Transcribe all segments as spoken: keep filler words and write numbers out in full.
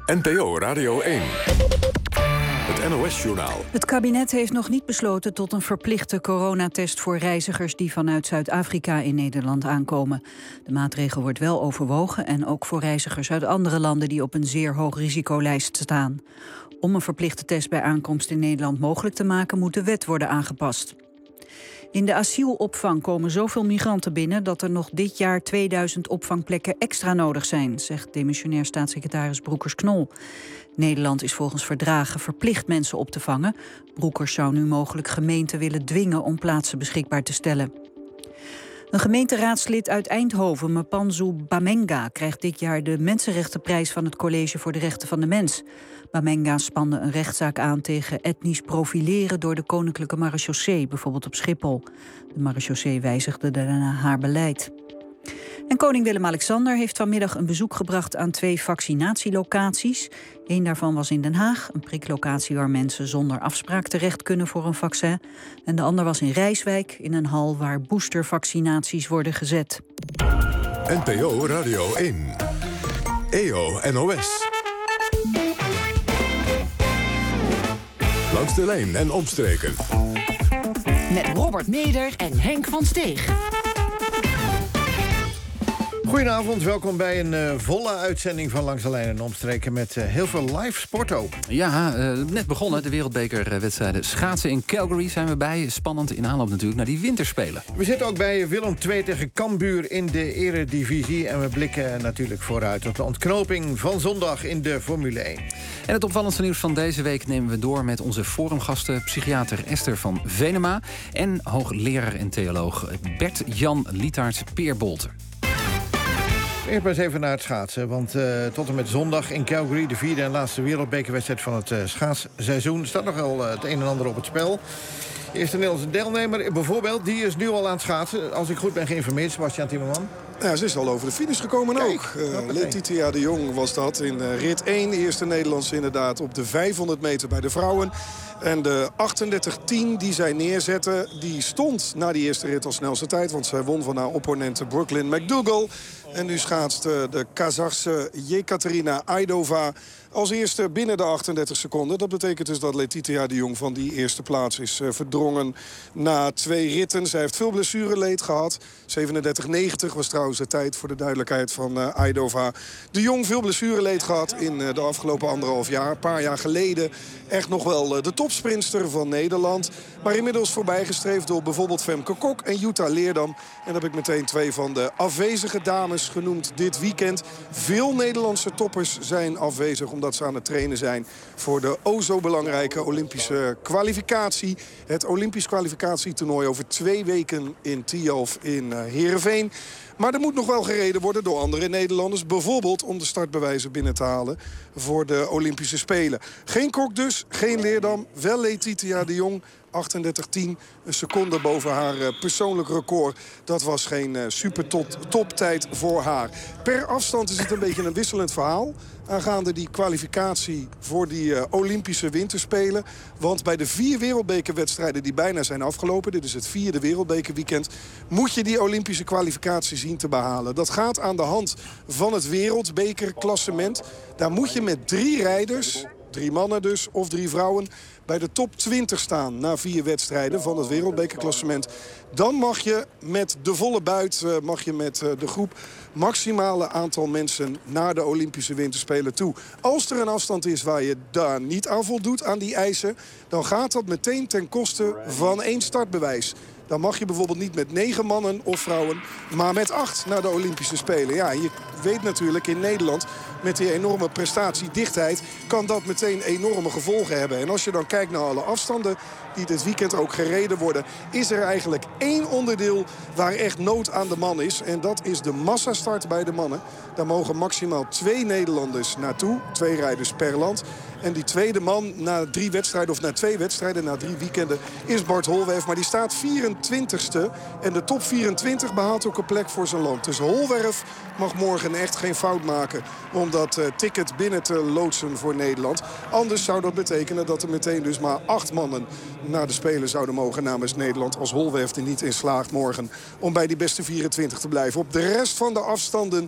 N P O Radio één. Het N O S-journaal. Het kabinet heeft nog niet besloten tot een verplichte coronatest voor reizigers die vanuit Zuid-Afrika in Nederland aankomen. De maatregel wordt wel overwogen en ook voor reizigers uit andere landen die op een zeer hoog risicolijst staan. Om een verplichte test bij aankomst in Nederland mogelijk te maken, moet de wet worden aangepast. In de asielopvang komen zoveel migranten binnen dat er nog dit jaar tweeduizend opvangplekken extra nodig zijn, zegt demissionair staatssecretaris Broekers-Knol. Nederland is volgens verdragen verplicht mensen op te vangen. Broekers zou nu mogelijk gemeenten willen dwingen om plaatsen beschikbaar te stellen. Een gemeenteraadslid uit Eindhoven, Mpanzu Bamenga, krijgt dit jaar de Mensenrechtenprijs van het College voor de Rechten van de Mens. Bamenga spande een rechtszaak aan tegen etnisch profileren door de Koninklijke Marechaussee, bijvoorbeeld op Schiphol. De Marechaussee wijzigde daarna haar beleid. En koning Willem-Alexander heeft vanmiddag een bezoek gebracht aan twee vaccinatielocaties. Eén daarvan was in Den Haag, een priklocatie waar mensen zonder afspraak terecht kunnen voor een vaccin. En de ander was in Rijswijk, in een hal waar boostervaccinaties worden gezet. N P O Radio één. E O N O S. Langs de lijn en omstreken. Met Robert Meder en Henk van Steeg. Goedenavond, welkom bij een uh, volle uitzending van Langs de Lijn en Omstreken met uh, heel veel live sport ook. Ja, uh, net begonnen, de wereldbekerwedstrijden schaatsen in Calgary zijn we bij. Spannend in aanloop natuurlijk naar die winterspelen. We zitten ook bij Willem twee tegen Cambuur in de eredivisie. En we blikken natuurlijk vooruit op de ontknoping van zondag in de Formule één. En het opvallendste nieuws van deze week nemen we door met onze forumgasten psychiater Esther van Venema en hoogleraar en theoloog Bert-Jan Lietaerts-Peerbolte. Eerst maar eens even naar het schaatsen, want uh, tot en met zondag in Calgary, de vierde en laatste wereldbekerwedstrijd van het uh, schaatsseizoen, staat nog wel uh, het een en ander op het spel. De eerste Nederlandse deelnemer, bijvoorbeeld, die is nu al aan het schaatsen. Als ik goed ben geïnformeerd, Sebastian Timmerman. Ja, ze is al over de finish gekomen. Kijk, ook. Uh, Letitia de Jong was dat in uh, rit één. De eerste Nederlandse inderdaad op de vijfhonderd meter bij de vrouwen. En de achtendertig tien die zij neerzette, die stond na die eerste rit als snelste tijd. Want zij won van haar opponente Brooklyn McDougall. En nu schaatst de Kazachse Jekaterina Aidova als eerste binnen de achtendertig seconden. Dat betekent dus dat Letitia de Jong van die eerste plaats is uh, verdrongen na twee ritten. Zij heeft veel blessureleed gehad. zevenendertig negentig was trouwens de tijd voor de duidelijkheid van uh, Aidova. De Jong veel blessureleed gehad in uh, de afgelopen anderhalf jaar. Een paar jaar geleden echt nog wel uh, de topsprinster van Nederland. Maar inmiddels voorbijgestreefd door bijvoorbeeld Femke Kok en Jutta Leerdam. En dan heb ik meteen twee van de afwezige dames genoemd dit weekend. Veel Nederlandse toppers zijn afwezig omdat ze aan het trainen zijn voor de o zo belangrijke Olympische kwalificatie. Het Olympisch kwalificatietoernooi over twee weken in Tialf in uh, Heerenveen. Maar er moet nog wel gereden worden door andere Nederlanders. Bijvoorbeeld om de startbewijzen binnen te halen voor de Olympische Spelen. Geen Kok dus, geen Leerdam, wel Letitia de Jong. achtendertig tien, een seconde boven haar uh, persoonlijk record. Dat was geen uh, super top, toptijd voor haar. Per afstand is het een beetje een wisselend verhaal aangaande die kwalificatie voor die uh, Olympische Winterspelen. Want bij de vier wereldbekerwedstrijden die bijna zijn afgelopen, dit is het vierde wereldbekerweekend, moet je die Olympische kwalificatie zien te behalen. Dat gaat aan de hand van het wereldbekerklassement. Daar moet je met drie rijders, drie mannen dus, of drie vrouwen, bij de top twintig staan na vier wedstrijden van het wereldbekerklassement. Dan mag je met de volle buit, uh, mag je met uh, de groep maximale aantal mensen naar de Olympische Winterspelen toe. Als er een afstand is waar je daar niet aan voldoet, aan die eisen, dan gaat dat meteen ten koste van één startbewijs. Dan mag je bijvoorbeeld niet met negen mannen of vrouwen, maar met acht naar de Olympische Spelen. Ja, je weet natuurlijk in Nederland, met die enorme prestatiedichtheid, kan dat meteen enorme gevolgen hebben. En als je dan kijkt naar alle afstanden die dit weekend ook gereden worden, is er eigenlijk één onderdeel waar echt nood aan de man is. En dat is de massastart bij de mannen. Daar mogen maximaal twee Nederlanders naartoe, twee rijders per land. En die tweede man na drie wedstrijden, of na twee wedstrijden, na drie weekenden, is Bart Holwerf. Maar die staat vierentwintigste. En de top vierentwintig behaalt ook een plek voor zijn land. Dus Holwerf mag morgen echt geen fout maken om dat uh, ticket binnen te loodsen voor Nederland. Anders zou dat betekenen dat er meteen dus maar acht mannen naar de Spelen zouden mogen namens Nederland, als Holwerf er niet in slaagt morgen om bij die beste vierentwintig te blijven. Op de rest van de afstanden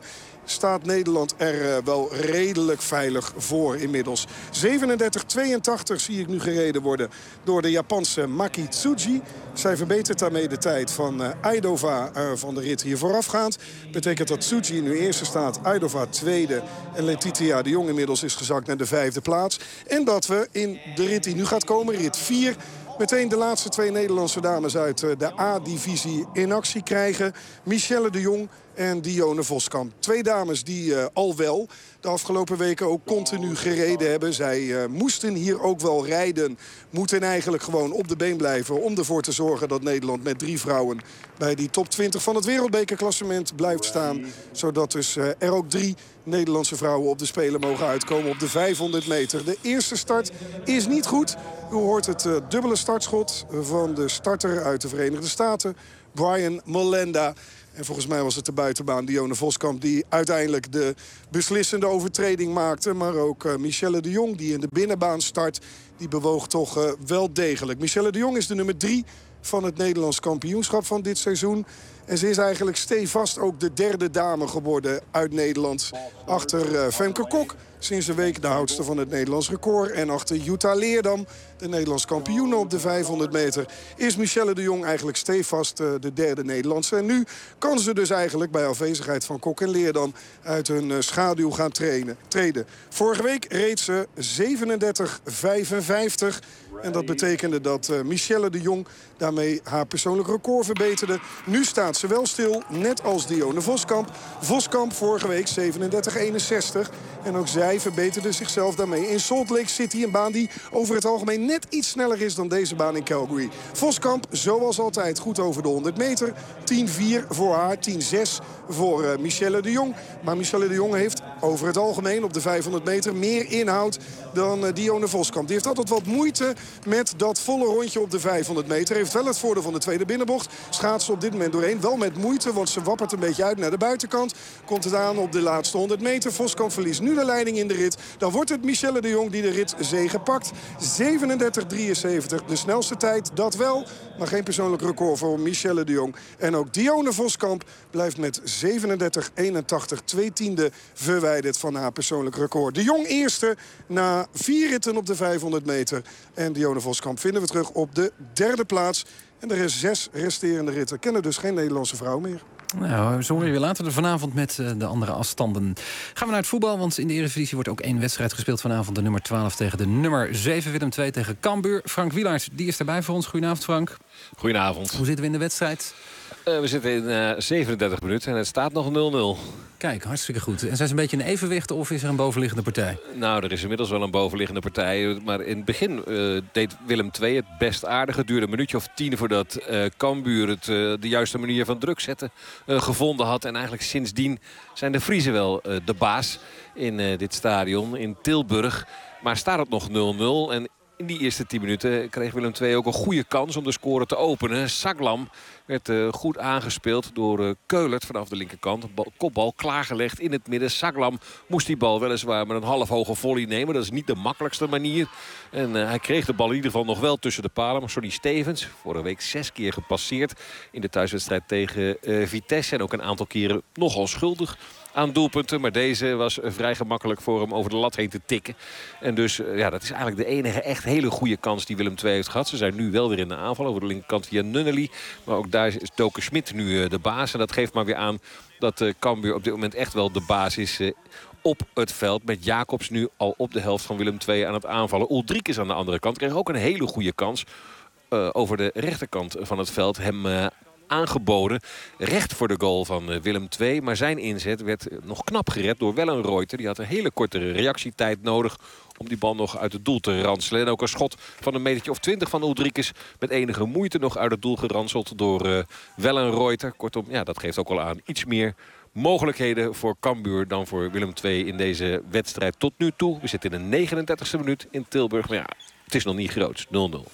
staat Nederland er uh, wel redelijk veilig voor inmiddels. zevenendertig tweeëntachtig zie ik nu gereden worden door de Japanse Maki Tsuji. Zij verbetert daarmee de tijd van uh, Aidova uh, van de rit hier voorafgaand. Betekent dat Tsuji nu eerste staat, Aidova tweede en Letitia de Jong inmiddels is gezakt naar de vijfde plaats. En dat we in de rit die nu gaat komen, rit vier... meteen de laatste twee Nederlandse dames uit de A-divisie in actie krijgen. Michelle de Jong en Dione Voskamp. Twee dames die uh, al wel de afgelopen weken ook continu gereden hebben. Zij uh, moesten hier ook wel rijden. Moeten eigenlijk gewoon op de been blijven om ervoor te zorgen dat Nederland met drie vrouwen bij die top twintig van het wereldbekerklassement blijft staan. Zodat dus uh, er ook drie Nederlandse vrouwen op de Spelen mogen uitkomen op de vijfhonderd meter. De eerste start is niet goed. U hoort het uh, dubbele startschot van de starter uit de Verenigde Staten, Brian Molenda. En volgens mij was het de buitenbaan Dione Voskamp die uiteindelijk de beslissende overtreding maakte. Maar ook uh, Michelle de Jong die in de binnenbaan start, die bewoog toch uh, wel degelijk. Michelle de Jong is de nummer drie van het Nederlands kampioenschap van dit seizoen. En ze is eigenlijk stevast ook de derde dame geworden uit Nederland. Achter uh, Femke Kok, sinds een week de houdster van het Nederlands record. En achter Jutta Leerdam, de Nederlands kampioene op de vijfhonderd meter... is Michelle de Jong eigenlijk stevast uh, de derde Nederlandse. En nu kan ze dus eigenlijk bij afwezigheid van Kok en Leerdam uit hun uh, schaduw gaan trainen, treden. Vorige week reed ze zevenendertig vijfenvijftig. En dat betekende dat uh, Michelle de Jong daarmee haar persoonlijk record verbeterde. Nu staat ze wel stil, net als Dione Voskamp. Voskamp vorige week zevenendertig eenenzestig. En ook zij verbeterde zichzelf daarmee in Salt Lake City. Een baan die over het algemeen net iets sneller is dan deze baan in Calgary. Voskamp, zoals altijd, goed over de honderd meter. tien vier voor haar, tien zes voor uh, Michelle de Jong. Maar Michelle de Jong heeft over het algemeen op de vijfhonderd meter meer inhoud dan uh, Dione Voskamp. Die heeft altijd wat moeite met dat volle rondje op de vijfhonderd meter. Heeft wel het voordeel van de tweede binnenbocht. Schaatst op dit moment doorheen. Wel met moeite, want ze wappert een beetje uit naar de buitenkant. Komt het aan op de laatste honderd meter. Voskamp verliest nu de leiding in de rit. Dan wordt het Michelle de Jong die de rit zege pakt. zevenendertig drieënzeventig. De snelste tijd, dat wel. Maar geen persoonlijk record voor Michelle de Jong. En ook Dione Voskamp blijft met zevenendertig eenentachtig. Twee tiende verwijderd van haar persoonlijk record. De Jong eerste na vier ritten op de vijfhonderd meter. En Dione Voskamp vinden we terug op de derde plaats. En er is zes resterende ritten. Kennen dus geen Nederlandse vrouw meer. Nou, zo horen we weer later vanavond met uh, de andere afstanden. Gaan we naar het voetbal, want in de Eredivisie wordt ook één wedstrijd gespeeld vanavond. De nummer twaalf tegen de nummer zeven, Willem twee tegen Cambuur. Frank Wielaert, die is erbij voor ons. Goedenavond, Frank. Goedenavond. Hoe zitten we in de wedstrijd? Uh, we zitten in uh, zevenendertig minuten en het staat nog nul nul. Kijk, hartstikke goed. En zijn ze een beetje in evenwicht of is er een bovenliggende partij? Nou, er is inmiddels wel een bovenliggende partij. Maar in het begin uh, deed Willem twee het best aardig. Het duurde een minuutje of tien voordat uh, Cambuur het, uh, de juiste manier van druk zetten uh, gevonden had. En eigenlijk sindsdien zijn de Friezen wel uh, de baas in uh, dit stadion in Tilburg. Maar staat het nog nul nul en in die eerste tien minuten kreeg Willem twee ook een goede kans om de score te openen. Saglam werd uh, goed aangespeeld door uh, Keulert vanaf de linkerkant. Bal, kopbal klaargelegd in het midden. Saglam moest die bal weliswaar met een half hoge volley nemen. Dat is niet de makkelijkste manier. En uh, hij kreeg de bal in ieder geval nog wel tussen de palen. Maar Sonny Stevens, vorige week zes keer gepasseerd in de thuiswedstrijd tegen uh, Vitesse. En ook een aantal keren nogal schuldig aan doelpunten. Maar deze was vrij gemakkelijk voor hem over de lat heen te tikken. En dus, ja, dat is eigenlijk de enige echt hele goede kans die Willem twee heeft gehad. Ze zijn nu wel weer in de aanval over de linkerkant via Nunnely. Maar ook daar is Doke Smit nu de baas. En dat geeft maar weer aan dat uh, Cambuur op dit moment echt wel de baas is uh, op het veld. Met Jacobs nu al op de helft van Willem twee aan het aanvallen. Ulrikes aan de andere kant kreeg ook een hele goede kans uh, over de rechterkant van het veld. Hem Uh, aangeboden. Recht voor de goal van Willem twee. Maar zijn inzet werd nog knap gered door Wellenreuter. Die had een hele korte reactietijd nodig om die bal nog uit het doel te ranselen. En ook een schot van een metertje of twintig van Ulrikes met enige moeite nog uit het doel geranseld door uh, Wellenreuter. Kortom, ja, dat geeft ook al aan iets meer mogelijkheden voor Cambuur dan voor Willem twee in deze wedstrijd tot nu toe. We zitten in de negenendertigste minuut in Tilburg. Maar ja, het is nog niet groot. nul nul.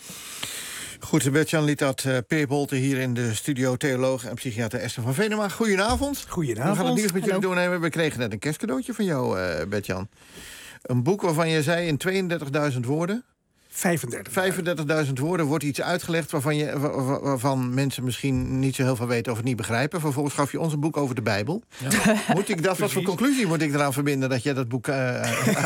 Goed, Bert-Jan Lietaert, uh, Peer Bolte hier in de studio, theoloog en psychiater Esther van Venema. Goedenavond. Goedenavond. We gaan het nieuws met Hallo. jullie doornemen. We kregen net een kerstcadeautje van jou, uh, Bert-Jan. Een boek waarvan je zei in tweeëndertigduizend woorden. vijfendertig. vijfendertigduizend woorden wordt iets uitgelegd waarvan, je, waar, waarvan mensen misschien niet zo heel veel weten of het niet begrijpen. Vervolgens gaf je ons een boek over de Bijbel. Ja. Moet ik dat, wat voor conclusie moet ik eraan verbinden dat jij dat boek... Uh,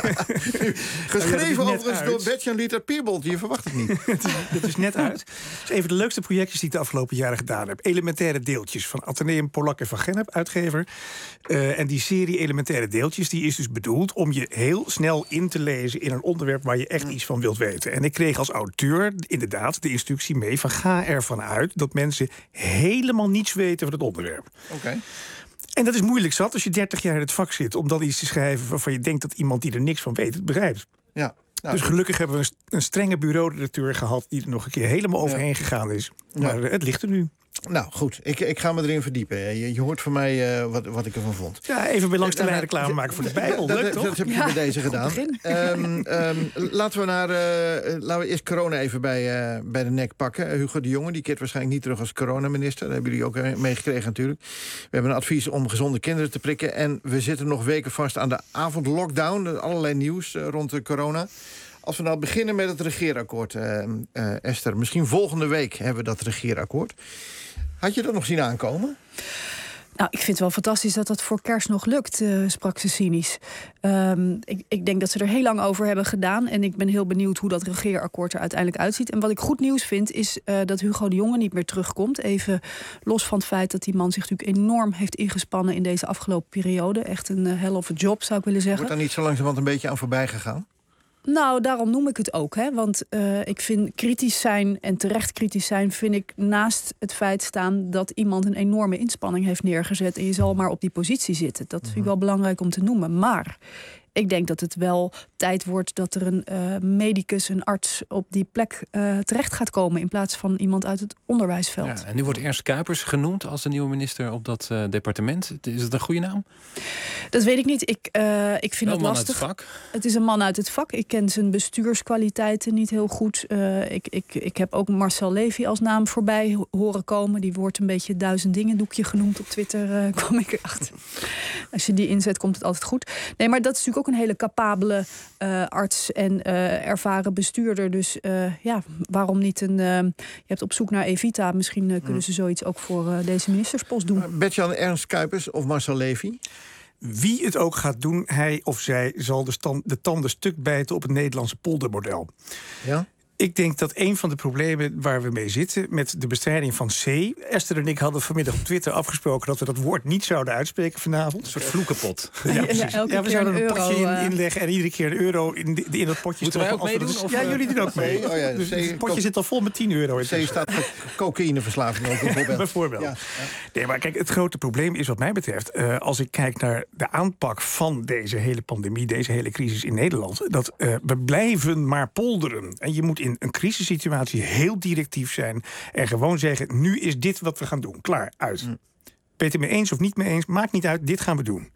geschreven ja, overigens door Bert-Jan Lietert Pierbold. Je verwacht het niet. Het is, het is net uit. Het is een van de leukste projectjes die ik de afgelopen jaren gedaan heb. Elementaire deeltjes van Atheneum Polak en Van Gennep, uitgever. Uh, en die serie Elementaire deeltjes die is dus bedoeld om je heel snel in te lezen in een onderwerp waar je echt iets van wilt weten. En ik kreeg als auteur inderdaad de instructie mee van ga ervan uit dat mensen helemaal niets weten van het onderwerp. Oké. Okay. En dat is moeilijk zat als je dertig jaar in het vak zit om dan iets te schrijven waarvan je denkt dat iemand die er niks van weet het begrijpt. Ja. Nou, dus gelukkig hebben we een strenge bureauredacteur gehad die er nog een keer helemaal overheen gegaan is. Maar ja. Het ligt er nu. Nou, goed. Ik, ik ga me erin verdiepen. Je, je hoort van mij uh, wat, wat ik ervan vond. Ja, even bij langs de lijn reclame maken voor de Bijbel. Dat, Leuk, dat, toch? dat heb je ja, bij deze gedaan. Um, um, laten we naar... Uh, laten we eerst corona even bij, uh, bij de nek pakken. Hugo de Jonge, die keert waarschijnlijk niet terug als coronaminister. Dat hebben jullie ook meegekregen natuurlijk. We hebben een advies om gezonde kinderen te prikken. En we zitten nog weken vast aan de avondlockdown. Allerlei nieuws uh, rond de corona. Als we nou beginnen met het regeerakkoord, uh, uh, Esther. Misschien volgende week hebben we dat regeerakkoord. Had je dat nog zien aankomen? Nou, ik vind het wel fantastisch dat dat voor kerst nog lukt, uh, sprak ze cynisch. Um, ik, ik denk dat ze er heel lang over hebben gedaan. En ik ben heel benieuwd hoe dat regeerakkoord er uiteindelijk uitziet. En wat ik goed nieuws vind, is uh, dat Hugo de Jonge niet meer terugkomt. Even los van het feit dat die man zich natuurlijk enorm heeft ingespannen in deze afgelopen periode. Echt een uh, hell of a job, zou ik willen zeggen. Wordt daar niet zo langzamerhand een beetje aan voorbij gegaan? Nou, daarom noem ik het ook. Hè? Want uh, ik vind kritisch zijn en terecht kritisch zijn... vind ik naast het feit staan dat iemand een enorme inspanning heeft neergezet... en je zal maar op die positie zitten. Dat vind ik wel belangrijk om te noemen. Maar ik denk dat het wel tijd wordt dat er een uh, medicus, een arts... op die plek uh, terecht gaat komen in plaats van iemand uit het onderwijsveld. Ja, en nu wordt Ernst Kuipers genoemd als de nieuwe minister op dat uh, departement. Is het een goede naam? Dat weet ik niet. Ik, uh, ik vind het lastig. Uit het vak. Het is een man uit het vak. Ik ken zijn bestuurskwaliteiten niet heel goed. Uh, ik, ik, ik heb ook Marcel Levy als naam voorbij horen komen. Die wordt een beetje duizend dingen doekje genoemd op Twitter. Uh, kwam ik erachter. Als je die inzet, komt het altijd goed. Nee, maar dat is natuurlijk ook een hele capabele uh, arts en uh, ervaren bestuurder. Dus uh, ja, waarom niet een... Uh, je hebt op zoek naar Evita. Misschien uh, kunnen ze zoiets ook voor uh, deze ministerspost doen. Uh, Bert-Jan Ernst Kuipers of Marcel Levy? Wie het ook gaat doen, hij of zij zal de, stand, de tanden stuk bijten op het Nederlandse poldermodel. Ja? Ik denk dat een van de problemen waar we mee zitten met de bestrijding van C... Esther en ik hadden vanmiddag op Twitter afgesproken dat we dat woord niet zouden uitspreken vanavond. Een soort vloekenpot. Ja, ja, ja, ja we zouden een, een potje euro, in, inleggen en iedere keer een euro in, de, in dat potje Moeten wij ook meedoen? Dus, ja, jullie doen ook mee. Oh ja, dus C, het potje zit al vol met tien euro. C staat voor cocaïneverslaving ook bijvoorbeeld. bijvoorbeeld. Ja, ja. Nee, maar kijk, het grote probleem is wat mij betreft... Uh, als ik kijk naar de aanpak van deze hele pandemie... deze hele crisis in Nederland... dat uh, we blijven maar polderen. En je moet in een crisissituatie heel directief zijn en gewoon zeggen, nu is dit wat we gaan doen. Klaar, uit. Mm. Ben je het er mee eens of niet mee eens? Maakt niet uit, dit gaan we doen.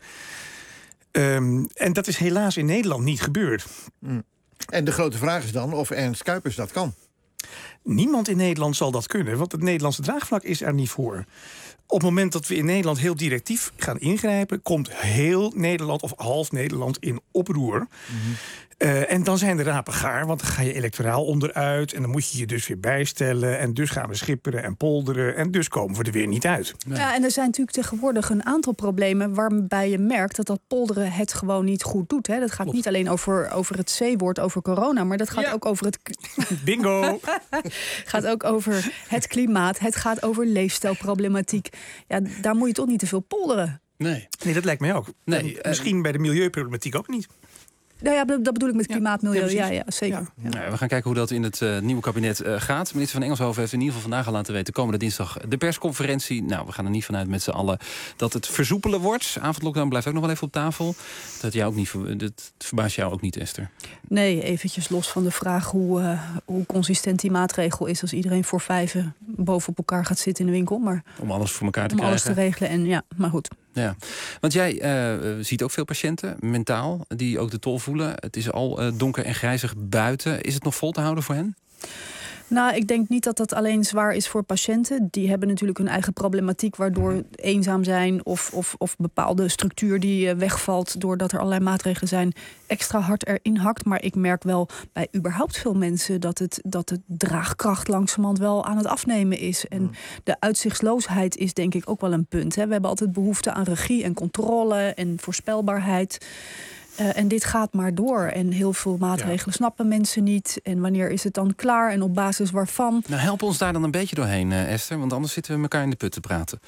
Um, en dat is helaas in Nederland niet gebeurd. Mm. En de grote vraag is dan of Ernst Kuipers dat kan. Niemand in Nederland zal dat kunnen, want het Nederlandse draagvlak is er niet voor. Op het moment dat we in Nederland heel directief gaan ingrijpen... komt heel Nederland of half Nederland in oproer. Mm-hmm. Uh, en dan zijn de rapen gaar, want dan ga je electoraal onderuit... en dan moet je je dus weer bijstellen... en dus gaan we schipperen en polderen... en dus komen we er weer niet uit. Nee. Ja, en er zijn natuurlijk tegenwoordig een aantal problemen... waarbij je merkt dat dat polderen het gewoon niet goed doet. Hè. Dat gaat Klopt. niet alleen over, over het C-woord, over corona... maar dat gaat ja. ook over het... Bingo! gaat ook over het klimaat, het gaat over leefstijlproblematiek. Ja, daar moet je toch niet te veel polderen. Nee, nee dat lijkt mij ook. Nee, uh, misschien bij de milieuproblematiek ook niet. Nou ja, dat bedoel ik met klimaat, milieu. Ja, ja, ja zeker. Ja. Ja. Nou, we gaan kijken hoe dat in het uh, nieuwe kabinet uh, gaat. Minister van Engelshoven heeft in ieder geval vandaag al laten weten... komende dinsdag de persconferentie. Nou, we gaan er niet vanuit met z'n allen dat het versoepelen wordt. Avondlockdown blijft ook nog wel even op tafel. Dat, jou ook niet, dat verbaast jou ook niet, Esther? Nee, eventjes los van de vraag hoe, uh, hoe consistent die maatregel is... als iedereen voor vijven boven op elkaar gaat zitten in de winkel. Maar om alles voor elkaar te om krijgen. Om alles te regelen, en ja, maar goed. Ja, want jij uh, ziet ook veel patiënten, mentaal, die ook de tol voelen. Het is al uh, donker en grijzig buiten. Is het nog vol te houden voor hen? Nou, ik denk niet dat dat alleen zwaar is voor patiënten. Die hebben natuurlijk hun eigen problematiek, waardoor eenzaam zijn of, of, of bepaalde structuur die wegvalt doordat er allerlei maatregelen zijn, extra hard erin hakt. Maar ik merk wel bij überhaupt veel mensen dat het, dat de draagkracht langzamerhand wel aan het afnemen is. En mm. de uitzichtsloosheid is denk ik ook wel een punt. Hè. We hebben altijd behoefte aan regie en controle en voorspelbaarheid. Uh, en dit gaat maar door. En heel veel maatregelen ja. snappen mensen niet. En wanneer is het dan klaar en op basis waarvan? Nou, help ons daar dan een beetje doorheen, uh, Esther. Want anders zitten we elkaar in de put te praten.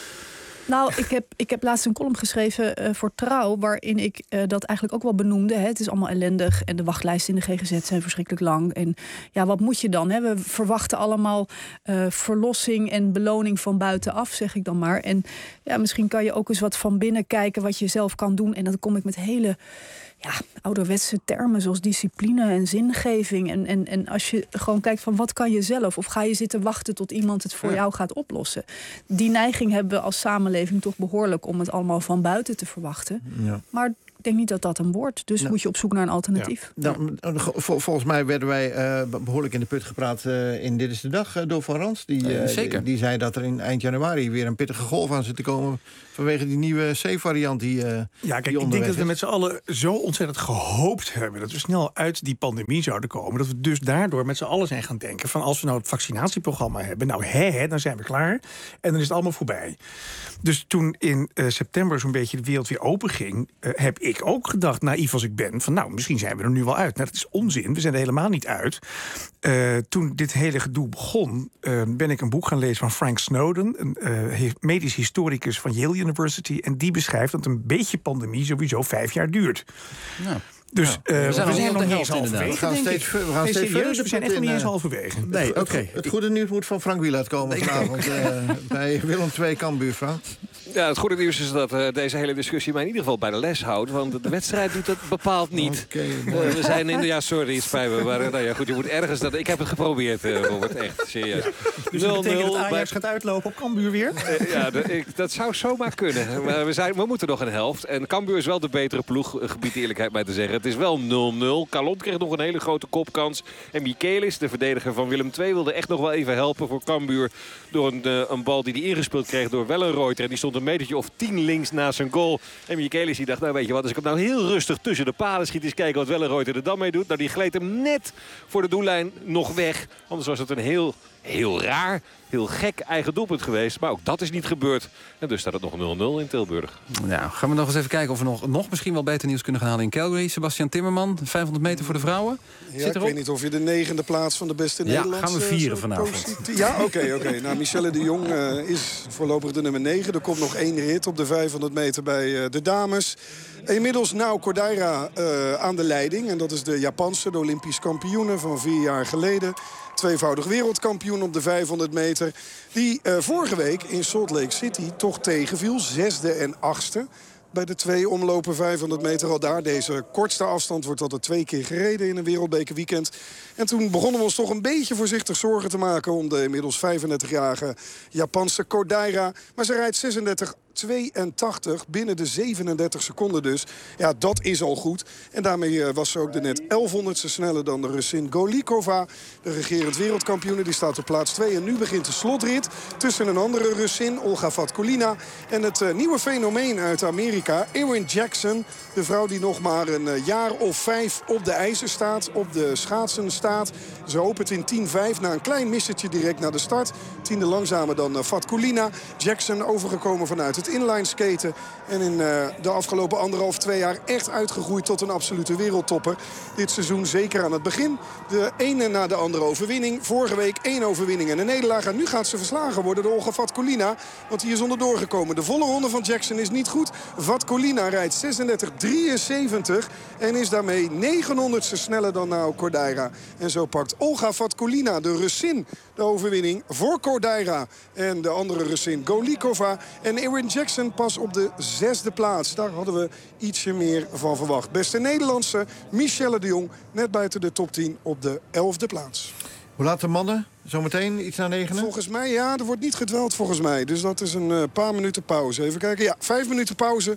Nou, ik heb, ik heb laatst een column geschreven uh, voor Trouw, waarin ik uh, dat eigenlijk ook wel benoemde. Hè. Het is allemaal ellendig en de wachtlijsten in de G G Z zijn verschrikkelijk lang. En ja, wat moet je dan? Hè? We verwachten allemaal uh, verlossing en beloning van buitenaf, zeg ik dan maar. En ja, misschien kan je ook eens wat van binnen kijken wat je zelf kan doen. En dan kom ik met hele ja, ouderwetse termen zoals discipline en zingeving. En, en, en als je gewoon kijkt van wat kan je zelf? Of ga je zitten wachten tot iemand het voor ja. jou gaat oplossen? Die neiging hebben we als samenleving toch behoorlijk om het allemaal van buiten te verwachten. Ja. Maar ik denk niet dat dat een wordt. Dus nou, moet je op zoek naar een alternatief. Ja. Nou, vol, volgens mij werden wij uh, behoorlijk in de put gepraat uh, in Dit is de Dag uh, door Van Rans. Die, uh, Zeker. Die, die zei dat er in eind januari weer een pittige golf aan zit te komen vanwege die nieuwe C-variant die uh, Ja, kijk, die ik denk dat we met z'n allen zo ontzettend gehoopt hebben dat we snel uit die pandemie zouden komen. Dat we dus daardoor met z'n allen zijn gaan denken van als we nou het vaccinatieprogramma hebben, nou hè, hè, dan zijn we klaar en dan is het allemaal voorbij. Dus toen in uh, september zo'n beetje de wereld weer open ging, uh, heb ik ook gedacht, naïef als ik ben, van nou, misschien zijn we er nu wel uit. Nou, dat is onzin, we zijn er helemaal niet uit. Uh, toen dit hele gedoe begon, uh, ben ik een boek gaan lezen van Frank Snowden, een uh, medisch historicus van Yale University, en die beschrijft dat een beetje pandemie sowieso vijf jaar duurt. Ja. Dus ja. uh, we zijn, we zijn nog niet eens halverwege. We gaan steeds, we gaan nee, steeds serieus, we zijn echt nog niet eens halverwege. Nee, oké. Okay. Het goede nieuws moet van Frank Wielaert komen vanavond uh, bij Willem twee Cambuur, Frank. Ja, het goede nieuws is dat uh, deze hele discussie mij in ieder geval bij de les houdt. Want de wedstrijd doet dat bepaald niet. Okay, uh, we zijn in de... Ja, sorry, het spijt me. Maar nou ja, goed, je moet ergens... Dat, ik heb het geprobeerd, uh, Robert. Echt, serieus. Dus dat betekent dat Ajax maar, gaat uitlopen op Cambuur weer? Uh, ja, de, ik, dat zou zomaar kunnen. Maar we, zijn, we moeten nog een helft. En Cambuur is wel de betere ploeg, gebied de eerlijkheid mij te zeggen. Het is wel nul nul. Calon kreeg nog een hele grote kopkans. En Michelis, de verdediger van Willem twee, wilde echt nog wel even helpen voor Cambuur. Door een, uh, een bal die hij ingespeeld kreeg door Wellenreuter. En die stond een metertje of tien links naast zijn goal. En Michelis die dacht, nou weet je wat, als ik hem nou heel rustig tussen de palen schiet, eens kijken wat Wellenreuter er dan mee doet. Nou, die gleed hem net voor de doellijn nog weg. Anders was het een heel, heel raar, heel gek eigen doelpunt geweest. Maar ook dat is niet gebeurd. En dus staat het nog nul nul in Tilburg. Nou, gaan we nog eens even kijken of we nog, nog misschien wel beter nieuws kunnen gaan halen in Calgary. Sebastian Timmerman, vijfhonderd meter voor de vrouwen. Ja, Zit ik weet niet of je de negende plaats van de beste ja, Nederlandse... gaan we vieren vanavond. Ja, oké, oké. Okay. Nou, Michelle de Jong uh, is voorlopig de nummer negen. Er komt nog één rit op de vijfhonderd meter bij uh, de dames. Inmiddels Nao Cordaira uh, aan de leiding. En dat is de Japanse, de Olympisch kampioene van vier jaar geleden. Tweevoudig wereldkampioen op de vijfhonderd meter. Die uh, vorige week in Salt Lake City toch tegenviel. Zesde en achtste. Bij de twee omlopen vijfhonderd meter al daar. Deze kortste afstand wordt altijd twee keer gereden in een wereldbekerweekend. En toen begonnen we ons toch een beetje voorzichtig zorgen te maken om de inmiddels vijfendertigjarige Japanse Cordaira. Maar ze rijdt zesendertig tweeëntachtig binnen de zevenendertig seconden dus. Ja, dat is al goed. En daarmee was ze ook de net elfhonderdste sneller dan de Russin Golikova. De regerend wereldkampioene, die staat op plaats twee. En nu begint de slotrit tussen een andere Russin, Olga Vatkulina, en het uh, nieuwe fenomeen uit Amerika, Erin Jackson. De vrouw die nog maar een uh, jaar of vijf op de ijzer staat, op de schaatsen staat. Ze opent in tien vijf na een klein missertje direct naar de start. Tiende langzamer dan uh, Vatkulina. Jackson overgekomen vanuit het inline skaten. En in uh, de afgelopen anderhalf, twee jaar echt uitgegroeid tot een absolute wereldtopper. Dit seizoen zeker aan het begin. De ene na de andere overwinning. Vorige week één overwinning en een nederlaag. En nu gaat ze verslagen worden door Olga Vatkulina. Want die is onderdoor gekomen. De volle ronde van Jackson is niet goed. Vatkulina rijdt zesendertig drieënzeventig. En is daarmee negenhonderdste sneller dan Nao Cordaira. En zo pakt Olga Vatkulina, de Russin, de overwinning voor Cordaira. En de andere Russin Golikova. En Erin Jackson pas op de zesde plaats. Daar hadden we ietsje meer van verwacht. Beste Nederlandse Michelle de Jong net buiten de top tien op de elfde plaats. Hoe laat de mannen? Zometeen iets na negenen? Volgens mij, ja, er wordt niet gedweld volgens mij. Dus dat is een uh, paar minuten pauze. Even kijken. Ja, vijf minuten pauze.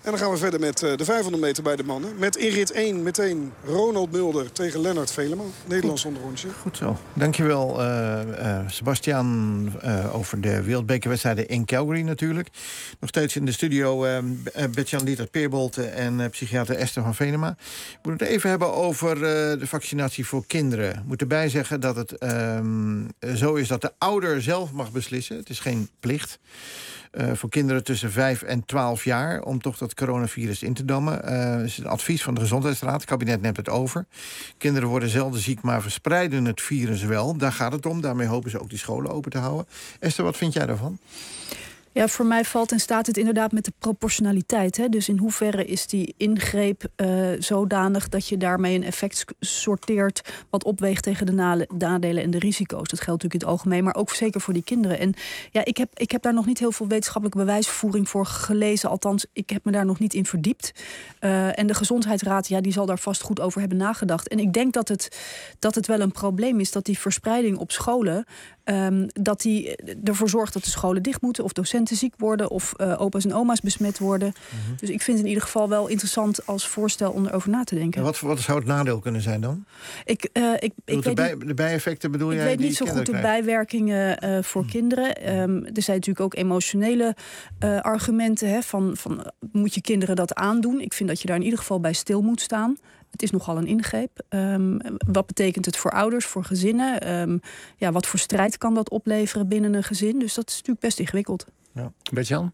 En dan gaan we verder met uh, de vijfhonderd meter bij de mannen. Met in rit één meteen Ronald Mulder tegen Lennart Velema. Nederlands onderrondje. Goed zo. Dankjewel, uh, uh, Sebastian, uh, over de wereldbekerwedstrijden in Calgary natuurlijk. Nog steeds in de studio uh, Bert-Jan Lietert-Peerbolte en uh, psychiater Esther van Venema. We moeten het even hebben over uh, de vaccinatie voor kinderen. Ik moet erbij zeggen dat het um, zo is dat de ouder zelf mag beslissen. Het is geen plicht. Uh, voor kinderen tussen vijf en twaalf jaar... om toch dat coronavirus in te dammen. Uh, dat is een advies van de Gezondheidsraad. Het kabinet neemt het over. Kinderen worden zelden ziek, maar verspreiden het virus wel. Daar gaat het om. Daarmee hopen ze ook die scholen open te houden. Esther, wat vind jij daarvan? Ja, voor mij valt en staat het inderdaad met de proportionaliteit. Hè? Dus in hoeverre is die ingreep uh, zodanig dat je daarmee een effect sorteert wat opweegt tegen de nadelen en de risico's. Dat geldt natuurlijk in het algemeen, maar ook zeker voor die kinderen. En ja, ik heb, ik heb daar nog niet heel veel wetenschappelijke bewijsvoering voor gelezen. Althans, ik heb me daar nog niet in verdiept. Uh, en de Gezondheidsraad, ja, die zal daar vast goed over hebben nagedacht. En ik denk dat het, dat het wel een probleem is dat die verspreiding op scholen... Um, dat die ervoor zorgt dat de scholen dicht moeten... of docenten ziek worden of uh, opa's en oma's besmet worden. Mm-hmm. Dus ik vind het in ieder geval wel interessant als voorstel om erover na te denken. En wat, wat zou het nadeel kunnen zijn dan? Ik, uh, ik, ik de, bij, de bijeffecten bedoel ik jij? Ik weet die niet zo goed de krijgen? bijwerkingen uh, voor mm. kinderen. Um, er zijn natuurlijk ook emotionele uh, argumenten. Hè, van, van, moet je kinderen dat aandoen? Ik vind dat je daar in ieder geval bij stil moet staan. Het is nogal een ingreep. Um, wat betekent het voor ouders, voor gezinnen? Um, ja, wat voor strijd kan dat opleveren binnen een gezin? Dus dat is natuurlijk best ingewikkeld. Ja. Bert-Jan?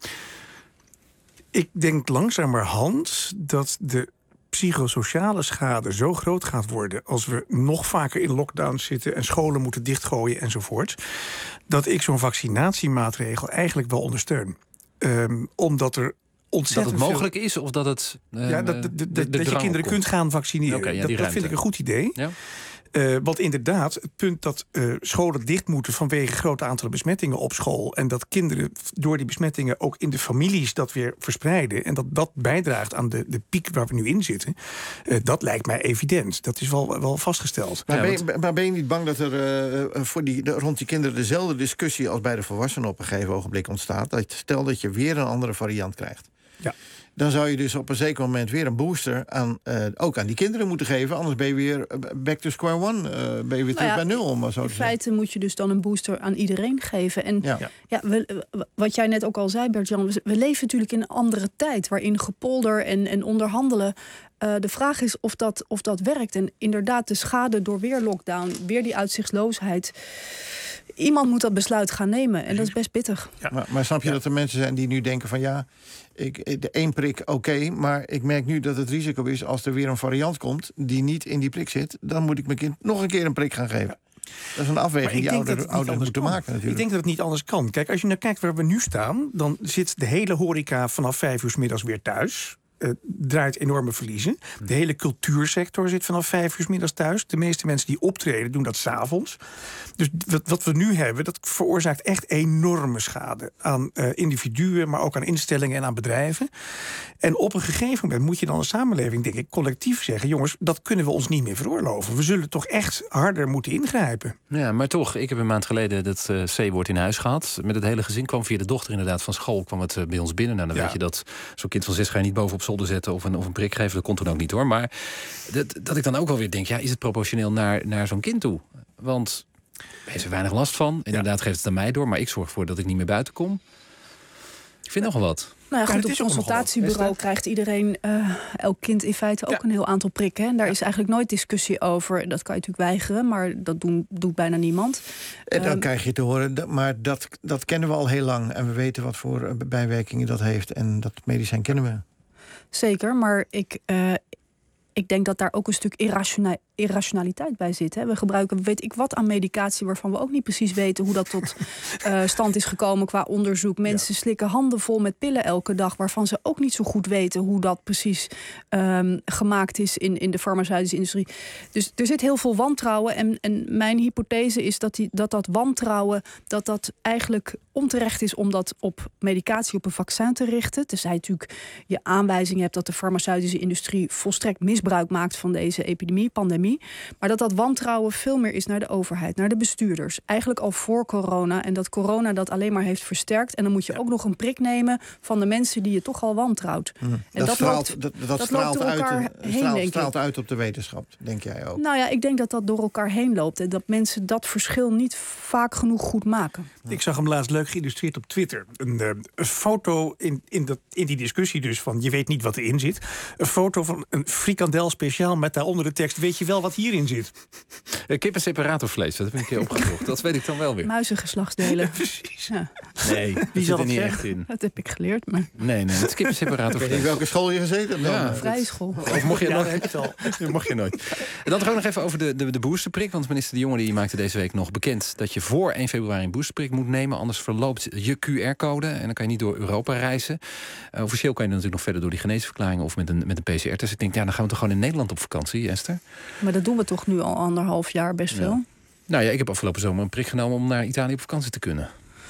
Ik denk langzamerhand dat de psychosociale schade zo groot gaat worden... als we nog vaker in lockdown zitten en scholen moeten dichtgooien enzovoort... dat ik zo'n vaccinatiemaatregel eigenlijk wel ondersteun. Um, omdat er Dat het mogelijk veel... is of dat het... Uh, ja, dat, de, de, de, dat je kinderen komt. kunt gaan vaccineren. Okay, ja, dat, dat vind ik een goed idee. Ja. Uh, want inderdaad, het punt dat uh, scholen dicht moeten... vanwege grote aantallen besmettingen op school... en dat kinderen door die besmettingen ook in de families dat weer verspreiden... en dat dat bijdraagt aan de, de piek waar we nu in zitten... Uh, dat lijkt mij evident. Dat is wel, wel vastgesteld. Maar, ja, ben je, want... maar ben je niet bang dat er uh, voor die, de, rond die kinderen... dezelfde discussie als bij de volwassenen op een gegeven ogenblik ontstaat? Dat, stel dat je weer een andere variant krijgt. Ja. Dan zou je dus op een zeker moment weer een booster aan, uh, ook aan die kinderen moeten geven. Anders ben je weer back to square one. Uh, ben je weer terug nou ja, bij nul. Om maar zo in te feite zeggen. moet je dus dan een booster aan iedereen geven. En ja. Ja. Ja, we, wat jij net ook al zei, Bert-Jan. We, we leven natuurlijk in een andere tijd. Waarin gepolder en, en onderhandelen. Uh, de vraag is of dat, of dat werkt. En inderdaad, de schade door weer lockdown. Weer die uitzichtsloosheid. Iemand moet dat besluit gaan nemen. En dat is best pittig. Ja. Maar, maar snap je ja. dat er mensen zijn die nu denken van... ja, ik, de één prik oké, okay, maar ik merk nu dat het risico is... als er weer een variant komt die niet in die prik zit... dan moet ik mijn kind nog een keer een prik gaan geven. Ja. Dat is een afweging die ouders, ouders moeten kan. maken natuurlijk. Ik denk dat het niet anders kan. Kijk, als je naar kijkt waar we nu staan... dan zit de hele horeca vanaf vijf uur 's middags weer thuis... Uh, draait enorme verliezen. De hele cultuursector zit vanaf vijf uur 's middags thuis. De meeste mensen die optreden doen dat 's avonds. Dus wat, wat we nu hebben, dat veroorzaakt echt enorme schade aan uh, individuen, maar ook aan instellingen en aan bedrijven. En op een gegeven moment moet je dan als samenleving, denk ik, collectief zeggen: jongens, dat kunnen we ons niet meer veroorloven. We zullen toch echt harder moeten ingrijpen. Ja, maar toch, ik heb een maand geleden dat uh, C-woord in huis gehad. Met het hele gezin kwam via de dochter inderdaad van school, kwam het uh, bij ons binnen. Nou, dan ja. weet je dat zo'n kind van zes ga je niet bovenop zolder zetten of een, of een prik geven. Dat kon toen ook niet hoor. Maar dat, dat ik dan ook wel weer denk, ja, is het proportioneel naar, naar zo'n kind toe? Want er heeft er weinig last van. Inderdaad, ja. geeft het aan mij door, maar ik zorg ervoor dat ik niet meer buiten kom. Ik vind nogal wat. Nou ja, goed, op het consultatiebureau krijgt iedereen, uh, elk kind in feite ook ja. een heel aantal prikken. Hè? Daar ja. is eigenlijk nooit discussie over. Dat kan je natuurlijk weigeren, maar dat doen, doet bijna niemand. En dan um, krijg je te horen, maar dat, dat kennen we al heel lang. En we weten wat voor bijwerkingen dat heeft. En dat medicijn kennen we. Zeker, maar ik... Uh, Ik denk dat daar ook een stuk irrationa- irrationaliteit bij zit. Hè. We gebruiken weet ik wat aan medicatie waarvan we ook niet precies weten hoe dat tot uh, stand is gekomen qua onderzoek. Mensen ja. slikken handen vol met pillen elke dag waarvan ze ook niet zo goed weten hoe dat precies um, gemaakt is in, in de farmaceutische industrie. Dus er zit heel veel wantrouwen. En, en mijn hypothese is dat, die, dat dat wantrouwen dat dat eigenlijk onterecht is om dat op medicatie, op een vaccin te richten. Tenzij je natuurlijk je aanwijzing hebt dat de farmaceutische industrie volstrekt misbruik maakt van deze epidemie, pandemie. pandemie. Maar dat dat wantrouwen veel meer is naar de overheid, naar de bestuurders. Eigenlijk al voor corona. En dat corona dat alleen maar heeft versterkt. En dan moet je ja. ook nog een prik nemen van de mensen die je toch al wantrouwt. Mm. En dat, dat straalt, loopt, dat, dat dat straalt, loopt door elkaar uit, heen, straalt, denk straalt ik. uit op de wetenschap, denk jij ook? Nou ja, ik denk dat dat door elkaar heen loopt. En dat mensen dat verschil niet vaak genoeg goed maken. Ik zag hem laatst leuk geïllustreerd op Twitter. Een, uh, een foto in, in, dat, in die discussie dus van je weet niet wat erin zit. Een foto van een frikandel speciaal met daaronder de tekst weet je wel wat hierin zit. Uh, kip en separatorvlees, dat heb ik een keer opgezocht. Dat weet ik dan wel weer. Muizengeslachtsdelen. Precies. Ja. Nee, die zat er niet echt in. Dat heb ik geleerd. Maar... Nee, nee, het is kip en separatorvlees. In welke school je gezeten hebt? Ja, vrije school. Of mocht je ja, nooit? heb je het al. Dat mocht je nooit. En dan toch ook nog even over de, de, de boosterprik. Want minister De Jonge die maakte deze week nog bekend dat je voor één februari een boosterprik moet nemen. Anders verloopt je Q R-code en dan kan je niet door Europa reizen. Uh, officieel kan je dan natuurlijk nog verder door die geneesverklaring of met een, met een P C R-test. Ik denk, ja, dan gaan we toch gewoon in Nederland op vakantie, Esther? Maar dat doen we toch nu al anderhalf jaar best ja. veel? Nou ja, ik heb afgelopen zomer een prik genomen om naar Italië op vakantie te kunnen.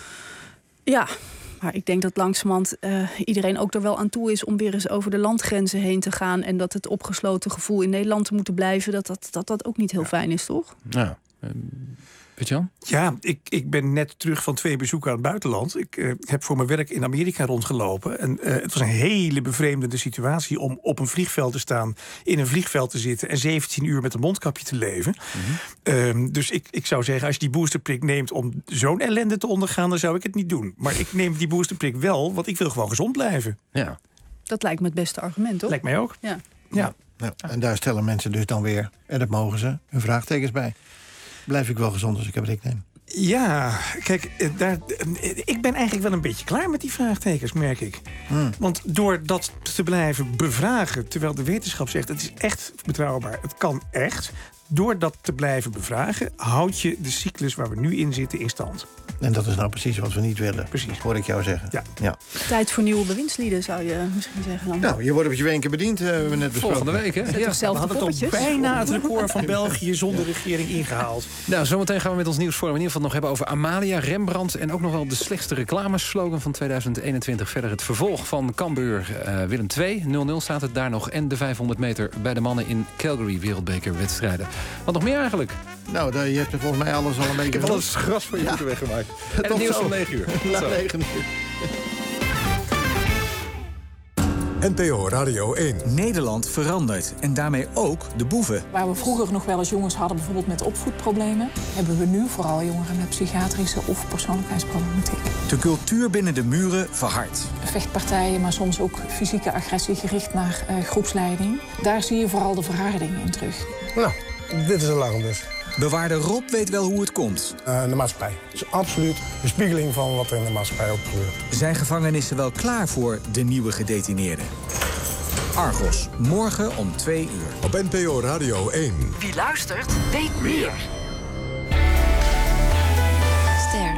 Ja, maar ik denk dat langzamerhand uh, iedereen ook er wel aan toe is om weer eens over de landgrenzen heen te gaan. En dat het opgesloten gevoel in Nederland te moeten blijven, dat dat, dat, dat ook niet heel ja. fijn is, toch? Ja. Um, Jan? Ja, ik, ik ben net terug van twee bezoeken aan het buitenland. Ik uh, heb voor mijn werk in Amerika rondgelopen. En uh, het was een hele bevreemdende situatie om op een vliegveld te staan, in een vliegveld te zitten en zeventien uur met een mondkapje te leven. Mm-hmm. Um, dus ik, ik zou zeggen, als je die boosterprik neemt om zo'n ellende te ondergaan, dan zou ik het niet doen. Maar ik neem die boosterprik wel, want ik wil gewoon gezond blijven. Ja. Dat lijkt me het beste argument, toch? Lijkt mij ook. Ja. Ja. Ja. En daar stellen mensen dus dan weer, en dat mogen ze, hun vraagtekens bij. Blijf ik wel gezond als ik een prik neem? Ja, kijk, daar, ik ben eigenlijk wel een beetje klaar met die vraagtekens, merk ik. Hmm. Want door dat te blijven bevragen, terwijl de wetenschap zegt het is echt betrouwbaar, het kan echt. Door dat te blijven bevragen, houd je de cyclus waar we nu in zitten in stand. En dat is nou precies wat we niet willen, precies. hoor ik jou zeggen. Ja. Ja. Tijd voor nieuwe bewindslieden, zou je misschien zeggen dan. Nou, je wordt op je wenken bediend, uh, hebben we net besproken. Volgende week, hè? Zet ja. toch zelf we hadden toch bijna het record van België zonder regering ingehaald. Nou, zometeen gaan we met ons nieuwsforum in ieder geval nog hebben over Amalia, Rembrandt en ook nog wel de slechtste reclameslogan van tweeduizend eenentwintig. Verder het vervolg van Cambuur uh, Willem twee. nul nul staat het daar nog. En de vijfhonderd meter bij de mannen in Calgary wereldbekerwedstrijden. Wat nog meer eigenlijk? Nou, daar, je hebt er volgens mij alles al een beetje... Ik heb wel eens gras van je ja. voeten weggemaakt. En het nieuws om negen uur. Na negen uur. N P O Radio één. Nederland verandert en daarmee ook de boeven. Waar we vroeger nog wel eens jongens hadden, bijvoorbeeld met opvoedproblemen, hebben we nu vooral jongeren met psychiatrische of persoonlijkheidsproblematiek. De cultuur binnen de muren verhardt. Vechtpartijen, maar soms ook fysieke agressie gericht naar uh, groepsleiding. Daar zie je vooral de verharding in terug. Nou, dit is alarm dus. Bewaarder Rob weet wel hoe het komt. Uh, de maatschappij. Het is absoluut een spiegeling van wat er in de maatschappij ook gebeurt. Zijn gevangenissen wel klaar voor de nieuwe gedetineerden? Argos, morgen om twee uur. Op N P O Radio één. Wie luistert, weet meer. Ster.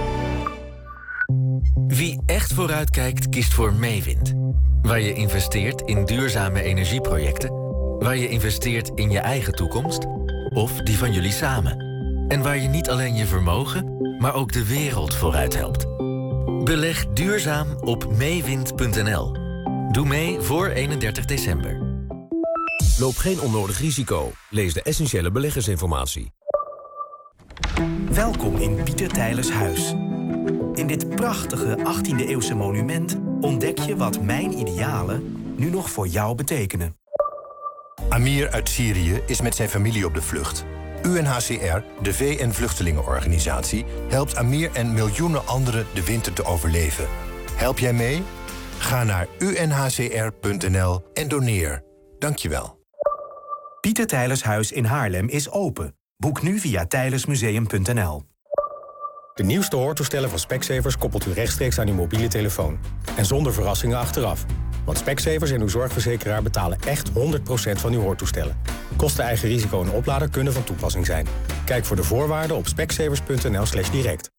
Wie echt vooruitkijkt, kiest voor Meewind. Waar je investeert in duurzame energieprojecten. Waar je investeert in je eigen toekomst. Of die van jullie samen. En waar je niet alleen je vermogen, maar ook de wereld vooruit helpt. Beleg duurzaam op meewind punt n l. Doe mee voor eenendertig december. Loop geen onnodig risico. Lees de essentiële beleggersinformatie. Welkom in Pieter Teylers huis. In dit prachtige achttiende-eeuwse monument ontdek je wat mijn idealen nu nog voor jou betekenen. Amir uit Syrië is met zijn familie op de vlucht. U N H C R, de V N-vluchtelingenorganisatie, helpt Amir en miljoenen anderen de winter te overleven. Help jij mee? Ga naar u n h c r punt n l en doneer. Dank je wel. Pieter Teylers huis in Haarlem is open. Boek nu via tijlersmuseum punt n l. De nieuwste hoortoestellen van Specsavers koppelt u rechtstreeks aan uw mobiele telefoon. En zonder verrassingen achteraf. Want Specsavers en uw zorgverzekeraar betalen echt honderd procent van uw hoortoestellen. Kosten eigen risico en oplader kunnen van toepassing zijn. Kijk voor de voorwaarden op specsavers punt n l slash direct.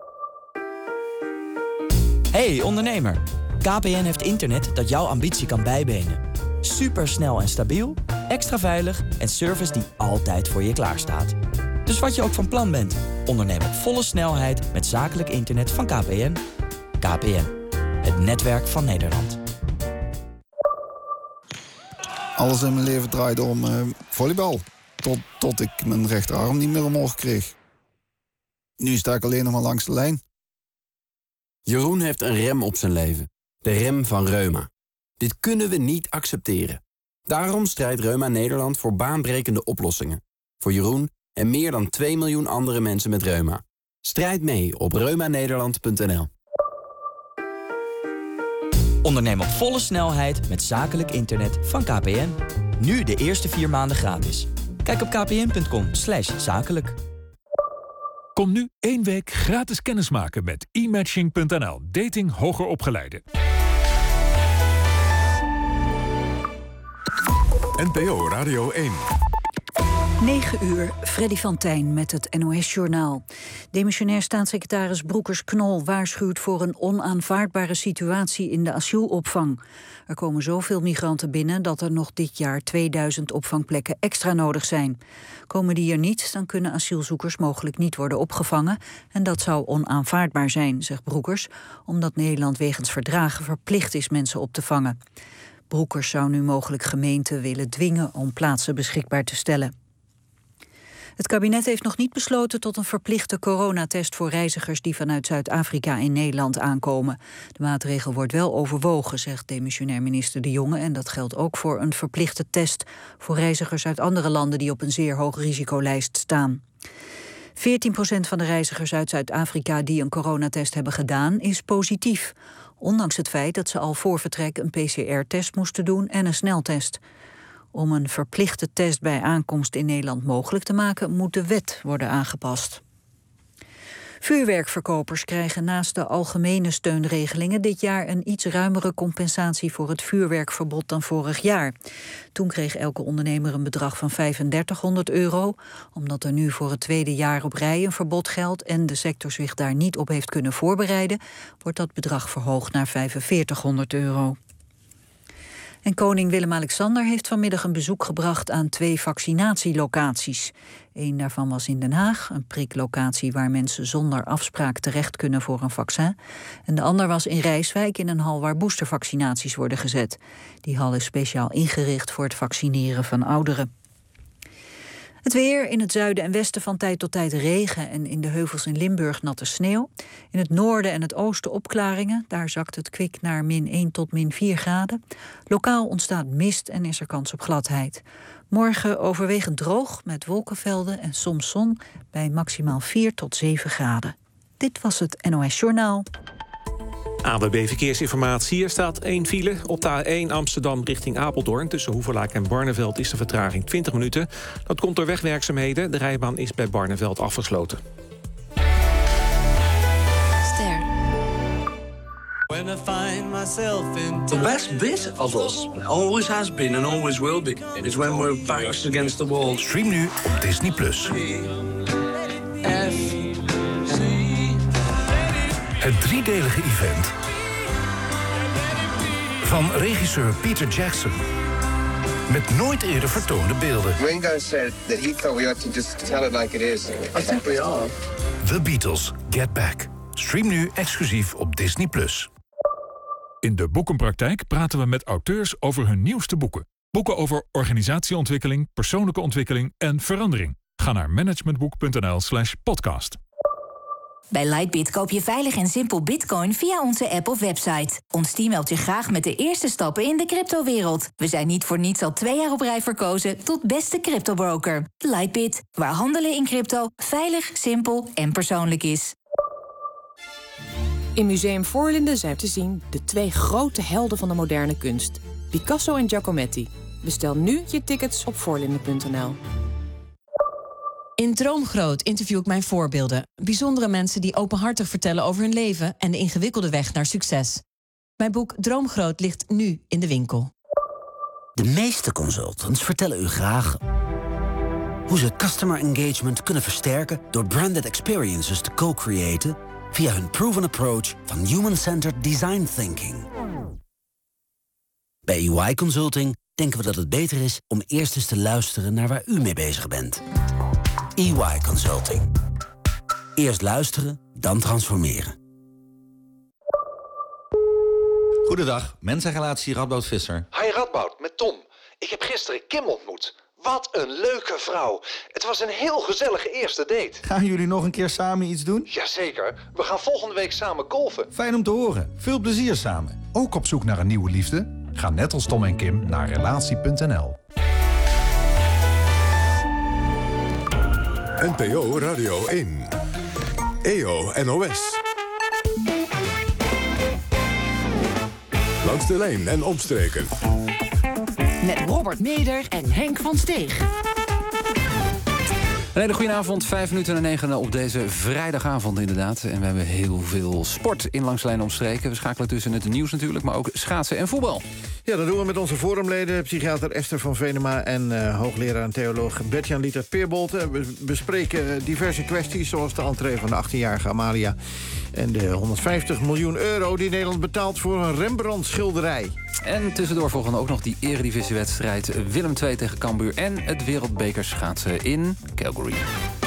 Hey ondernemer, K P N heeft internet dat jouw ambitie kan bijbenen. Supersnel en stabiel, extra veilig en service die altijd voor je klaarstaat. Dus wat je ook van plan bent, onderneem op volle snelheid met zakelijk internet van K P N. K P N, het netwerk van Nederland. Alles in mijn leven draait om uh, volleybal. Tot, tot ik mijn rechterarm niet meer omhoog kreeg. Nu sta ik alleen nog maar langs de lijn. Jeroen heeft een rem op zijn leven. De rem van reuma. Dit kunnen we niet accepteren. Daarom strijdt Reuma Nederland voor baanbrekende oplossingen. Voor Jeroen en meer dan twee miljoen andere mensen met reuma. Strijd mee op reuma nederland punt n l. Onderneem op volle snelheid met zakelijk internet van K P N. Nu de eerste vier maanden gratis. Kijk op kpn punt com slash zakelijk. Kom nu één week gratis kennismaken met e matching punt n l. Dating hoger opgeleiden. N P O Radio één. negen uur, Freddy van Tijn met het N O S-journaal. Demissionair staatssecretaris Broekers-Knol waarschuwt voor een onaanvaardbare situatie in de asielopvang. Er komen zoveel migranten binnen dat er nog dit jaar tweeduizend opvangplekken extra nodig zijn. Komen die er niet, dan kunnen asielzoekers mogelijk niet worden opgevangen. En dat zou onaanvaardbaar zijn, zegt Broekers, omdat Nederland wegens verdragen verplicht is mensen op te vangen. Broekers zou nu mogelijk gemeenten willen dwingen om plaatsen beschikbaar te stellen. Het kabinet heeft nog niet besloten tot een verplichte coronatest voor reizigers die vanuit Zuid-Afrika in Nederland aankomen. De maatregel wordt wel overwogen, zegt demissionair minister De Jonge, en dat geldt ook voor een verplichte test voor reizigers uit andere landen die op een zeer hoge risicolijst staan. veertien procent van de reizigers uit Zuid-Afrika die een coronatest hebben gedaan is positief, ondanks het feit dat ze al voor vertrek een P C R-test moesten doen en een sneltest. Om een verplichte test bij aankomst in Nederland mogelijk te maken, moet de wet worden aangepast. Vuurwerkverkopers krijgen naast de algemene steunregelingen dit jaar een iets ruimere compensatie voor het vuurwerkverbod dan vorig jaar. Toen kreeg elke ondernemer een bedrag van drieduizend euro. Omdat er nu voor het tweede jaar op rij een verbod geldt en de sector zich daar niet op heeft kunnen voorbereiden, wordt dat bedrag verhoogd naar vijfenveertighonderd euro. En koning Willem-Alexander heeft vanmiddag een bezoek gebracht aan twee vaccinatielocaties. Eén daarvan was in Den Haag, een priklocatie waar mensen zonder afspraak terecht kunnen voor een vaccin. En de ander was in Rijswijk in een hal waar boostervaccinaties worden gezet. Die hal is speciaal ingericht voor het vaccineren van ouderen. Het weer, in het zuiden en westen van tijd tot tijd regen en in de heuvels in Limburg natte sneeuw. In het noorden en het oosten opklaringen. Daar zakt het kwik naar min één tot min vier graden. Lokaal ontstaat mist en is er kans op gladheid. Morgen overwegend droog met wolkenvelden en soms zon bij maximaal vier tot zeven graden. Dit was het N O S-journaal. A B B Verkeersinformatie. Er staat één file op de A één Amsterdam richting Apeldoorn. Tussen Hoevelaak en Barneveld is de vertraging twintig minuten. Dat komt door wegwerkzaamheden. De rijbaan is bij Barneveld afgesloten. Ster. When I find myself in the best bit of us, always has been and always will be, is when we're backs against the wall. Stream nu op Disney Plus. Het driedelige event van regisseur Peter Jackson. Met nooit eerder vertoonde beelden. Ringo said that he thought we ought to just tell it like it is. I think we are. The Beatles, Get Back. Stream nu exclusief op Disney Plus. In de Boekenpraktijk praten we met auteurs over hun nieuwste boeken. Boeken over organisatieontwikkeling, persoonlijke ontwikkeling en verandering. Ga naar managementboek punt n l slash podcast. Bij Lightbit koop je veilig en simpel bitcoin via onze app of website. Ons team helpt je graag met de eerste stappen in de cryptowereld. We zijn niet voor niets al twee jaar op rij verkozen tot beste cryptobroker. Lightbit, waar handelen in crypto veilig, simpel en persoonlijk is. In Museum Voorlinden zijn te zien de twee grote helden van de moderne kunst. Picasso en Giacometti. Bestel nu je tickets op voorlinden punt n l. In Droomgroot interview ik mijn voorbeelden. Bijzondere mensen die openhartig vertellen over hun leven en de ingewikkelde weg naar succes. Mijn boek Droomgroot ligt nu in de winkel. De meeste consultants vertellen u graag hoe ze customer engagement kunnen versterken door branded experiences te co-creëren via hun proven approach van human-centered design thinking. Bij E Y Consulting denken we dat het beter is om eerst eens te luisteren naar waar u mee bezig bent. E Y Consulting. Eerst luisteren, dan transformeren. Goedendag, mensenrelatie Radboud Visser. Hi Radboud, met Tom. Ik heb gisteren Kim ontmoet. Wat een leuke vrouw. Het was een heel gezellige eerste date. Gaan jullie nog een keer samen iets doen? Jazeker. We gaan volgende week samen golfen. Fijn om te horen. Veel plezier samen. Ook op zoek naar een nieuwe liefde? Ga net als Tom en Kim naar relatie punt n l. N P O Radio één. E O N O S. Langs de lijn en omstreken. Met Robert Meder en Henk van Steeg. Een hele goede avond, vijf minuten en negen op deze vrijdagavond inderdaad. En we hebben heel veel sport in Langs de Lijn omstreken. We schakelen tussen het nieuws natuurlijk, maar ook schaatsen en voetbal. Ja, dat doen we met onze forumleden, psychiater Esther van Venema en uh, hoogleraar en theoloog Bert-Jan Lieter Peerbolt. We bespreken diverse kwesties, zoals de entree van de achttienjarige Amalia en de honderdvijftig miljoen euro die Nederland betaalt voor een Rembrandt-schilderij. En tussendoor volgen ook nog die eredivisiewedstrijd Willem twee tegen Cambuur en het wereldbekerschaatsen in Calgary.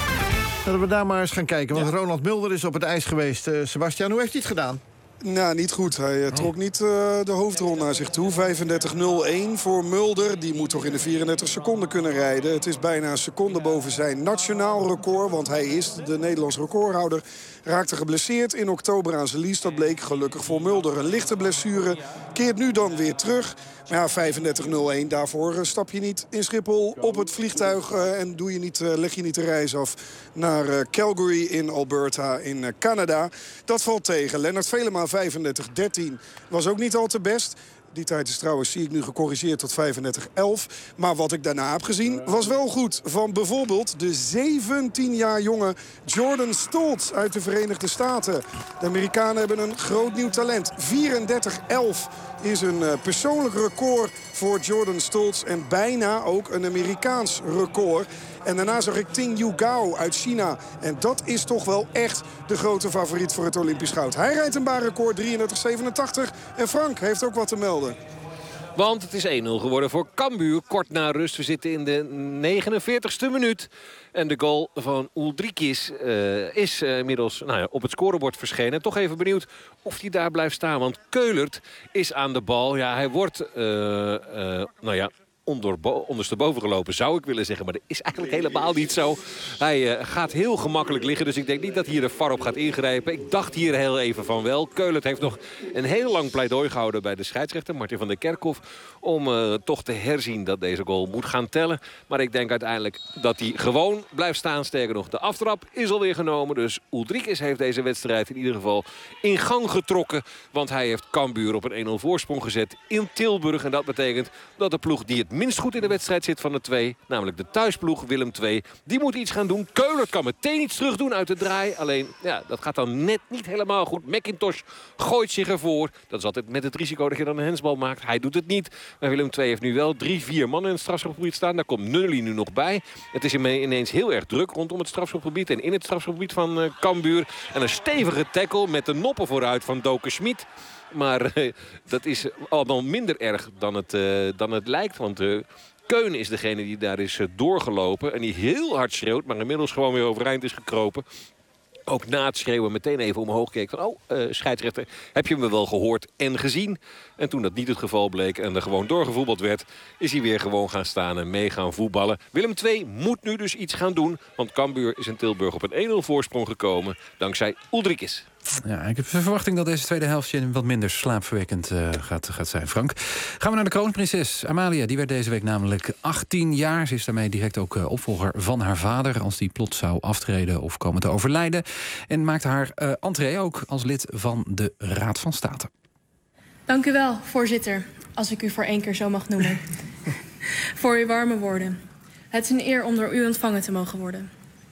Laten we daar maar eens gaan kijken, want ja. Ronald Mulder is op het ijs geweest. Uh, Sebastian, hoe heeft hij het gedaan? Nou, niet goed. Hij uh, trok niet uh, de hoofdrol naar zich toe. vijfendertig nul één voor Mulder. Die moet toch in de vierendertig seconden kunnen rijden. Het is bijna een seconde boven zijn nationaal record. Want hij is de Nederlands recordhouder. Raakte geblesseerd in oktober aan zijn lies. Dat bleek gelukkig voor Mulder een lichte blessure. Keert nu dan weer terug. Maar ja, vijfendertig nul één, daarvoor uh, stap je niet in Schiphol op het vliegtuig... Uh, en doe je niet, uh, leg je niet de reis af naar uh, Calgary in Alberta in uh, Canada. Dat valt tegen. Lennart Velema vijfendertig dertien was ook niet al te best. Die tijd is trouwens, zie ik nu, gecorrigeerd tot vijfendertig elf. Maar wat ik daarna heb gezien was wel goed. Van bijvoorbeeld de zeventien jaar jonge Jordan Stoltz uit de Verenigde Staten. De Amerikanen hebben een groot nieuw talent. vierendertig elf is een uh, persoonlijk record voor Jordan Stoltz. En bijna ook een Amerikaans record. En daarna zag ik Ting Yu Gao uit China. En dat is toch wel echt de grote favoriet voor het Olympisch goud. Hij rijdt een baanrecord drieëndertig zevenentachtig. En Frank heeft ook wat te melden. Want het is één nul geworden voor Cambuur. Kort na rust. We zitten in de negenenveertigste minuut. En de goal van Uldrikis uh, is uh, inmiddels nou ja, op het scorebord verschenen. Toch even benieuwd of hij daar blijft staan. Want Keulert is aan de bal. Ja, hij wordt... Uh, uh, nou ja... ondersteboven gelopen, zou ik willen zeggen. Maar dat is eigenlijk helemaal niet zo. Hij uh, gaat heel gemakkelijk liggen. Dus ik denk niet dat hier de V A R op gaat ingrijpen. Ik dacht hier heel even van wel. Keulert heeft nog een heel lang pleidooi gehouden bij de scheidsrechter, Martin van der Kerkhof, om uh, toch te herzien dat deze goal moet gaan tellen. Maar ik denk uiteindelijk dat hij gewoon blijft staan. Sterker nog, de aftrap is alweer genomen. Dus Uldrikis heeft deze wedstrijd in ieder geval in gang getrokken. Want hij heeft Cambuur op een één nul voorsprong gezet in Tilburg. En dat betekent dat de ploeg die het minst goed in de wedstrijd zit van de twee, namelijk de thuisploeg Willem twee, die moet iets gaan doen. Keulert kan meteen iets terug doen uit de draai. Alleen, ja, dat gaat dan net niet helemaal goed. McIntosh gooit zich ervoor. Dat is altijd met het risico dat je dan een hensbal maakt. Hij doet het niet. Maar Willem twee heeft nu wel drie, vier mannen in het strafschopgebied staan. Daar komt Nulli nu nog bij. Het is ineens heel erg druk rondom het strafschopgebied en in het strafschopgebied van uh, Cambuur. En een stevige tackle met de noppen vooruit van Doke Schmid. Maar uh, dat is allemaal minder erg dan het, uh, dan het lijkt. Want uh, Keun is degene die daar is uh, doorgelopen. En die heel hard schreeuwt, maar inmiddels gewoon weer overeind is gekropen. Ook na het schreeuwen meteen even omhoog keek van... oh, uh, scheidsrechter, heb je me wel gehoord en gezien? En toen dat niet het geval bleek en er gewoon doorgevoetbald werd... is hij weer gewoon gaan staan en mee gaan voetballen. Willem twee moet nu dus iets gaan doen. Want Cambuur is in Tilburg op een één nul voorsprong gekomen. Dankzij Uldrikis. Ja, ik heb de verwachting dat deze tweede helftje wat minder slaapverwekkend uh, gaat, gaat zijn. Frank, gaan we naar de kroonprinses Amalia. Die werd deze week namelijk achttien jaar. Ze is daarmee direct ook uh, opvolger van haar vader... als die plots zou aftreden of komen te overlijden. En maakte haar uh, entree ook als lid van de Raad van State. Dank u wel, voorzitter. Als ik u voor één keer zo mag noemen. Voor uw warme woorden. Het is een eer om door u ontvangen te mogen worden.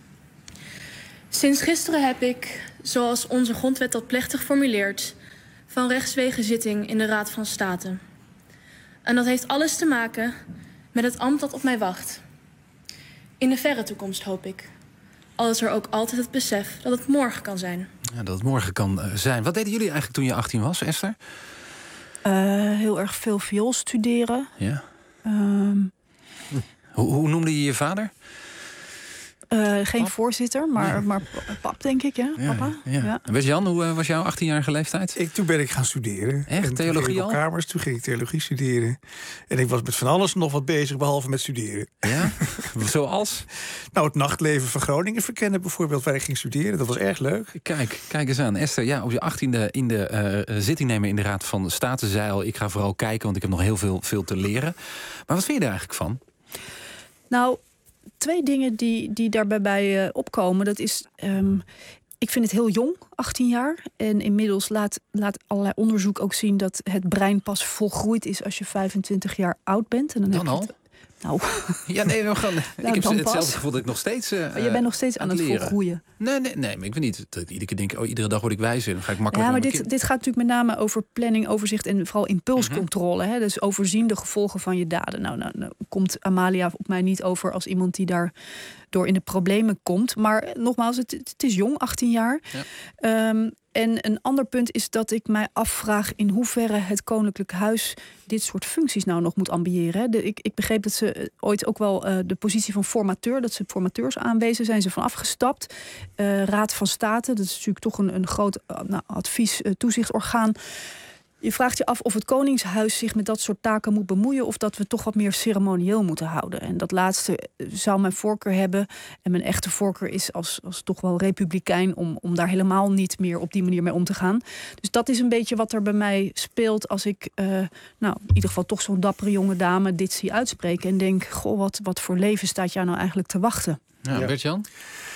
Sinds gisteren heb ik, zoals onze grondwet dat plechtig formuleert... van rechtswege zitting in de Raad van State. En dat heeft alles te maken met het ambt dat op mij wacht. In de verre toekomst, hoop ik. Al is er ook altijd het besef dat het morgen kan zijn. Ja, dat het morgen kan uh, zijn. Wat deden jullie eigenlijk toen je achttien was, Esther? Uh, heel erg veel viool studeren. Ja. Um... Hoe, hoe noemde je je vader? Uh, geen pap. voorzitter, maar, nee. maar pap, denk ik, ja. ja Papa. Ja. Ja. En Bert-Jan, hoe uh, was jouw achttienjarige leeftijd? Ik, toen ben ik gaan studeren. Echt? En theologie toen al? Kamers, toen ging ik theologie studeren. En ik was met van alles nog wat bezig, behalve met studeren. Ja? Zoals? Nou, het nachtleven van Groningen verkennen bijvoorbeeld, waar ik ging studeren. Dat was erg leuk. Kijk, kijk eens aan. Esther, ja, op je achttiende in de uh, zitting nemen in de Raad van State zei al, ik ga vooral kijken, want ik heb nog heel veel, veel te leren. Maar wat vind je er eigenlijk van? Nou, twee dingen die, die daarbij bij uh, opkomen. Dat is, um, ik vind het heel jong, achttien jaar. En inmiddels laat, laat allerlei onderzoek ook zien dat het brein pas volgroeid is als je vijfentwintig jaar oud bent. En dan, dan heb al? je het, nou, ja, nee, we gaan, nou, ik heb dan hetzelfde pas. gevoel dat ik nog steeds uh, Je bent nog steeds aan, aan het, het volgroeien. Nee, nee, nee, maar ik weet niet dat ik iedere keer denk, oh, iedere dag word ik wijzer. Dan ga ik makkelijk. Ja, maar dit, dit gaat natuurlijk met name over planning, overzicht en vooral impulscontrole. Mm-hmm. Hè? Dus overzien de gevolgen van je daden. Nou, nou, nou komt Amalia op mij niet over als iemand die daar door in de problemen komt. Maar nogmaals, het, het is jong, achttien jaar. Ja. Um, En een ander punt is dat ik mij afvraag in hoeverre het Koninklijk Huis dit soort functies nou nog moet ambiëren. De, ik, ik begreep dat ze ooit ook wel uh, de positie van formateur, dat ze formateurs aanwezen, zijn ze van afgestapt. Uh, Raad van State, dat is natuurlijk toch een, een groot uh, nou, advies, uh, toezichtorgaan. Je vraagt je af of het Koningshuis zich met dat soort taken moet bemoeien, of dat we toch wat meer ceremonieel moeten houden. En dat laatste zou mijn voorkeur hebben. En mijn echte voorkeur is als, als toch wel republikein om, om daar helemaal niet meer op die manier mee om te gaan. Dus dat is een beetje wat er bij mij speelt als ik, uh, nou, in ieder geval toch zo'n dappere jonge dame dit zie uitspreken. En denk, goh, wat, wat voor leven staat jou nou eigenlijk te wachten? Ja, ja. Bert-Jan?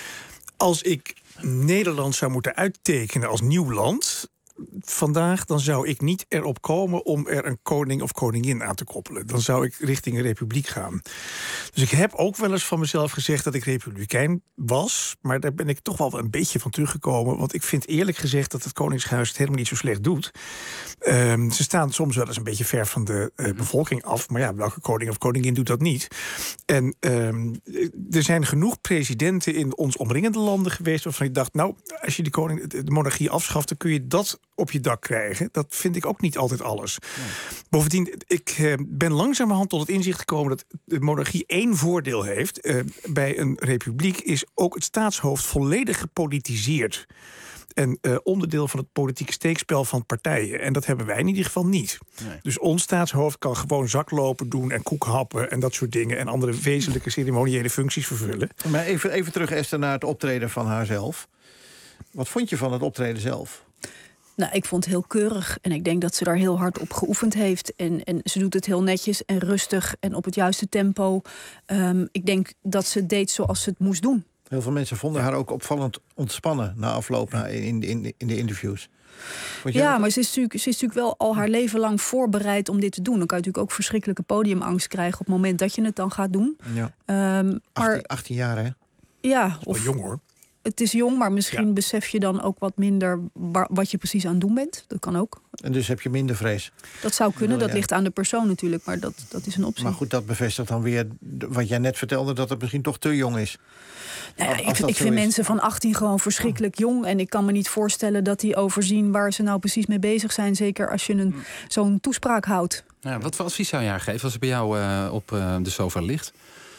Als ik Nederland zou moeten uittekenen als nieuw land vandaag, dan zou ik niet erop komen om er een koning of koningin aan te koppelen. Dan zou ik richting een republiek gaan. Dus ik heb ook wel eens van mezelf gezegd dat ik republikein was, maar daar ben ik toch wel een beetje van teruggekomen, want ik vind eerlijk gezegd dat het Koningshuis het helemaal niet zo slecht doet. Um, ze staan soms wel eens een beetje ver van de uh, bevolking af, maar ja, welke koning of koningin doet dat niet? En um, er zijn genoeg presidenten in ons omringende landen geweest waarvan ik dacht, nou, als je de, koning, de monarchie afschaft, dan kun je dat op je dak krijgen. Dat vind ik ook niet altijd alles. Nee. Bovendien, ik uh, ben langzamerhand tot het inzicht gekomen dat de monarchie één voordeel heeft. Uh, bij een republiek is ook het staatshoofd volledig gepolitiseerd. En uh, onderdeel van het politieke steekspel van partijen. En dat hebben wij in ieder geval niet. Nee. Dus ons staatshoofd kan gewoon zaklopen doen en koek happen en dat soort dingen. En andere wezenlijke ceremoniële functies vervullen. Maar even, even terug, Esther, naar het optreden van haarzelf. Wat vond je van het optreden zelf? Nou, ik vond het heel keurig en ik denk dat ze daar heel hard op geoefend heeft. En, en ze doet het heel netjes en rustig en op het juiste tempo. Um, ik denk dat ze het deed zoals ze het moest doen. Heel veel mensen vonden haar ook opvallend ontspannen na afloop na, in, in, in de interviews. Ja, maar ze is, natuurlijk, ze is natuurlijk wel al haar leven lang voorbereid om dit te doen. Dan kan je natuurlijk ook verschrikkelijke podiumangst krijgen op het moment dat je het dan gaat doen. Ja. Um, maar, achttien, achttien jaar, hè? Ja, of, jong hoor. Het is jong, maar misschien ja. besef je dan ook wat minder wat je precies aan het doen bent. Dat kan ook. En dus heb je minder vrees? Dat zou kunnen, dat ligt aan de persoon natuurlijk, maar dat, dat is een optie. Maar goed, dat bevestigt dan weer wat jij net vertelde, dat het misschien toch te jong is. Nou ja, ik, ik vind is. mensen van achttien gewoon verschrikkelijk jong. En ik kan me niet voorstellen dat die overzien waar ze nou precies mee bezig zijn. Zeker als je een, zo'n toespraak houdt. Ja, wat voor advies zou je haar geven als het bij jou uh, op uh, de sofa ligt?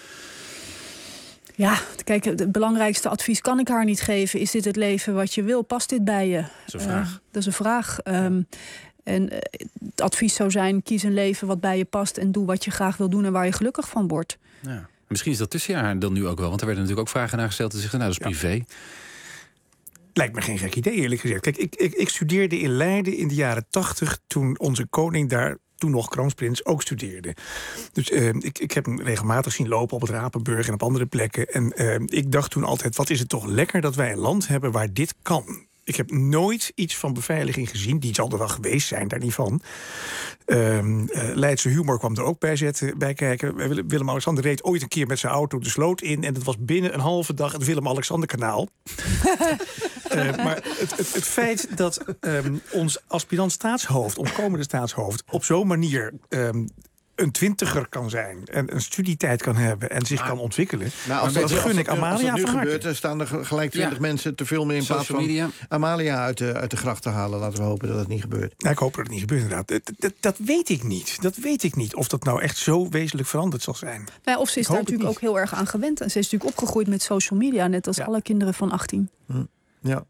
Ja, kijk, het belangrijkste advies kan ik haar niet geven. Is dit het leven wat je wil? Past dit bij je? Dat is een vraag. Uh, dat is een vraag. Um, en uh, het advies zou zijn, kies een leven wat bij je past en doe wat je graag wil doen en waar je gelukkig van wordt. Ja. Misschien is dat tussen jaar dan nu ook wel, want er werden natuurlijk ook vragen naar gesteld. En zeggen, nou, dat is privé. Ja. Lijkt me geen gek idee, eerlijk gezegd. Kijk, ik, ik, ik studeerde in Leiden in de jaren tachtig, toen onze koning daar, toen nog kroonsprins, ook studeerde. Dus uh, ik, ik heb hem regelmatig zien lopen op het Rapenburg en op andere plekken. En uh, ik dacht toen altijd, wat is het toch lekker dat wij een land hebben waar dit kan. Ik heb nooit iets van beveiliging gezien. Die zal er wel geweest zijn, daar niet van. Um, uh, Leidse humor kwam er ook bij, zetten, bij kijken. Willem-Alexander reed ooit een keer met zijn auto de sloot in. En dat was binnen een halve dag het Willem-Alexander-kanaal. uh, maar het, het, het feit dat um, ons aspirant staatshoofd, ons komende staatshoofd, op zo'n manier Um, een twintiger kan zijn en een studietijd kan hebben en zich kan ontwikkelen. Nou, als dan dat, gun als ik dat, Amalia als dat nu van harte. gebeurt, dan staan er gelijk twintig Ja. mensen te filmen in plaats Social van media. Amalia uit de, uit de gracht te halen. Laten we hopen dat het niet gebeurt. Nou, ik hoop dat het niet gebeurt inderdaad. Dat, dat, dat weet ik niet. Dat weet ik niet. Of dat nou echt zo wezenlijk veranderd zal zijn. Nou ja, of ze is Ik daar hoop het natuurlijk ook heel erg aan gewend. En ze is natuurlijk opgegroeid met social media, net als alle kinderen van achttien. Hm. Ja.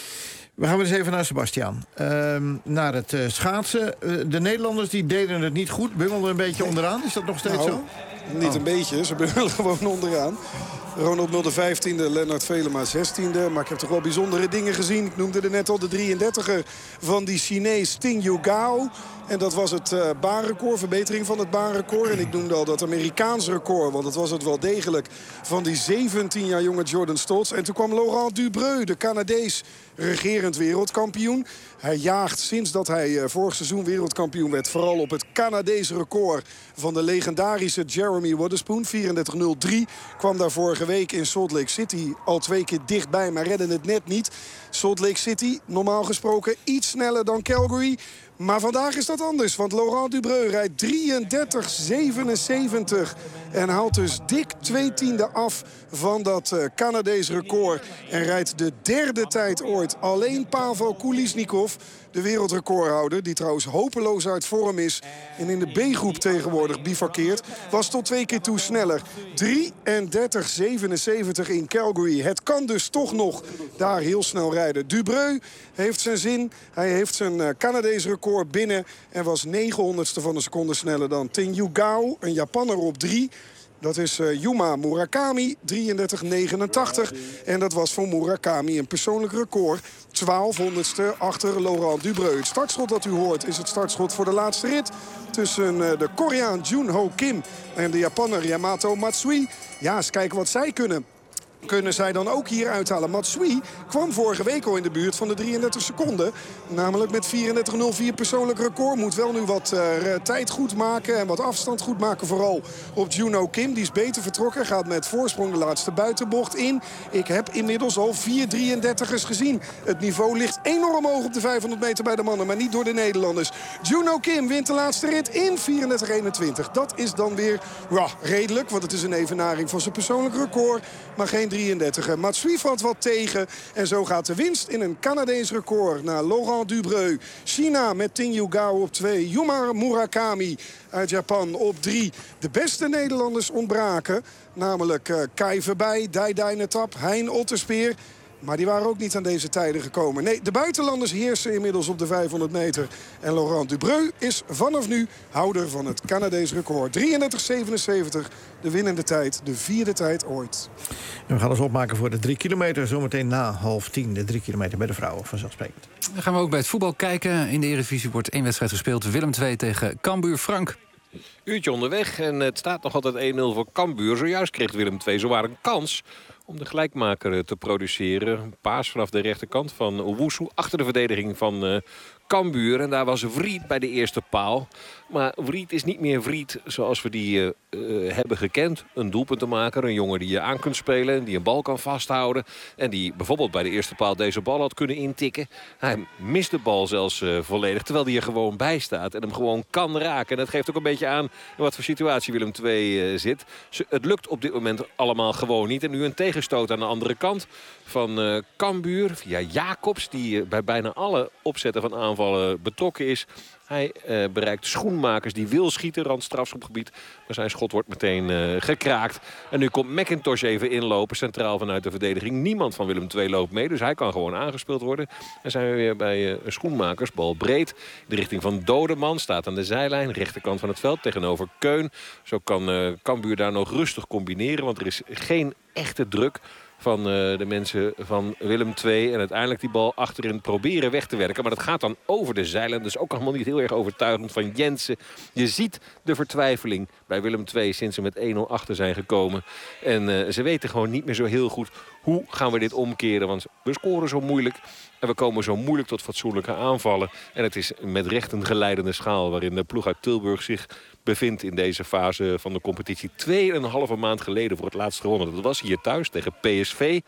We gaan weer eens even naar Sebastiaan. Ehm, naar het uh, schaatsen. Uh, de Nederlanders die deden het niet goed. Bungelden een beetje onderaan. Is dat nog steeds Nou, zo? Niet Oh. een beetje, ze bungelen gewoon onderaan. Ronald Mulder vijftiende, Lennart Velema zestiende. Maar ik heb toch wel bijzondere dingen gezien. Ik noemde er net al de drieëndertiger van die Chinees Ting Yu Gao. En dat was het uh, baanrecord, verbetering van het baanrecord. En ik noemde al dat Amerikaans record, want dat was het wel degelijk, van die zeventien jaar jonge Jordan Stoltz. En toen kwam Laurent Dubreuil, de Canadees, regerend wereldkampioen. Hij jaagt sinds dat hij uh, vorig seizoen wereldkampioen werd vooral op het Canadese record van de legendarische Jeremy Wotherspoon. vierendertig nul drie kwam daar vorige week in Salt Lake City al twee keer dichtbij, maar redden het net niet. Salt Lake City, normaal gesproken iets sneller dan Calgary. Maar vandaag is dat anders, want Laurent Dubreuil rijdt drieëndertig zevenenzeventig. En haalt dus dik twee tiende af van dat uh, Canadees record. En rijdt de derde tijd ooit. Alleen Pavel Kulisnikov, de wereldrecordhouder, die trouwens hopeloos uit vorm is en in de B-groep tegenwoordig bivakkeert, was tot twee keer toe sneller. drieëndertig zevenenzeventig in Calgary. Het kan dus toch nog daar heel snel rijden. Dubreuil heeft zijn zin. Hij heeft zijn uh, Canadees record binnen en was negenhonderdste van een seconde sneller dan Ting Yu Gao, een Japanner op drie. Dat is uh, Yuma Murakami, drieëndertig negenentachtig. En dat was voor Murakami een persoonlijk record. twaalfhonderdste achter Laurent Dubreuil. Het startschot dat u hoort is het startschot voor de laatste rit tussen uh, de Koreaan Junho Kim en de Japanner Yamato Matsui. Ja, eens kijken wat zij kunnen. Kunnen zij dan ook hier uithalen? Matsui kwam vorige week al in de buurt van de drieëndertig seconden. Namelijk met vierendertig nul vier persoonlijk record. Moet wel nu wat uh, tijd goed maken en wat afstand goed maken. Vooral op Junho Kim. Die is beter vertrokken. Gaat met voorsprong de laatste buitenbocht in. Ik heb inmiddels al vier drieëndertigers gezien. Het niveau ligt enorm hoog op de vijfhonderd meter bij de mannen. Maar niet door de Nederlanders. Junho Kim wint de laatste rit in vierendertig eenentwintig. Dat is dan weer ja, redelijk. Want het is een evenaring van zijn persoonlijk record. Maar geen drieëndertiger. Matsui valt wat tegen. En zo gaat de winst in een Canadees record naar Laurent Dubreuil. China met Ting Yu Gao op twee. Yuma Murakami uit Japan op drie. De beste Nederlanders ontbraken. Namelijk uh, Kai Verbij, Dai Dai Netap, Hein Otterspeer. Maar die waren ook niet aan deze tijden gekomen. Nee, de buitenlanders heersen inmiddels op de vijfhonderd meter. En Laurent Dubreuil is vanaf nu houder van het Canadees record. drieëndertig zevenenzeventig, de winnende tijd, de vierde tijd ooit. En we gaan ons opmaken voor de drie kilometer. Zometeen na half tien, de drie kilometer bij de vrouwen, vanzelfsprekend. Dan gaan we ook bij het voetbal kijken. In de Eredivisie wordt één wedstrijd gespeeld. Willem twee tegen Cambuur. Frank. Uurtje onderweg en het staat nog altijd één nul voor Cambuur. Zojuist kreeg Willem twee zowaar een kans om de gelijkmaker te produceren. Een paas vanaf de rechterkant van Owusu achter de verdediging van uh, Cambuur. En daar was Vriet bij de eerste paal. Maar Vriet is niet meer Vriet zoals we die uh, uh, hebben gekend. Een doelpuntenmaker, een jongen die je aan kunt spelen, die een bal kan vasthouden. En die bijvoorbeeld bij de eerste paal deze bal had kunnen intikken. Hij mist de bal zelfs uh, volledig, terwijl hij er gewoon bij staat. En hem gewoon kan raken. En dat geeft ook een beetje aan in wat voor situatie Willem twee uh, zit. Ze, het lukt op dit moment allemaal gewoon niet. En nu een tegenstoot aan de andere kant van uh, Cambuur via Jacobs, die uh, bij bijna alle opzetten van aanvallen betrokken is. Hij uh, bereikt schoenmakers die wil schieten, rand strafschopgebied. Maar zijn schot wordt meteen uh, gekraakt. En nu komt McIntosh even inlopen, centraal vanuit de verdediging. Niemand van Willem twee loopt mee, dus hij kan gewoon aangespeeld worden. En zijn we weer bij uh, schoenmakers, bal breed. In de richting van Dodeman, staat aan de zijlijn, rechterkant van het veld tegenover Keun. Zo kan uh, Cambuur daar nog rustig combineren, want er is geen echte druk van uh, de mensen van Willem twee. En uiteindelijk die bal achterin proberen weg te werken. Maar dat gaat dan over de zeilen. Dus ook allemaal niet heel erg overtuigend van Jensen. Je ziet de vertwijfeling bij Willem twee sinds ze met één nul achter zijn gekomen. En uh, ze weten gewoon niet meer zo heel goed hoe gaan we dit omkeren. Want we scoren zo moeilijk. En we komen zo moeilijk tot fatsoenlijke aanvallen. En het is met recht een geleidende schaal waarin de ploeg uit Tilburg zich bevindt in deze fase van de competitie. Twee en een halve maand geleden voor het laatst gewonnen. Dat was hier thuis tegen P S V.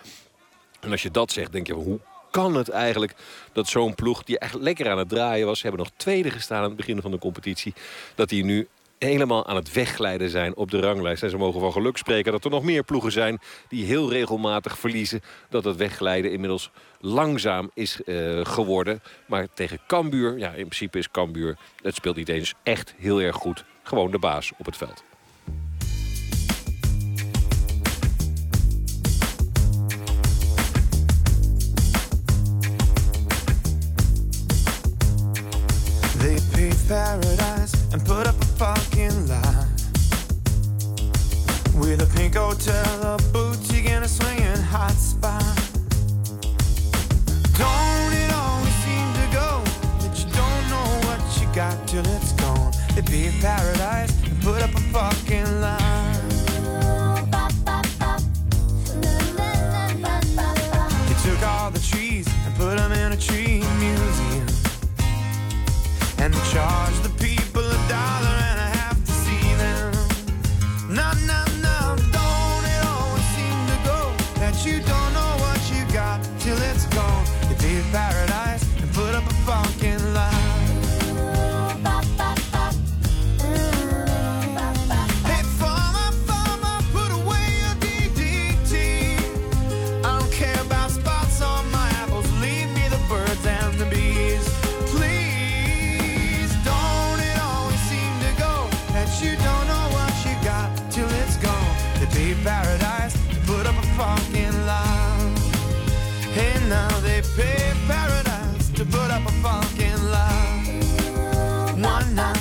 En als je dat zegt, denk je, hoe kan het eigenlijk dat zo'n ploeg die echt lekker aan het draaien was, hebben nog tweede gestaan aan het begin van de competitie, dat die nu helemaal aan het wegglijden zijn op de ranglijst. En ze mogen van geluk spreken dat er nog meer ploegen zijn die heel regelmatig verliezen. Dat het wegglijden inmiddels langzaam is uh, geworden. Maar tegen Cambuur, ja, in principe is Cambuur, het speelt niet eens echt heel erg goed. Gewoon de baas op het veld. They paved paradise and put up a fucking lie with a pink hotel, a boutique and a swinging hot spot. Don't it always seem to go that you don't know what you got till it's gone? They paved paradise and put up a fucking lie. They took all the trees and put them in a tree museum. And they charge the people a dollar and a half to see them. No, no, no, don't it always seem to go that you don't know what you got till it's gone? They paved paradise and put up a fucking lie. Hey, farmer, farmer, put away your D D T. I don't care about spots on my apples, leave me the birds and the bees. You don't know what you got till it's gone. They paved paradise to put up a fucking lie. Hey, now they paved paradise to put up a fucking lie. One night.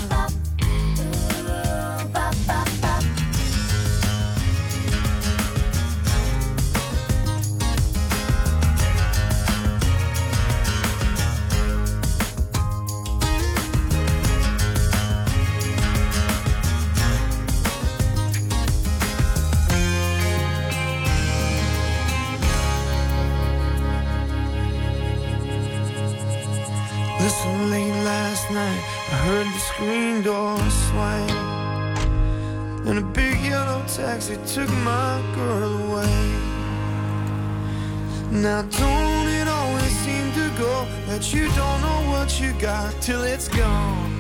Listen, late last night I heard the screen door swing, and a big yellow taxi took my girl away. Now don't it always seem to go that you don't know what you got till it's gone?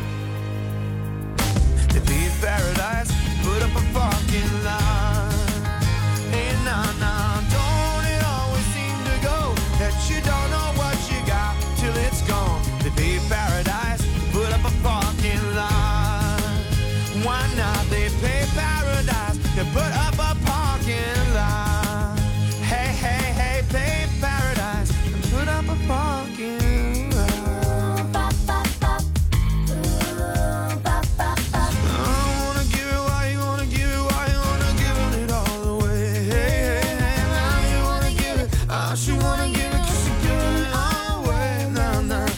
They paved paradise, put up a fucking line. Hey, nah, nah, don't it always seem to go that you don't know what you got till it's gone? They paved paradise, put up a fucking line. Why not? They paved paradise, they put up a parking lot. Hey, hey, hey, paved paradise, and put up a parking lot. I wanna give it, why you wanna give it, why you wanna give it all away. Hey, hey, hey, now you wanna give it, I should wanna give it, cause you're giving it all away. Nah, nah.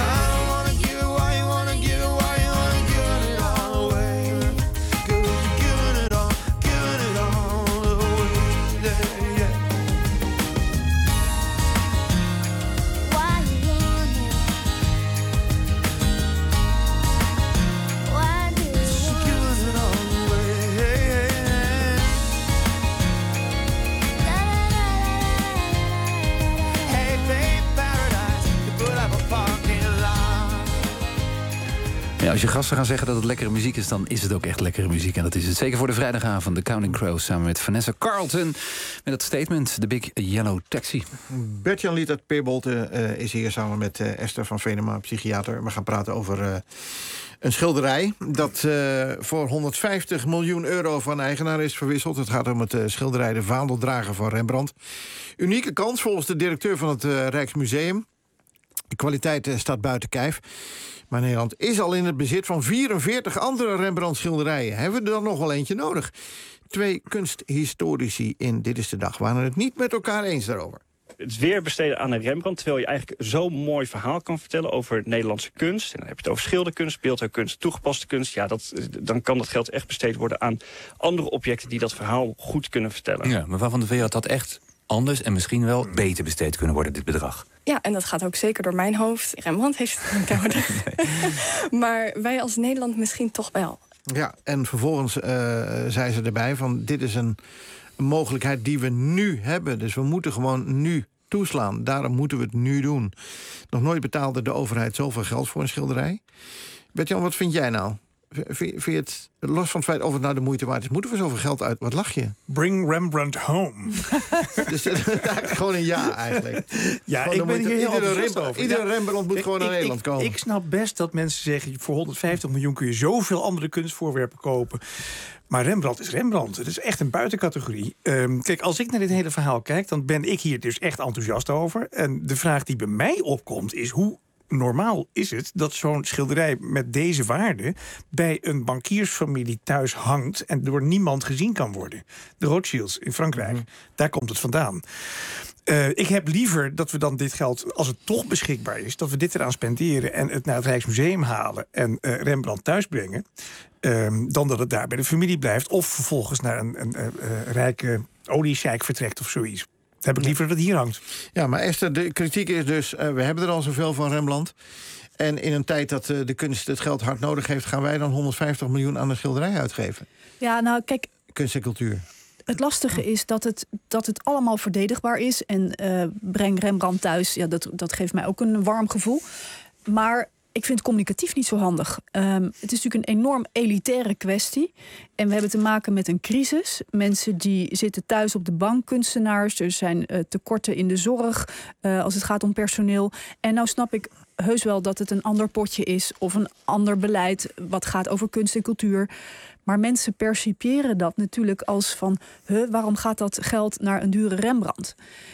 Ja, als je gasten gaan zeggen dat het lekkere muziek is, dan is het ook echt lekkere muziek. En dat is het zeker voor de vrijdagavond. The Counting Crows samen met Vanessa Carlton. Met het statement, The Big Yellow Taxi. Bert-Jan Lietert Peerbolte uh, is hier samen met uh, Esther van Venema, psychiater. We gaan praten over uh, een schilderij dat uh, voor honderdvijftig miljoen euro van eigenaar is verwisseld. Het gaat om het uh, schilderij De Vaandeldrager van Rembrandt. Unieke kans volgens de directeur van het uh, Rijksmuseum. De kwaliteit uh, staat buiten kijf. Maar Nederland is al in het bezit van vierenveertig andere Rembrandt-schilderijen. Hebben we er dan nog wel eentje nodig? Twee kunsthistorici in Dit is de Dag waren het niet met elkaar eens daarover. Het weer besteden aan een Rembrandt, terwijl je eigenlijk zo'n mooi verhaal kan vertellen over Nederlandse kunst. En dan heb je het over schilderkunst, beeldhouwkunst, toegepaste kunst. Ja, dat, dan kan dat geld echt besteed worden aan andere objecten die dat verhaal goed kunnen vertellen. Ja, maar waarvan de wereld dat echt anders en misschien wel beter besteed kunnen worden, dit bedrag? Ja, en dat gaat ook zeker door mijn hoofd. Rembrandt heeft het niet nodig. Nee. Maar wij als Nederland misschien toch wel. Ja, en vervolgens uh, zei ze erbij van dit is een mogelijkheid die we nu hebben. Dus we moeten gewoon nu toeslaan. Daarom moeten we het nu doen. Nog nooit betaalde de overheid zoveel geld voor een schilderij. Bert-Jan, wat vind jij nou? Vind, vind je het, los van het feit of het nou de moeite waard is... moeten we zoveel geld uit? Wat lach je? Bring Rembrandt home. Dus eigenlijk gewoon een ja, eigenlijk. Ja, gewoon ik ben hier heel iedere enthousiast Rem, over. Iedere Ja, Rembrandt moet ik, gewoon naar ik, Nederland ik, komen. Ik snap best dat mensen zeggen... voor honderdvijftig miljoen kun je zoveel andere kunstvoorwerpen kopen. Maar Rembrandt is Rembrandt. Het is echt een buitencategorie. Um, kijk, als ik naar dit hele verhaal kijk... dan ben ik hier dus echt enthousiast over. En de vraag die bij mij opkomt is... hoe normaal is het dat zo'n schilderij met deze waarde... bij een bankiersfamilie thuis hangt... en door niemand gezien kan worden? De Rothschilds in Frankrijk, mm-hmm. daar komt het vandaan. Uh, ik heb liever dat we dan dit geld, als het toch beschikbaar is... dat we dit eraan spenderen en het naar het Rijksmuseum halen... en uh, Rembrandt thuisbrengen... Um, dan dat het daar bij de familie blijft... of vervolgens naar een, een, een, een rijke oliesjeik vertrekt of zoiets. Dan heb ik liever dat het hier hangt. Ja, maar Esther, de kritiek is dus... Uh, we hebben er al zoveel van Rembrandt. En in een tijd dat uh, de kunst het geld hard nodig heeft... gaan wij dan honderdvijftig miljoen aan een schilderij uitgeven? Ja, nou kijk... Kunst en cultuur. Het lastige is dat het, dat het allemaal verdedigbaar is. En uh, breng Rembrandt thuis, ja, dat, dat geeft mij ook een warm gevoel. Maar ik vind het communicatief niet zo handig. Um, het is natuurlijk een enorm elitaire kwestie. En we hebben te maken met een crisis. Mensen die zitten thuis op de bank, kunstenaars. Er zijn uh, tekorten in de zorg uh, als het gaat om personeel. En nou snap ik heus wel dat het een ander potje is... of een ander beleid wat gaat over kunst en cultuur. Maar mensen percipiëren dat natuurlijk als van... Huh, waarom gaat dat geld naar een dure Rembrandt?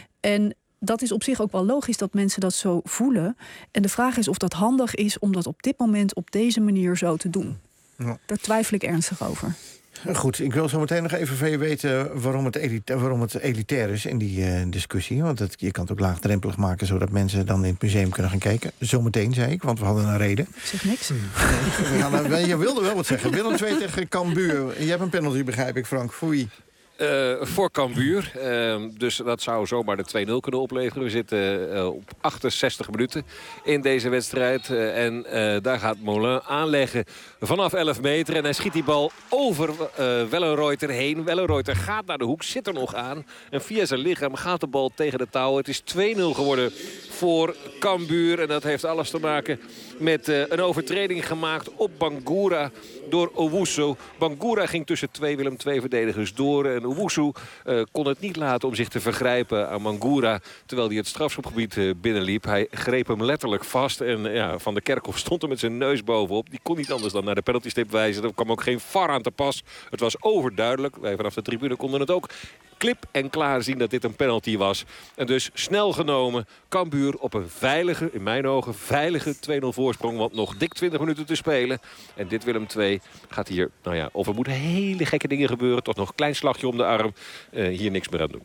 En dat is op zich ook wel logisch dat mensen dat zo voelen. En de vraag is of dat handig is om dat op dit moment... op deze manier zo te doen. Ja. Daar twijfel ik ernstig over. Goed, ik wil zo meteen nog even van je weten waarom het, elita- waarom het elitair is in die uh, discussie. Want het, je kan het ook laagdrempelig maken, zodat mensen dan in het museum kunnen gaan kijken. Zometeen, zei ik, want we hadden een reden. Ik zeg niks. Nee, we gaan, uh, je wilde wel wat zeggen. Willem twee tegen Cambuur. Je hebt een penalty, begrijp ik, Frank. Voor wie? Uh, voor Cambuur. Uh, dus dat zou zomaar de twee nul kunnen opleveren. We zitten uh, op achtenzestig minuten in deze wedstrijd. Uh, en uh, daar gaat Moulin aanleggen vanaf elf meter. En hij schiet die bal over uh, Wellenreuter heen. Wellenreuter gaat naar de hoek, zit er nog aan. En via zijn lichaam gaat de bal tegen de touw. Het is twee nul geworden voor Cambuur. En dat heeft alles te maken met uh, een overtreding gemaakt op Bangura door Owusu. Bangura ging tussen twee Willem twee verdedigers door. En Owusu uh, kon het niet laten om zich te vergrijpen aan Bangura... terwijl hij het strafschopgebied uh, binnenliep. Hij greep hem letterlijk vast. En uh, ja, Van der Kerkhof stond er met zijn neus bovenop. Die kon niet anders dan naar de penaltystip wijzen. Er kwam ook geen V A R aan te pas. Het was overduidelijk. Wij vanaf de tribune konden het ook klip en klaar zien dat dit een penalty was. En dus snel genomen. Cambuur op een veilige, in mijn ogen, veilige twee nul voorsprong. Want nog dik twintig minuten te spelen. En dit Willem twee gaat hier, nou ja, of er moeten hele gekke dingen gebeuren. Toch nog een klein slagje om de arm. Uh, hier niks meer aan doen.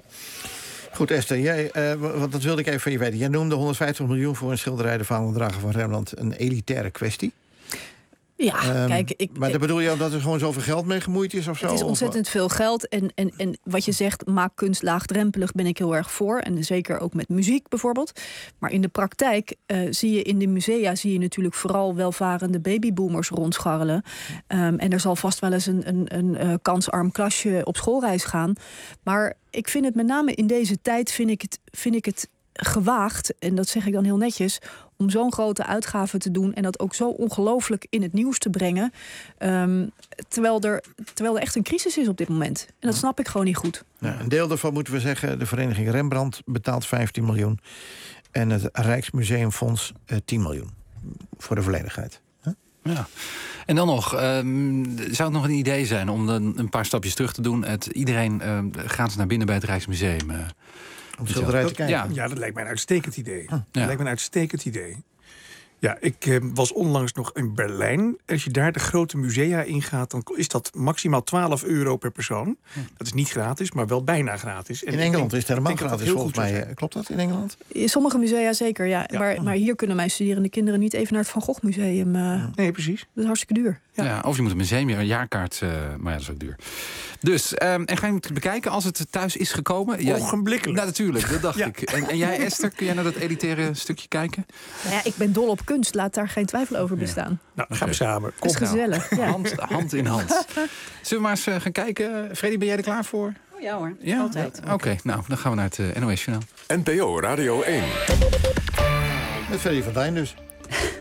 Goed, Esther, jij, uh, want dat wilde ik even van je weten. Jij noemde honderdvijftig miljoen voor een schilderij de vaandeldrager van Rembrandt een elitaire kwestie. Ja, um, kijk, ik, maar dat bedoel je dat er gewoon zoveel geld mee gemoeid is of zo? Het is ontzettend of, veel geld. En, en, en wat je zegt, maak kunst laagdrempelig, ben ik heel erg voor. En zeker ook met muziek bijvoorbeeld. Maar in de praktijk uh, zie je in de musea zie je natuurlijk vooral welvarende babyboomers rondscharrelen. Um, en er zal vast wel eens een, een, een uh, kansarm klasje op schoolreis gaan. Maar ik vind het met name in deze tijd vind ik het, vind ik het gewaagd, en dat zeg ik dan heel netjes, om zo'n grote uitgave te doen en dat ook zo ongelooflijk in het nieuws te brengen. Um, terwijl, er, terwijl er echt een crisis is op dit moment. En dat snap ik gewoon niet goed. Ja, een deel daarvan moeten we zeggen, de vereniging Rembrandt betaalt vijftien miljoen. En het Rijksmuseumfonds uh, tien miljoen. Voor de volledigheid. Huh? Ja. En dan nog, um, zou het nog een idee zijn om dan een paar stapjes terug te doen? Het, iedereen uh, gaat naar binnen bij het Rijksmuseum. Uh, Om schilderij te kijken? Ja. ja, dat lijkt mij een uitstekend idee. Huh. Dat ja. lijkt me een uitstekend idee. Ja, ik eh, was onlangs nog in Berlijn. Als je daar de grote musea ingaat, dan is dat maximaal twaalf euro per persoon. Hm. Dat is niet gratis, maar wel bijna gratis. En in Engeland denk, is het helemaal gratis, volgens mij. Klopt dat in Engeland? In sommige musea zeker, ja. ja. Maar, maar hier kunnen mijn studerende kinderen niet even naar het Van Gogh Museum. Uh, nee, precies. Dat is hartstikke duur. Ja. Ja, of je moet een museum, een jaarkaart, uh, maar ja, dat is ook duur. Dus, um, en ga je het bekijken als het thuis is gekomen? Ja, ogenblikkelijk. Nou, natuurlijk, dat dacht ja. ik. En, en jij, Esther, kun jij naar dat elitaire stukje kijken? Nou ja, ik ben dol op kunst, laat daar geen twijfel over bestaan. Ja. Nou, gaan we samen. Kom dat is gezellig. Nou. Ja. Hand, hand in hand. Zullen we maar eens uh, gaan kijken? Freddy, ben jij er klaar voor? Oh, ja hoor, ja? altijd. Oké, okay, nou, dan gaan we naar het uh, N O S-journaal. N P O Radio één. Met Freddy van Dijn dus.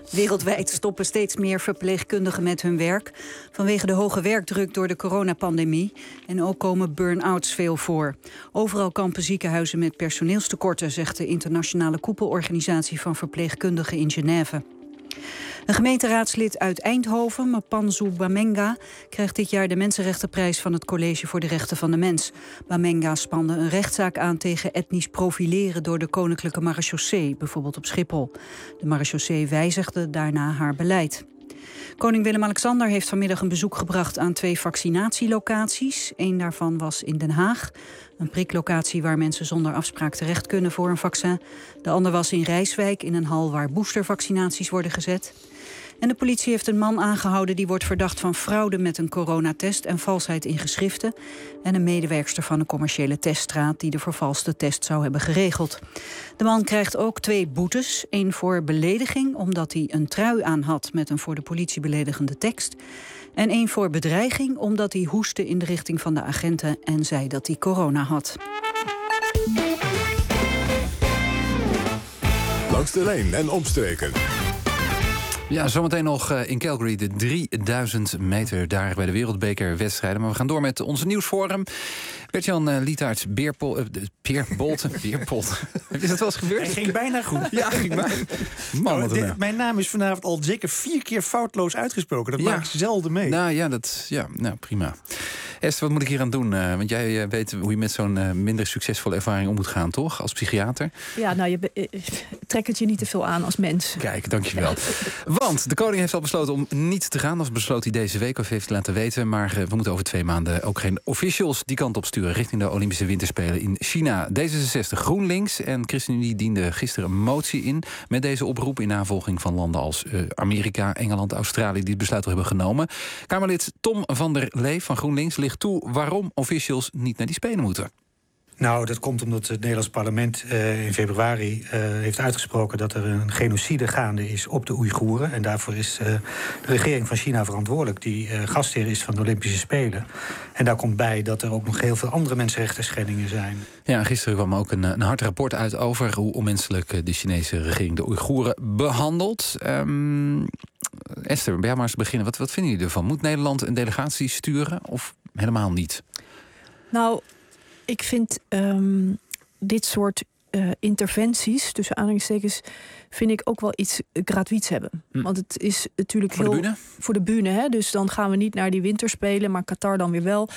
Wereldwijd stoppen steeds meer verpleegkundigen met hun werk vanwege de hoge werkdruk door de coronapandemie. En ook komen burn-outs veel voor. Overal kampen ziekenhuizen met personeelstekorten, zegt de internationale koepelorganisatie van verpleegkundigen in Genève. Een gemeenteraadslid uit Eindhoven, Mapanzu Bamenga, krijgt dit jaar de Mensenrechtenprijs van het College voor de Rechten van de Mens. Bamenga spande een rechtszaak aan tegen etnisch profileren door de Koninklijke Marechaussee, bijvoorbeeld op Schiphol. De Marechaussee wijzigde daarna haar beleid. Koning Willem-Alexander heeft vanmiddag een bezoek gebracht aan twee vaccinatielocaties. Eén daarvan was in Den Haag, een priklocatie waar mensen zonder afspraak terecht kunnen voor een vaccin. De ander was in Rijswijk, in een hal waar boostervaccinaties worden gezet. En de politie heeft een man aangehouden die wordt verdacht van fraude met een coronatest en valsheid in geschriften. En een medewerkster van een commerciële teststraat die de vervalste test zou hebben geregeld. De man krijgt ook twee boetes. Eén voor belediging, omdat hij een trui aan had met een voor de politie beledigende tekst. En één voor bedreiging, omdat hij hoestte in de richting van de agenten en zei dat hij corona had. Langs de lijn en omstreken. Ja, zometeen nog in Calgary de drieduizend meter daar bij de wereldbekerwedstrijden. Maar we gaan door met onze nieuwsforum. Bert-Jan uh, Lietaerts, Beerpol... Uh, Beerbolten, Beerpot. Is dat wel eens gebeurd? Hij ging bijna goed. Ja, ging bijna. Man, nou, wat dit, mijn naam is vanavond al zeker vier keer foutloos uitgesproken. Dat ja. maak ik zelden mee. Nou ja, dat, ja, nou prima. Esther, wat moet ik hier aan doen? Uh, want jij uh, weet hoe je met zo'n uh, minder succesvolle ervaring om moet gaan, toch? Als psychiater. Ja, nou, je uh, trek het je niet te veel aan als mens. Kijk, dankjewel. Want de koning heeft al besloten om niet te gaan. Of besloot hij deze week, of heeft hij laten weten. Maar uh, we moeten over twee maanden ook geen officials die kant op sturen richting de Olympische Winterspelen in China. D zesenzestig, GroenLinks en ChristenUnie dienden gisteren een motie in met deze oproep in navolging van landen als uh, Amerika, Engeland, Australië die het besluit al hebben genomen. Kamerlid Tom van der Lee van GroenLinks ligt toe waarom officials niet naar die Spelen moeten. Nou, dat komt omdat het Nederlands parlement uh, in februari uh, heeft uitgesproken dat er een genocide gaande is op de Oeigoeren. En daarvoor is uh, de regering van China verantwoordelijk, die uh, gastheer is van de Olympische Spelen. En daar komt bij dat er ook nog heel veel andere mensenrechten schendingen zijn. Ja, gisteren kwam ook een, een hard rapport uit over hoe onmenselijk de Chinese regering de Oeigoeren behandelt. Um, Esther, bij jou maar eens beginnen. Wat, wat vinden jullie ervan? Moet Nederland een delegatie sturen of helemaal niet? Nou, ik vind um, dit soort uh, interventies, tussen aanhalingstekens, vind ik ook wel iets gratuits hebben. Hm. Want het is natuurlijk voor heel... de bühne? Voor de bühne, hè? Dus dan gaan we niet naar die winterspelen, maar Qatar dan weer wel.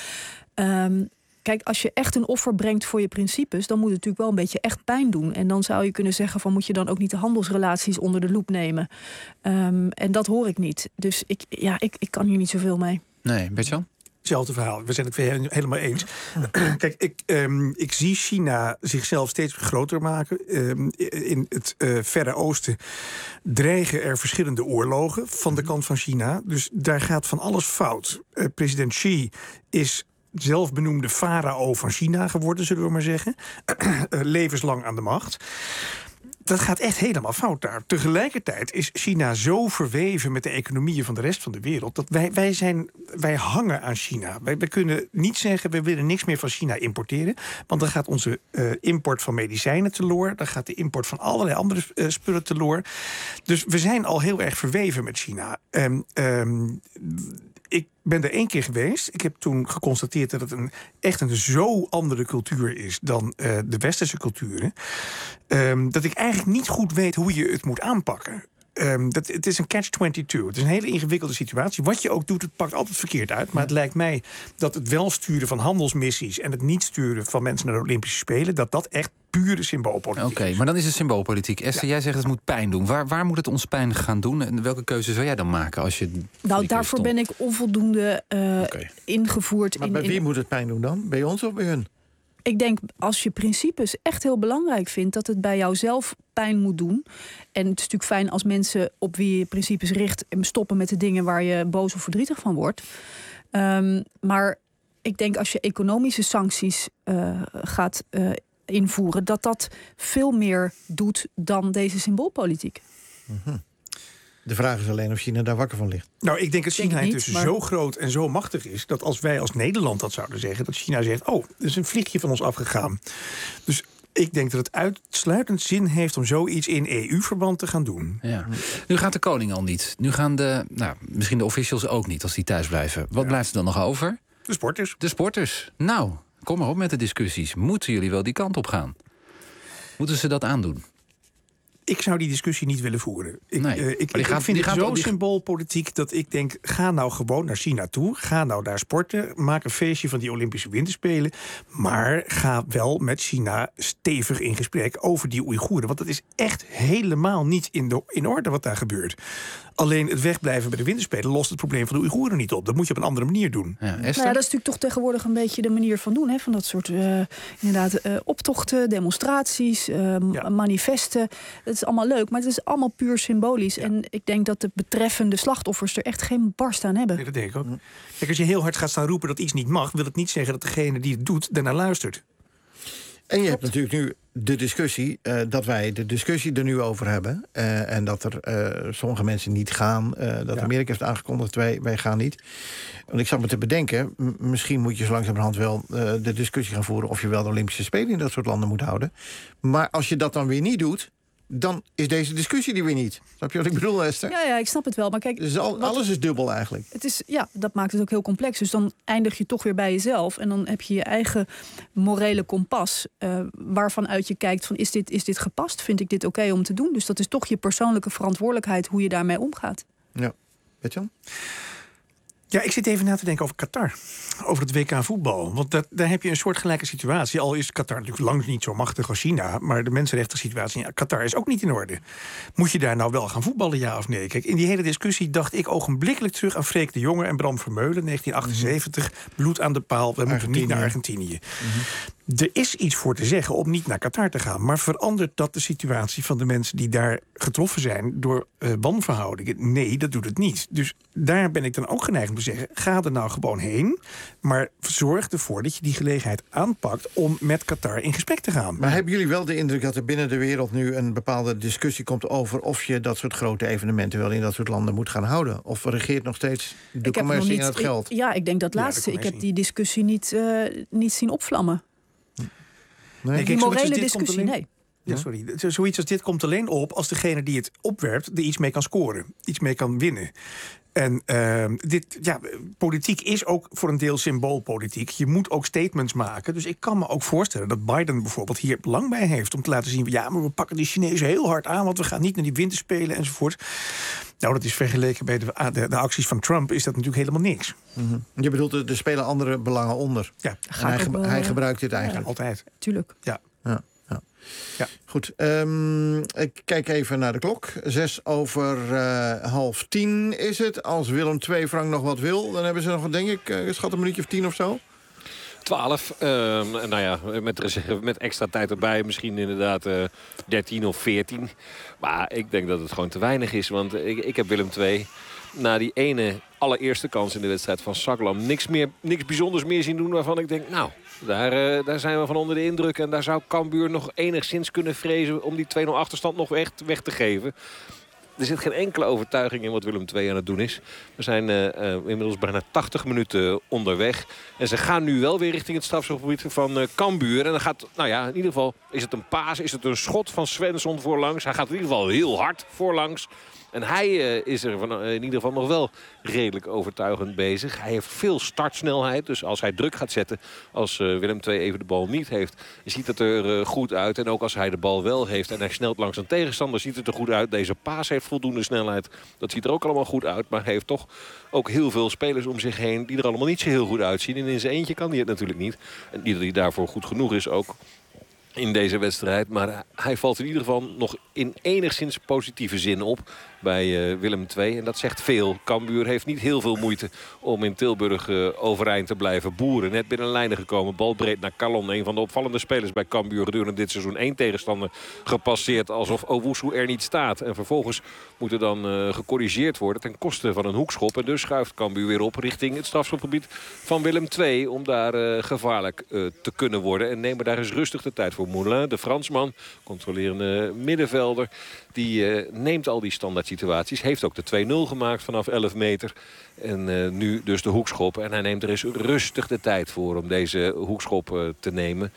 Um, Kijk, als je echt een offer brengt voor je principes, dan moet het natuurlijk wel een beetje echt pijn doen. En dan zou je kunnen zeggen van, moet je dan ook niet de handelsrelaties onder de loep nemen? Um, en dat hoor ik niet. Dus ik, ja, ik, ik kan hier niet zoveel mee. Nee, Bert-Jan? Hetzelfde verhaal. We zijn het weer helemaal eens. Kijk, ik, um, ik zie China zichzelf steeds groter maken. Um, in het uh, Verre Oosten dreigen er verschillende oorlogen van de kant van China. Dus daar gaat van alles fout. Uh, president Xi is zelfbenoemde farao van China geworden, zullen we maar zeggen. Levenslang aan de macht. Dat gaat echt helemaal fout daar. Tegelijkertijd is China zo verweven met de economieën van de rest van de wereld dat wij, wij, zijn, wij hangen aan China. Wij, wij kunnen niet zeggen, we willen niks meer van China importeren. Want dan gaat onze uh, import van medicijnen teloor. Dan gaat de import van allerlei andere uh, spullen teloor. Dus we zijn al heel erg verweven met China. Um, um, Ik ben er één keer geweest. Ik heb toen geconstateerd dat het een, echt een zo andere cultuur is dan uh, de westerse culturen. Um, dat ik eigenlijk niet goed weet hoe je het moet aanpakken. Um, dat, het is een catch twenty-two. Het is een hele ingewikkelde situatie. Wat je ook doet, het pakt altijd verkeerd uit. Maar het lijkt mij dat het wel sturen van handelsmissies en het niet sturen van mensen naar de Olympische Spelen, dat dat echt pure symboolpolitiek Oké, okay, maar dan is het symboolpolitiek. Esther, ja. Jij zegt het moet pijn doen. Waar, waar moet het ons pijn gaan doen? En welke keuze zou jij dan maken als je... Nou, daarvoor ben ik onvoldoende uh, okay. ingevoerd. Maar in, bij wie in... moet het pijn doen dan? Bij ons of bij hun? Ik denk, als je principes echt heel belangrijk vindt, dat het bij jou zelf pijn moet doen. En het is natuurlijk fijn als mensen op wie je principes richt stoppen met de dingen waar je boos of verdrietig van wordt. Um, maar ik denk, als je economische sancties uh, gaat uh, invoeren, dat dat veel meer doet dan deze symboolpolitiek. Mm-hmm. De vraag is alleen of China daar wakker van ligt. Nou, ik denk dat China denk intussen maar... zo groot en zo machtig is dat als wij als Nederland dat zouden zeggen, dat China zegt, oh, er is een vliegje van ons afgegaan. Dus ik denk dat het uitsluitend zin heeft om zoiets in E U-verband te gaan doen. Ja. Nu gaat de koning al niet. Nu gaan de, nou, misschien de officials ook niet als die thuis blijven. Wat ja. blijft er dan nog over? De sporters. De sporters. Nou, kom maar op met de discussies. Moeten jullie wel die kant op gaan? Moeten ze dat aandoen? Ik zou die discussie niet willen voeren. Ik, nee, uh, ik, ik gaat, vind het gaat zo die... symboolpolitiek dat ik denk, ga nou gewoon naar China toe. Ga nou daar sporten. Maak een feestje van die Olympische Winterspelen. Maar ga wel met China stevig in gesprek over die Oeigoeren. Want dat is echt helemaal niet in, de, in orde wat daar gebeurt. Alleen het wegblijven bij de Winterspelen lost het probleem van de Oeigoeren niet op. Dat moet je op een andere manier doen. Ja, nou ja, dat is natuurlijk toch tegenwoordig een beetje de manier van doen. Hè? Van dat soort uh, inderdaad uh, optochten, demonstraties, uh, ja. manifesten. Het is allemaal leuk, maar het is allemaal puur symbolisch. Ja. En ik denk dat de betreffende slachtoffers er echt geen barst aan hebben. Nee, dat denk ik ook. Kijk, als je heel hard gaat staan roepen dat iets niet mag, wil het niet zeggen dat degene die het doet daarnaar luistert. En je hebt natuurlijk nu de discussie, uh, dat wij de discussie er nu over hebben. Uh, en dat er uh, sommige mensen niet gaan. Uh, dat ja. Amerika heeft aangekondigd, wij, wij gaan niet. Want ik zat me te bedenken, m- misschien moet je zo langzamerhand wel uh, de discussie gaan voeren of je wel de Olympische Spelen in dat soort landen moet houden. Maar als je dat dan weer niet doet, dan is deze discussie die weer niet. Snap je wat ik bedoel, Esther? Ja, ja, ik snap het wel. Maar kijk, dus al, alles is dubbel eigenlijk. Het is, ja, dat maakt het ook heel complex. Dus dan eindig je toch weer bij jezelf. En dan heb je je eigen morele kompas. Uh, waarvan uit je kijkt van, is dit, is dit gepast? Vind ik dit oké okay om te doen? Dus dat is toch je persoonlijke verantwoordelijkheid hoe je daarmee omgaat. Ja. Weet-Jan? Ja, ik zit even na te denken over Qatar. Over het W K voetbal. Want dat, daar heb je een soortgelijke situatie. Al is Qatar natuurlijk lang niet zo machtig als China. Maar de mensenrechten situatie in Qatar is ook niet in orde. Moet je daar nou wel gaan voetballen, ja of nee? Kijk, in die hele discussie dacht ik ogenblikkelijk terug aan Freek de Jonge en Bram Vermeulen. negentien achtenzeventig, mm-hmm. bloed aan de paal. We moeten niet naar Argentinië. Mm-hmm. Er is iets voor te zeggen om niet naar Qatar te gaan. Maar verandert dat de situatie van de mensen die daar getroffen zijn door uh, wanverhoudingen? Nee, dat doet het niet. Dus daar ben ik dan ook geneigd om te zeggen, ga er nou gewoon heen. Maar zorg ervoor dat je die gelegenheid aanpakt om met Qatar in gesprek te gaan. Maar hebben jullie wel de indruk dat er binnen de wereld nu een bepaalde discussie komt over of je dat soort grote evenementen wel in dat soort landen moet gaan houden? Of regeert nog steeds de ik commercie en het geld? Ik, ja, ik denk dat laatste. Ja, ik heb die discussie niet, uh, niet zien opvlammen. Nee, die kijk, morele discussie, alleen, nee. Ja, sorry. Zoiets als dit komt alleen op als degene die het opwerpt er iets mee kan scoren. Iets mee kan winnen. En uh, dit, ja, politiek is ook voor een deel symboolpolitiek. Je moet ook statements maken. Dus ik kan me ook voorstellen dat Biden bijvoorbeeld hier belang bij heeft om te laten zien, ja, maar we pakken die Chinezen heel hard aan, want we gaan niet naar die winterspelen enzovoort. Nou, dat is vergeleken bij de, de, de acties van Trump is dat natuurlijk helemaal niks. Mm-hmm. Je bedoelt, er spelen andere belangen onder. Ja. En hij, ge- hij gebruikt dit eigenlijk. Ja, altijd. Tuurlijk. Ja. Ja. Ja. Ja. Goed, um, ik kijk even naar de klok. Zes over uh, half tien is het. Als Willem twee Frank nog wat wil, dan hebben ze nog, denk ik, uh, schat een minuutje of tien of zo. twaalf. Uh, nou ja, met, met extra tijd erbij. Misschien inderdaad uh, dertien of veertien. Maar ik denk dat het gewoon te weinig is. Want ik, ik heb Willem twee na die ene allereerste kans in de wedstrijd van Saklam niks, meer, niks bijzonders meer zien doen waarvan ik denk, nou, daar, uh, daar zijn we van onder de indruk. En daar zou Cambuur nog enigszins kunnen vrezen om die twee nul achterstand nog echt weg te geven. Er zit geen enkele overtuiging in wat Willem twee aan het doen is. We zijn uh, uh, inmiddels bijna tachtig minuten onderweg. En ze gaan nu wel weer richting het strafschopgebied van uh, Cambuur. En dan gaat, nou ja, in ieder geval is het een paas, is het een schot van Svensson voorlangs. Hij gaat in ieder geval heel hard voorlangs. En hij uh, is er van, uh, in ieder geval nog wel redelijk overtuigend bezig. Hij heeft veel startsnelheid. Dus als hij druk gaat zetten, als uh, Willem twee even de bal niet heeft, ziet het er uh, goed uit. En ook als hij de bal wel heeft en hij snelt langs een tegenstander, ziet het er goed uit. Deze paas heeft voldoende snelheid. Dat ziet er ook allemaal goed uit. Maar hij heeft toch ook heel veel spelers om zich heen die er allemaal niet zo heel goed uitzien. En in zijn eentje kan hij het natuurlijk niet. En niet dat hij daarvoor goed genoeg is ook in deze wedstrijd. Maar hij valt in ieder geval nog in enigszins positieve zin op bij uh, Willem twee. En dat zegt veel. Cambuur heeft niet heel veel moeite om in Tilburg uh, overeind te blijven boeren. Net binnen lijnen gekomen. Bal breed naar Calon. Een van de opvallende spelers bij Cambuur. Gedurende dit seizoen één tegenstander gepasseerd. Alsof Owusu er niet staat. En vervolgens moet er dan uh, gecorrigeerd worden ten koste van een hoekschop. En dus schuift Cambuur weer op richting het strafschopgebied van Willem twee. Om daar uh, gevaarlijk uh, te kunnen worden. En nemen daar eens rustig de tijd voor. Moulin, de Fransman, controlerende middenvelder, die uh, neemt al die standaard situaties. Heeft ook de twee nul gemaakt vanaf elf meter. En uh, nu dus de hoekschop. En hij neemt er eens rustig de tijd voor om deze hoekschop uh, te nemen.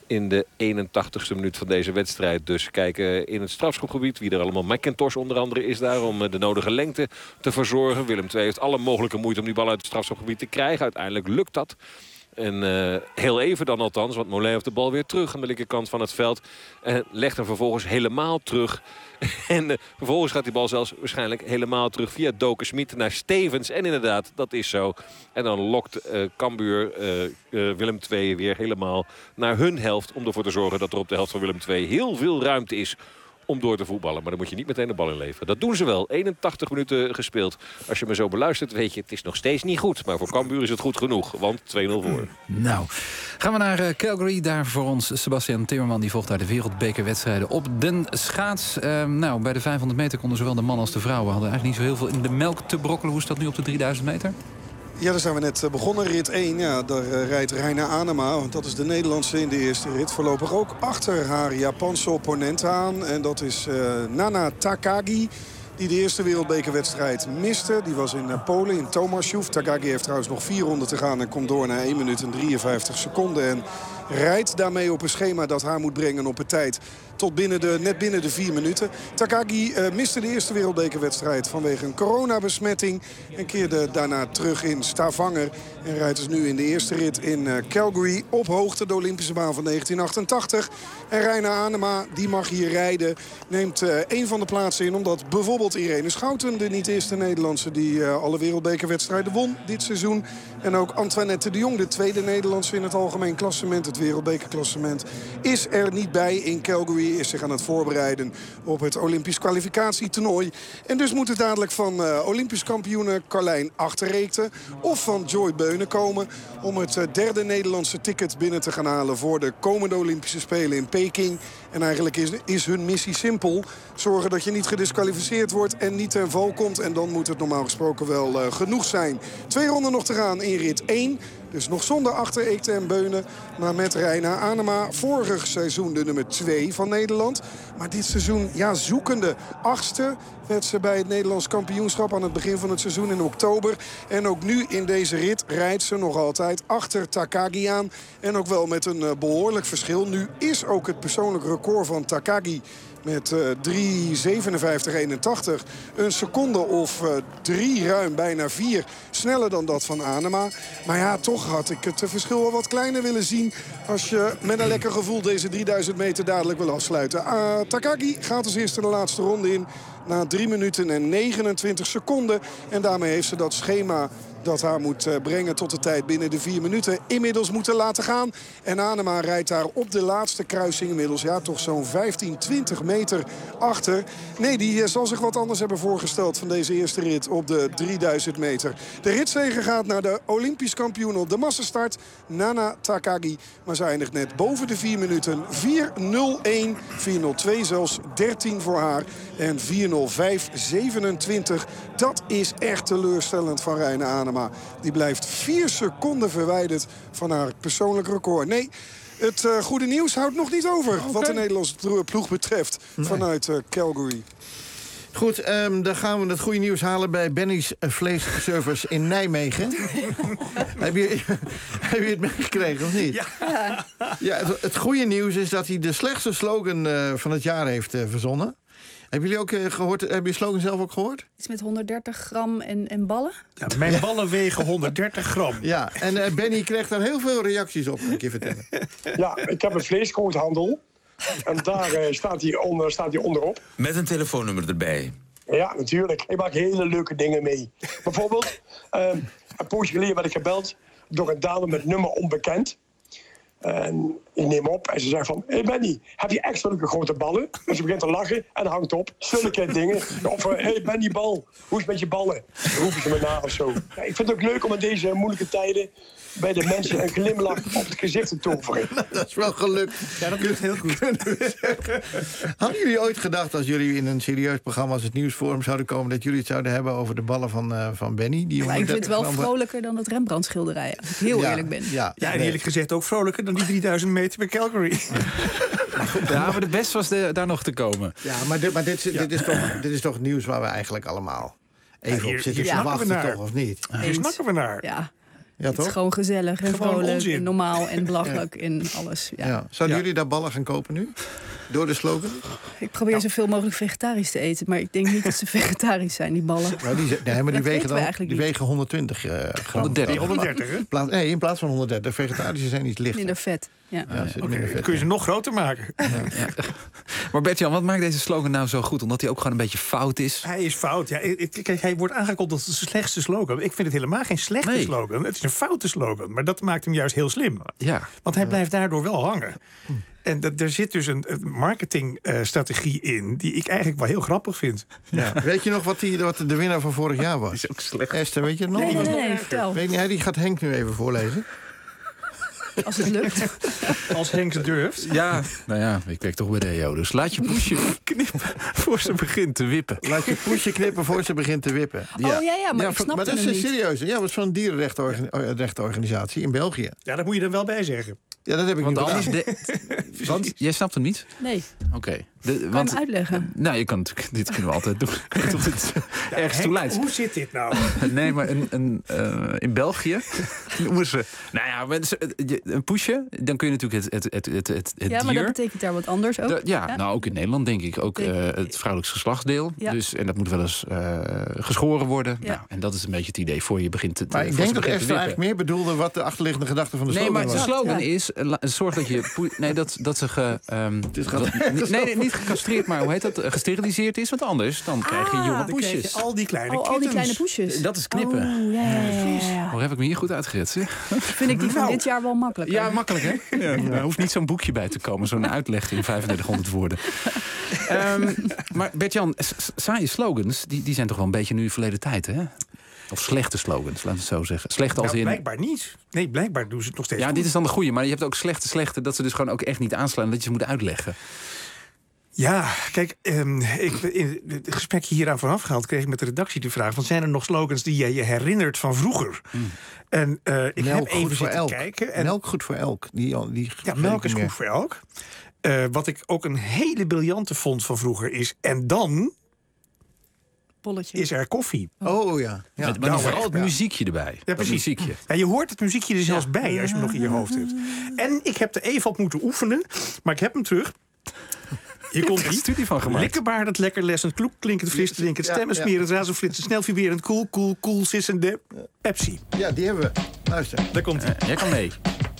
in de eenentachtigste minuut van deze wedstrijd. Dus kijken in het strafschopgebied. Wie er allemaal, McIntosh onder andere is daar om de nodige lengte te verzorgen. Willem twee heeft alle mogelijke moeite om die bal uit het strafschopgebied te krijgen. Uiteindelijk lukt dat. En uh, heel even dan althans, want Moulin heeft de bal weer terug aan de linkerkant van het veld. En legt hem vervolgens helemaal terug. En uh, vervolgens gaat die bal zelfs waarschijnlijk helemaal terug via Doken Smit naar Stevens. En inderdaad, dat is zo. En dan lokt uh, Cambuur uh, uh, Willem twee weer helemaal naar hun helft. Om ervoor te zorgen dat er op de helft van Willem twee heel veel ruimte is om door te voetballen. Maar dan moet je niet meteen de bal inleveren. Dat doen ze wel. eenentachtig minuten gespeeld. Als je me zo beluistert, weet je, het is nog steeds niet goed. Maar voor Cambuur is het goed genoeg. Want twee nul voor. Nou, gaan we naar uh, Calgary. Daar voor ons Sebastian Timmerman. Die volgt daar de wereldbekerwedstrijden op den schaats. Uh, nou, bij de vijfhonderd meter konden zowel de mannen als de vrouwen hadden eigenlijk niet zo heel veel in de melk te brokkelen. Hoe is dat nu op de drieduizend meter? Ja, daar zijn we net begonnen. Rit één, ja, daar uh, rijdt Reina Anema. Want dat is de Nederlandse in de eerste rit. Voorlopig ook achter haar Japanse opponent aan. En dat is uh, Nana Takagi, die de eerste wereldbekerwedstrijd miste. Die was in uh, Polen, in Tomaszów. Takagi heeft trouwens nog vier ronden te gaan en komt door naar één minuut en drieënvijftig seconden. En rijdt daarmee op een schema dat haar moet brengen op een tijd tot binnen de, net binnen de vier minuten. Takagi uh, miste de eerste wereldbekerwedstrijd vanwege een coronabesmetting. En keerde daarna terug in Stavanger. En rijdt dus nu in de eerste rit in uh, Calgary op hoogte de Olympische baan van negentien achtentachtig. En Reina Anema, die mag hier rijden, neemt uh, een van de plaatsen in. Omdat bijvoorbeeld Irene Schouten, de niet eerste Nederlandse die uh, alle wereldbekerwedstrijden won dit seizoen. En ook Antoinette de Jong, de tweede Nederlandse in het algemeen klassement, het wereldbekerklassement, is er niet bij in Calgary. Is zich aan het voorbereiden op het Olympisch kwalificatietoernooi. En dus moet het dadelijk van uh, Olympisch kampioene Carlijn Achterreekte of van Joy Beunen komen om het uh, derde Nederlandse ticket binnen te gaan halen voor de komende Olympische Spelen in Peking. En eigenlijk is, is hun missie simpel. Zorgen dat je niet gedisqualificeerd wordt en niet ten val komt. En dan moet het normaal gesproken wel uh, genoeg zijn. Twee ronden nog te gaan in rit één. Dus nog zonder Achterreekte en Beunen. Maar met Reina Anema. Vorig seizoen de nummer twee van Nederland. Maar dit seizoen, ja, zoekende. Achtste werd ze bij het Nederlands kampioenschap aan het begin van het seizoen in oktober. En ook nu in deze rit rijdt ze nog altijd achter Takagi aan. En ook wel met een uh, behoorlijk verschil. Nu is ook het persoonlijk record van Takagi met uh, drie zevenenvijftig eenentachtig. Een seconde of uh, drie, ruim bijna vier, sneller dan dat van Anema. Maar ja, toch had ik het verschil wel wat kleiner willen zien als je met een lekker gevoel deze drieduizend meter dadelijk wil afsluiten. Uh, Takagi gaat als eerste de laatste ronde in na drie minuten en negenentwintig seconden. En daarmee heeft ze dat schema dat haar moet brengen tot de tijd binnen de vier minuten inmiddels moeten laten gaan. En Anema rijdt daar op de laatste kruising inmiddels, ja, toch zo'n vijftien, twintig meter achter. Nee, die zal zich wat anders hebben voorgesteld van deze eerste rit op de drieduizend meter. De ritzege gaat naar de Olympisch kampioen op de massastart, Nana Takagi. Maar ze eindigt net boven de vier minuten. vier nul één, vier nul twee zelfs, dertien voor haar. En vier nul vijf, zevenentwintig. Dat is echt teleurstellend van Reina Anema. Die blijft vier seconden verwijderd van haar persoonlijk record. Nee, het uh, goede nieuws houdt nog niet over. Okay. Wat de Nederlandse ploeg betreft vanuit uh, Calgary. Goed, um, dan gaan we het goede nieuws halen bij Benny's Vleesservice in Nijmegen. heb, je, heb je het meegekregen of niet? Ja. ja het, het goede nieuws is dat hij de slechtste slogan uh, van het jaar heeft uh, verzonnen. Hebben jullie ook uh, gehoord? Hebben jullie slogan zelf ook gehoord? Iets met honderddertig gram en, en ballen? Ja, mijn ballen wegen honderddertig gram. Ja, en uh, Benny kreeg daar heel veel reacties op, kan ik je vertellen. Ja, ik heb een vleesgroothandel. En daar uh, staat, hij onder, staat hij onderop. Met een telefoonnummer erbij. Ja, natuurlijk. Ik maak hele leuke dingen mee. Bijvoorbeeld, uh, een poosje geleden werd ik gebeld door een dame met nummer onbekend. En ik neem op en ze zegt van... Hé hey Benny, heb je echt zulke grote ballen? En ze begint te lachen en hangt op. Zulke dingen. Of, hé hey Benny Bal, hoe is het met je ballen? Dan roepen ze me na of zo. Ja, ik vind het ook leuk om in deze moeilijke tijden... bij de mensen een glimlach op het gezicht te toveren. Dat is wel gelukt. Ja, dat lukt heel goed. Hadden jullie ooit gedacht, als jullie in een serieus programma... als het Nieuwsforum zouden komen... dat jullie het zouden hebben over de ballen van, uh, van Benny? Die ja, ik vind het wel vrolijker dan dat Rembrandt-schilderij. Als ik heel ja, eerlijk ben. Ja, ja, en eerlijk gezegd ook vrolijker dan die drieduizend meter bij Calgary. Ja, maar de best was de, daar nog te komen. Ja, maar, dit, maar dit, dit, is toch, dit is toch nieuws waar we eigenlijk allemaal... even ja, hier, op zitten te wachten, toch, of niet? Hier snakken we naar. Ja. Ja, Het toch? is gewoon gezellig en Gewoon vrolijk onzin. en normaal en belachelijk en alles. Ja. Ja. Zouden jullie daar ballen gaan kopen nu? Door de slogan? Ik probeer zoveel mogelijk vegetarisch te eten, maar ik denk niet dat ze vegetarisch zijn, die ballen. Nou, die, nee, maar die Dat wegen, weten we dan, eigenlijk die niet. wegen honderdtwintig uh, gram. honderddertig. honderddertig, hè? Plaats, nee, in plaats van honderddertig. Vegetarische zijn iets lichter. Minder vet. Ja. Ja, er zit Oké, minder vet dan kun je in. ze nog groter maken. Maar Bert-Jan, wat maakt deze slogan nou zo goed? Omdat hij ook gewoon een beetje fout is? Hij is fout. Ja, ik- kijk, hij wordt aangekondigd als de slechtste slogan. Ik vind het helemaal geen slechte Nee. slogan. Het is een foute slogan. Maar dat maakt hem juist heel slim. Ja. Want hij blijft daardoor wel hangen. En dat, er zit dus een, een marketingstrategie in... die ik eigenlijk wel heel grappig vind. Ja. Weet je nog wat, die, wat de winnaar van vorig jaar was? is ook slecht. Esther, weet je het nog? Nee, nee, nee, vertel. Weet niet, die gaat Henk nu even voorlezen. Als het lukt. Als Henk ze durft. Ja, nou ja, ik werk toch bij de E O. Dus laat je poesje knippen voor ze begint te wippen. Laat je poesje knippen voor ze begint te wippen. Oh ja, ja, maar ik van- snapte maar dat is hem een niet. serieuze. Ja, dat is van een dierenrechtenorganisatie in België. Ja, dat moet je er wel bij zeggen. Ja, dat heb ik Want nu anders... gedaan. De, want jij snapt hem niet? Nee, Oké. kan je hem uitleggen? Nou, je kan natuurlijk... Dit kunnen we altijd doen. Tot dit ergens toe Henk, leidt. hoe zit dit nou? Nee, maar een, een, uh, in België noemen ze... Nou ja, mensen- een poesje, dan kun je natuurlijk het, het, het, het, het, het Ja, maar dier... dat betekent daar wat anders ook. De- ja, nou ook in Nederland denk ik. Ook Denk- uh, het vrouwelijks geslachtsdeel. Ja. Dus, en dat moet wel eens uh, geschoren worden. Ja. Nou, en dat is een beetje het idee voor je begint te Maar ik voor denk ze dat begint te Esther wippen. eigenlijk meer bedoelde wat de achterliggende gedachte van de Nee, slogan maar de was. slogan Ja. is... uh, la- zorg dat je... poe- Nee, dat, dat ze ge... Um, gaat dat- ergens nee, nee, niet gecastreerd, maar hoe heet dat? Uh, Gesteriliseerd is. Want anders dan krijg je Ah, jonge dan krijg je poesjes. al die kleine Oh, al die kittens. kleine poesjes. Dat is knippen. Oh, ja, ja, ja, ja, ja. Hoe heb ik me hier goed uitgered, zeg? Vind ik die van Nou. dit jaar wel makkelijk. Ja, makkelijk, hè? Ja. Er hoeft niet zo'n boekje bij te komen. Zo'n uitleg in vijfentwintighonderd woorden. um, maar Bert-Jan, s- s- saaie slogans... Die, die zijn toch wel een beetje nu verleden tijd, hè? Of slechte slogans, laten we het zo zeggen. Slechte als Nou, in... blijkbaar niet. Nee, blijkbaar doen ze het nog steeds Ja, goed. dit is dan de goede. Maar je hebt ook slechte, slechte... dat ze dus gewoon ook echt niet aanslaan... dat je ze moet uitleggen. Ja, kijk, um, ik, in het gesprek hieraan voorafgehaald kreeg ik met de redactie de vraag... van zijn er nog slogans die jij je herinnert van vroeger? Mm. En uh, ik Melk heb even goed voor zitten elk. kijken. En, Melk goed voor elk. Die, die ja, melk is goed voor elk. Uh, wat ik ook een hele briljante vond van vroeger is... en dan Bolletje. is er koffie. Oh ja. ja. Met, maar nou, vooral het ja. muziekje erbij. Ja, Dat precies. muziekje. Ja, je hoort het muziekje er zelfs bij als je hem nog in je hoofd hebt. En ik heb er even op moeten oefenen, maar ik heb hem terug. Hier komt er een die. studie van gemaakt. Likkerbaardend, lekker lessend, kloek, klinkend, fris, drinkend, Ja, stemmen, ja. smerend, razendflitsend, snel vibrerend, cool, cool, cool, sissende, Pepsi. Ja, die hebben we. Luister. Daar komt hij. Uh, jij kan mee.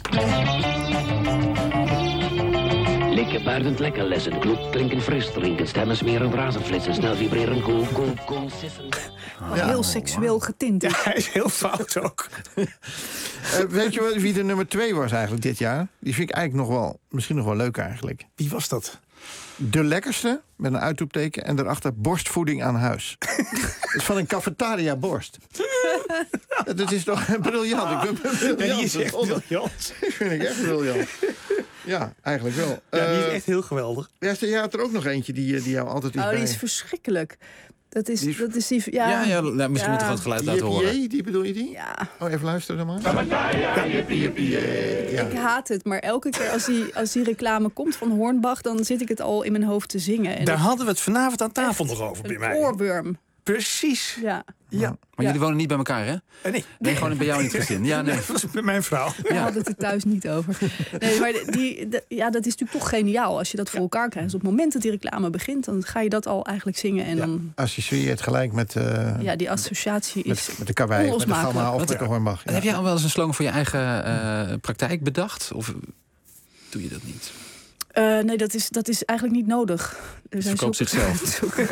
Likkerbaardend, lekker lessen, kloek, klinken, fris, drinken, stemmen, smeren, razen, flitsen, snel vibreren, cool, cool, cool, sissen. Wel heel seksueel getint. Ja, hij is heel fout ook. Uh, weet je wat, wie de nummer twee was eigenlijk dit jaar? Die vind ik eigenlijk nog wel, misschien nog wel leuk eigenlijk. Wie was dat? De lekkerste, met een uitroepteken, en daarachter borstvoeding aan huis. Dat is van een cafetaria borst. Dat is toch briljant. Ik ben briljant. Ja, die is echt briljant. Dat vind ik echt briljant. Ja, eigenlijk wel. Ja, die is Uh, echt heel geweldig. ja, jij had er ook nog eentje die, die jou altijd is Oh, die bij. is verschrikkelijk. Dat is, Die is- dat is die... Ja, Ja, ja, nou, misschien Ja. moeten we het geluid laten Jippie, horen. jee, die bedoel je die? Ja. Oh, even luisteren dan maar. Ja, jippie, jippie, jee. Ja. Ik haat het, maar elke keer als die, als die reclame komt van Hornbach... dan zit ik het al in mijn hoofd te zingen. En Daar dat- hadden we het vanavond aan tafel nog over bij een mij. oorworm. Precies. Ja. Ja. Maar jullie wonen niet bij elkaar, hè? Eh, nee. Nee, gewoon bij jou in het gezin. Ja, nee. Dat was bij mijn vrouw. We hadden het er thuis niet over. Nee, maar die, de- ja, dat is natuurlijk toch geniaal als je dat voor elkaar krijgt. Dus op het moment dat die reclame begint, dan ga je dat al eigenlijk zingen. En dan, Associeert gelijk met, uh, ja, die associatie is met, met de karwei, met de onlosmakelijk. gamma of Want, met de Hornbach. Ja. Heb jij al wel eens een slogan voor je eigen uh, praktijk bedacht? Of doe je dat niet? Uh, nee, dat is, dat is eigenlijk niet nodig. Er zijn verkoopt zulke- zichzelf.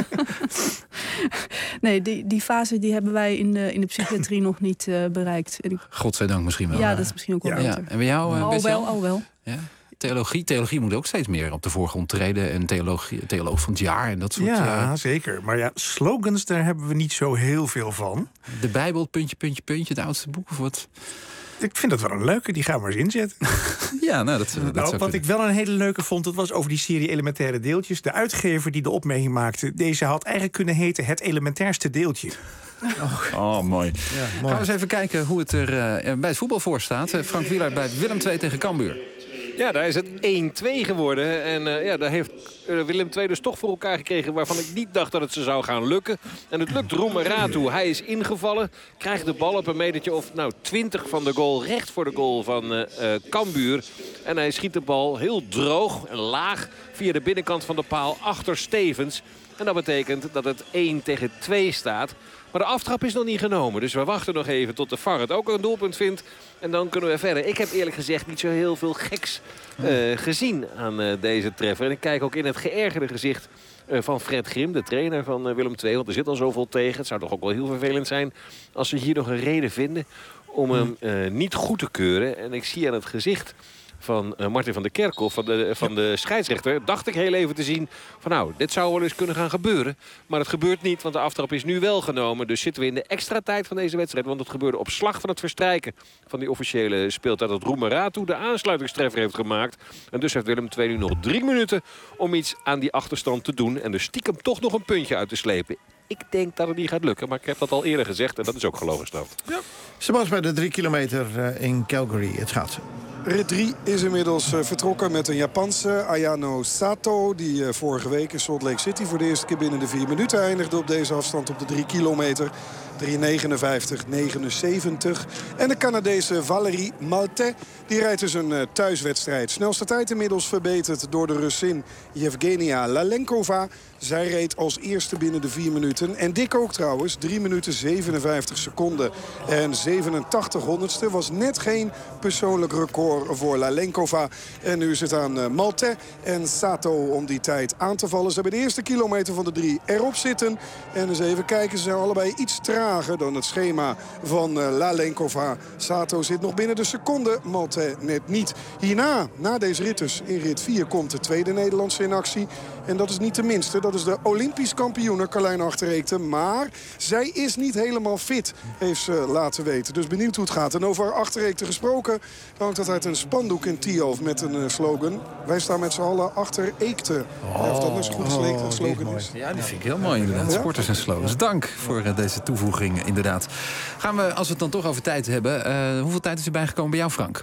Nee, die, die fase die hebben wij in de, in de psychiatrie nog niet uh, bereikt. En ik, Godzijdank misschien wel. ja, dat is misschien ook wel Ja. beter. En bij jou, uh, al Bert-Jan? wel, al wel. Ja? Theologie, theologie moet ook steeds meer op de voorgrond treden. En theologie, theoloog van het jaar en dat soort... Ja, uh, zeker. Maar ja, slogans, daar hebben we niet zo heel veel van. de Bijbel, puntje, puntje, puntje, het oudste boek of wat? Ik vind dat wel een leuke, die gaan we maar eens inzetten. Ja, nou, dat, uh, dat nou, zou wat kunnen. ik wel een hele leuke vond, dat was over die serie Elementaire Deeltjes. De uitgever die de opmerking maakte, deze had eigenlijk kunnen heten Het Elementairste Deeltje. Oh, oh mooi. Ja, mooi. Gaan we eens even kijken hoe het er uh, bij het voetbal voor staat. Uh, Frank Wieler bij Willem twee tegen Cambuur. Ja, daar is het één twee geworden. En uh, ja, daar heeft uh, Willem twee dus toch voor elkaar gekregen... waarvan ik niet dacht dat het ze zou gaan lukken. En het lukt Roemeratu. Hij is ingevallen. Krijgt de bal op een metertje of nou, twintig van de goal. Recht voor de goal van uh, uh, Cambuur. En hij schiet de bal heel droog en laag... via de binnenkant van de paal achter Stevens. En dat betekent dat het één tegen twee staat... Maar de aftrap is nog niet genomen. Dus we wachten nog even tot de V A R het ook een doelpunt vindt. En dan kunnen we verder. Ik heb eerlijk gezegd niet zo heel veel geks uh, gezien aan uh, deze treffer. En ik kijk ook in het geërgerde gezicht uh, van Fred Grim, de trainer van uh, Willem twee. Want er zit al zoveel tegen. Het zou toch ook wel heel vervelend zijn als we hier nog een reden vinden om hem uh, niet goed te keuren. En ik zie aan het gezicht van uh, Martin van der Kerkhof, van de, van de scheidsrechter... dacht ik heel even te zien van nou, dit zou wel eens kunnen gaan gebeuren. Maar het gebeurt niet, want de aftrap is nu wel genomen. Dus zitten we in de extra tijd van deze wedstrijd. Want het gebeurde op slag van het verstrijken van die officiële speeltijd... dat Roemeratu de aansluitingstreffer heeft gemaakt. En dus heeft Willem twee nu nog drie minuten om iets aan die achterstand te doen. En dus stiekem toch nog een puntje uit te slepen. Ik denk dat het niet gaat lukken, maar ik heb dat al eerder gezegd... en dat is ook gelogen straf. Ja. Sebas bij de drie kilometer in Calgary, het schaatsen. Rit drie is inmiddels uh, vertrokken met een Japanse, Ayano Sato... die uh, vorige week in Salt Lake City voor de eerste keer binnen de vier minuten eindigde... op deze afstand op de drie kilometer. drie negenenvijftig negenenzeventig. En de Canadese Valérie Maltais, die rijdt dus een uh, thuiswedstrijd. Snelste tijd inmiddels verbeterd door de Russin Yevgenia Lalenkova. Zij reed als eerste binnen de vier minuten. En dik ook trouwens, drie minuten zevenenvijftig seconden. En zevenentachtig honderdste was net geen persoonlijk record voor Lalenkova. En nu is het aan uh, Maltais en Sato om die tijd aan te vallen. Ze hebben de eerste kilometer van de drie erop zitten. En eens even kijken, ze zijn allebei iets trager dan het schema van uh, Lalenkova. Sato zit nog binnen de seconde, Maltais net niet. Hierna, na deze rit dus, in rit vier komt de tweede Nederlandse in actie. En dat is niet de minste. Dat is de Olympisch kampioene Carlijn Achterreekte. Maar zij is niet helemaal fit, heeft ze laten weten. Dus benieuwd hoe het gaat. En over Achterreekte gesproken hangt dat uit een spandoek in Tialf met een uh, slogan. Wij staan met z'n allen achter Eekte. Oh, of dat nou zo goed oh, een slogan is. Ja, die vind ik heel mooi inderdaad. Ja? Sporters en slogans. Dank voor uh, deze toevoeging inderdaad. Gaan we, als we het dan toch over tijd hebben... Uh, hoeveel tijd is er bijgekomen bij jou, Frank?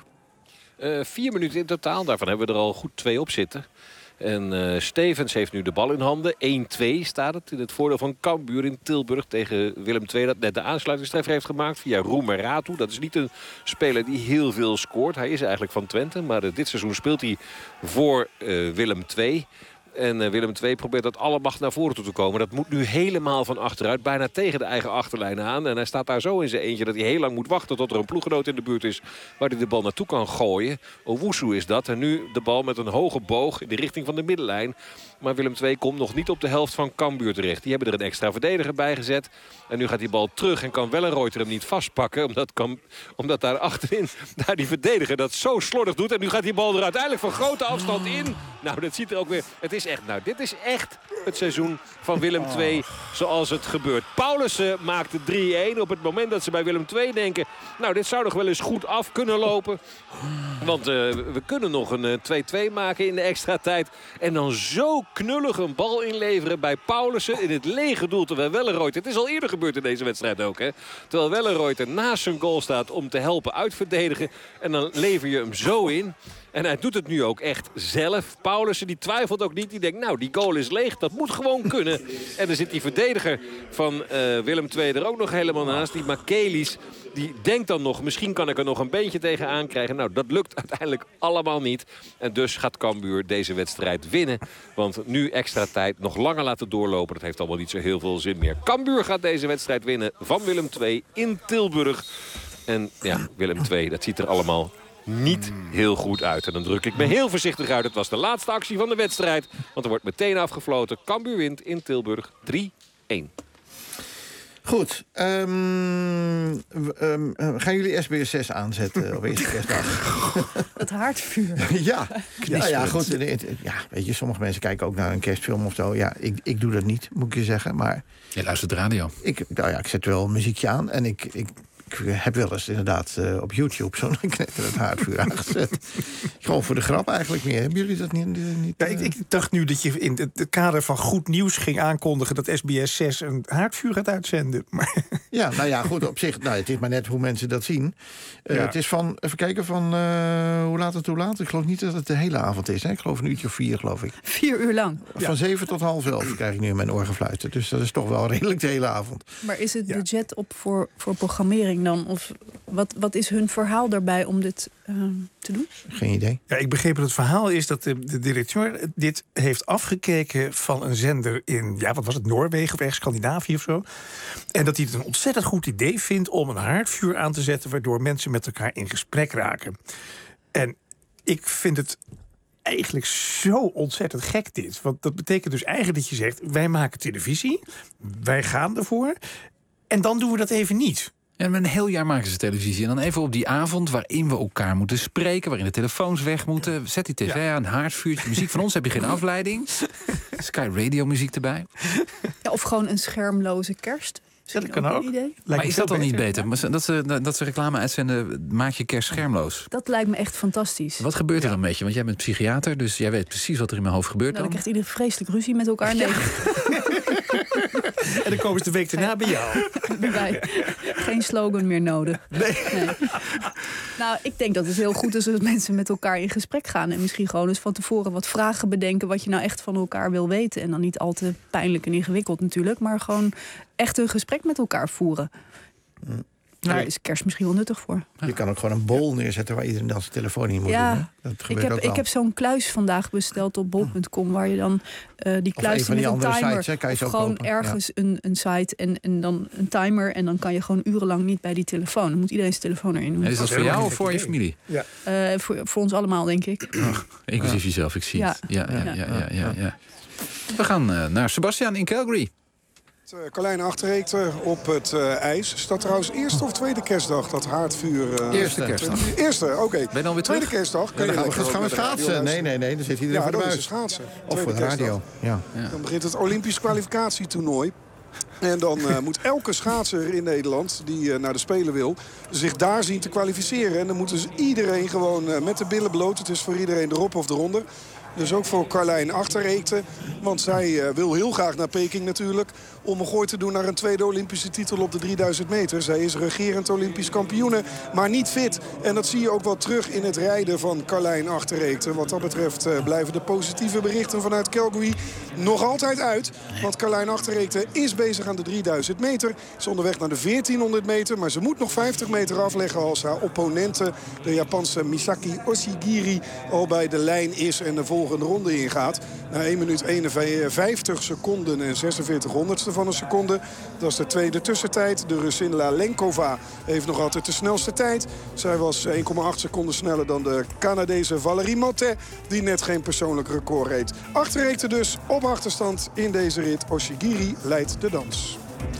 Uh, vier minuten in totaal. Daarvan hebben we er al goed twee op zitten. En uh, Stevens heeft nu de bal in handen. één twee staat het in het voordeel van Cambuur in Tilburg tegen Willem twee... dat net de aansluitingstreffer heeft gemaakt via Roemeratu. Dat is niet een speler die heel veel scoort. Hij is eigenlijk van Twente, maar uh, dit seizoen speelt hij voor uh, Willem twee... En uh, Willem twee probeert dat alle macht naar voren toe te komen. Dat moet nu helemaal van achteruit. Bijna tegen de eigen achterlijn aan. En hij staat daar zo in zijn eentje dat hij heel lang moet wachten... tot er een ploeggenoot in de buurt is waar hij de bal naartoe kan gooien. Owusu is dat. En nu de bal met een hoge boog in de richting van de middenlijn. Maar Willem twee komt nog niet op de helft van Cambuur terecht. Die hebben er een extra verdediger bij gezet. En nu gaat die bal terug en kan Wellenreuter hem niet vastpakken. Omdat, kan, omdat daar achterin daar die verdediger dat zo slordig doet. En nu gaat die bal er uiteindelijk van grote afstand in. Nou, dat ziet er ook weer... Het is echt, nou, dit is echt het seizoen van Willem twee zoals het gebeurt. Paulussen maakt de drie-een op het moment dat ze bij Willem twee denken... nou, dit zou nog wel eens goed af kunnen lopen. Want uh, we kunnen nog een twee-twee maken in de extra tijd. En dan zo knullig een bal inleveren bij Paulussen in het lege doel. Terwijl Wellenreuter, het is al eerder gebeurd in deze wedstrijd ook, hè. Terwijl Wellenreuter naast zijn goal staat om te helpen uitverdedigen. En dan lever je hem zo in. En hij doet het nu ook echt zelf. Paulussen die twijfelt ook niet. Die denkt, nou, die goal is leeg. Dat moet gewoon kunnen. En dan zit die verdediger van uh, Willem twee er ook nog helemaal naast. Die Makelis, die denkt dan nog... misschien kan ik er nog een beentje tegenaan krijgen. Nou, dat lukt uiteindelijk allemaal niet. En dus gaat Cambuur deze wedstrijd winnen. Want nu extra tijd nog langer laten doorlopen. Dat heeft allemaal niet zo heel veel zin meer. Cambuur gaat deze wedstrijd winnen van Willem twee in Tilburg. En ja, Willem twee, dat ziet er allemaal... niet heel goed uit. En dan druk ik me heel voorzichtig uit. Het was de laatste actie van de wedstrijd. Want er wordt meteen afgefloten. Cambuur wint in Tilburg drie-een. Goed. Um, um, gaan jullie S B S zes aanzetten op eerste kerstdag? Het haardvuur. ja, ja, ja, goed. Ja, weet je, sommige mensen kijken ook naar een kerstfilm of zo. Ja, ik, ik doe dat niet, moet ik je zeggen. Maar je luistert de radio. Ik, nou ja, ik zet wel een muziekje aan en ik... ik Ik ik heb wel eens inderdaad uh, op YouTube zo'n knetterend haardvuur aangezet. Gewoon voor de grap eigenlijk meer. Hebben jullie dat niet? niet ja, ik, ik dacht nu dat je in het, het kader van goed nieuws ging aankondigen dat S B S zes een haardvuur gaat uitzenden. Maar... Ja, nou ja, goed, op zich, nou, het is maar net hoe mensen dat zien. Uh, ja. Het is van, even kijken, van uh, hoe laat het, hoe laat? Ik geloof niet dat het de hele avond is. Hè? Ik geloof een uurtje of vier, geloof ik. Vier uur lang. Van ja. zeven tot half elf krijg ik nu in mijn oor gefluisterd. Dus dat is toch wel redelijk de hele avond. Maar is het budget op voor, voor programmering dan? Of wat, wat is hun verhaal daarbij om dit uh, te doen? Geen idee. Ja, ik begreep dat het verhaal is dat de, de directeur dit heeft afgekeken van een zender in, ja, wat was het, Noorwegen of ergens Scandinavië of zo. En dat hij het een ontzettend goed idee vindt om een haardvuur aan te zetten waardoor mensen met elkaar in gesprek raken. En ik vind het eigenlijk zo ontzettend gek dit. Want dat betekent dus eigenlijk dat je zegt, wij maken televisie, wij gaan ervoor en dan doen we dat even niet. Ja, een heel jaar maken ze televisie. En dan even op die avond waarin we elkaar moeten spreken, waarin de telefoons weg moeten. Zet die tv ja. aan, haardvuurtje. Muziek van ons heb je geen afleiding. Sky Radio muziek erbij. Ja, of gewoon een schermloze kerst. Ja, dat kan ook. Idee. Maar lijkt is dat dan beter, niet beter? Ja? Dat, ze, dat ze reclame uitzenden, maak je kerst schermloos. Dat lijkt me echt fantastisch. Wat gebeurt er ja. dan met je? Want jij bent psychiater, dus jij weet precies wat er in mijn hoofd gebeurt. Nou, dan dan krijgt iedereen vreselijk ruzie met elkaar. Nee. Ja. En dan komen ze de week daarna bij jou. Bij. Geen slogan meer nodig. Nee. nee. Nou, ik denk dat het heel goed is dat mensen met elkaar in gesprek gaan. En misschien gewoon eens van tevoren wat vragen bedenken wat je nou echt van elkaar wil weten. En dan niet al te pijnlijk en ingewikkeld natuurlijk. Maar gewoon echt een gesprek met elkaar voeren. Mm. Daar is kerst misschien wel nuttig voor. Je kan ook gewoon een bol neerzetten waar iedereen dan zijn telefoon in moet ja, doen. Hè? Dat ik heb, ik heb zo'n kluis vandaag besteld op bol punt com... waar je dan uh, die kluis een met een timer... sites, hè, kan je of gewoon kopen. ergens ja. een, een site en, en dan een timer... en dan kan je gewoon urenlang niet bij die telefoon. Dan moet iedereen zijn telefoon erin doen. En is dat voor jou of voor je familie? Ja. Uh, voor, voor ons allemaal, denk ik. Oh, inclusief ja. jezelf, ik zie ja. het. Ja, ja, ja, ja, ja, ja. We gaan uh, naar Sebastian in Calgary. Carlijn Achterreekte op het uh, ijs. Is dat trouwens eerste of tweede kerstdag, dat haardvuur? Uh, eerste kerstdag. Eerste, oké. Okay. Ben je dan weer tweede terug? kerstdag. Kun je dan gaan, gaan we schaatsen? Nee, nee, nee. Dan zit iedereen ja, voor de buis. Ja, schaatsen. Of voor de radio. Ja. Ja. Dan begint het Olympisch kwalificatietoernooi. En dan uh, moet elke schaatser in Nederland die uh, naar de Spelen wil... zich daar zien te kwalificeren. En dan moet dus iedereen gewoon uh, met de billen bloot. Het is voor iedereen erop of eronder. Dus ook voor Carlijn Achterreekte. Want zij uh, wil heel graag naar Peking natuurlijk. Om een gooi te doen naar een tweede Olympische titel op de drieduizend meter. Zij is regerend Olympisch kampioene, maar niet fit. En dat zie je ook wel terug in het rijden van Carlijn Achterreekte. Wat dat betreft uh, blijven de positieve berichten vanuit Calgary nog altijd uit. Want Carlijn Achterreekte is bezig aan de drieduizend meter. Is onderweg naar de veertienhonderd meter. Maar ze moet nog vijftig meter afleggen als haar opponente, de Japanse Misaki Oshigiri, al bij de lijn is en de volgende ronde ingaat. Na één minuut eenenvijftig seconden en zesenveertig honderdste van een seconde. Dat is de tweede tussentijd. De Russin Lenkova heeft nog altijd de snelste tijd. Zij was één komma acht seconden sneller dan de Canadese Valérie Motet, die net geen persoonlijk record reed. Achterreekte dus op achterstand in deze rit. Oshigiri leidt de dans.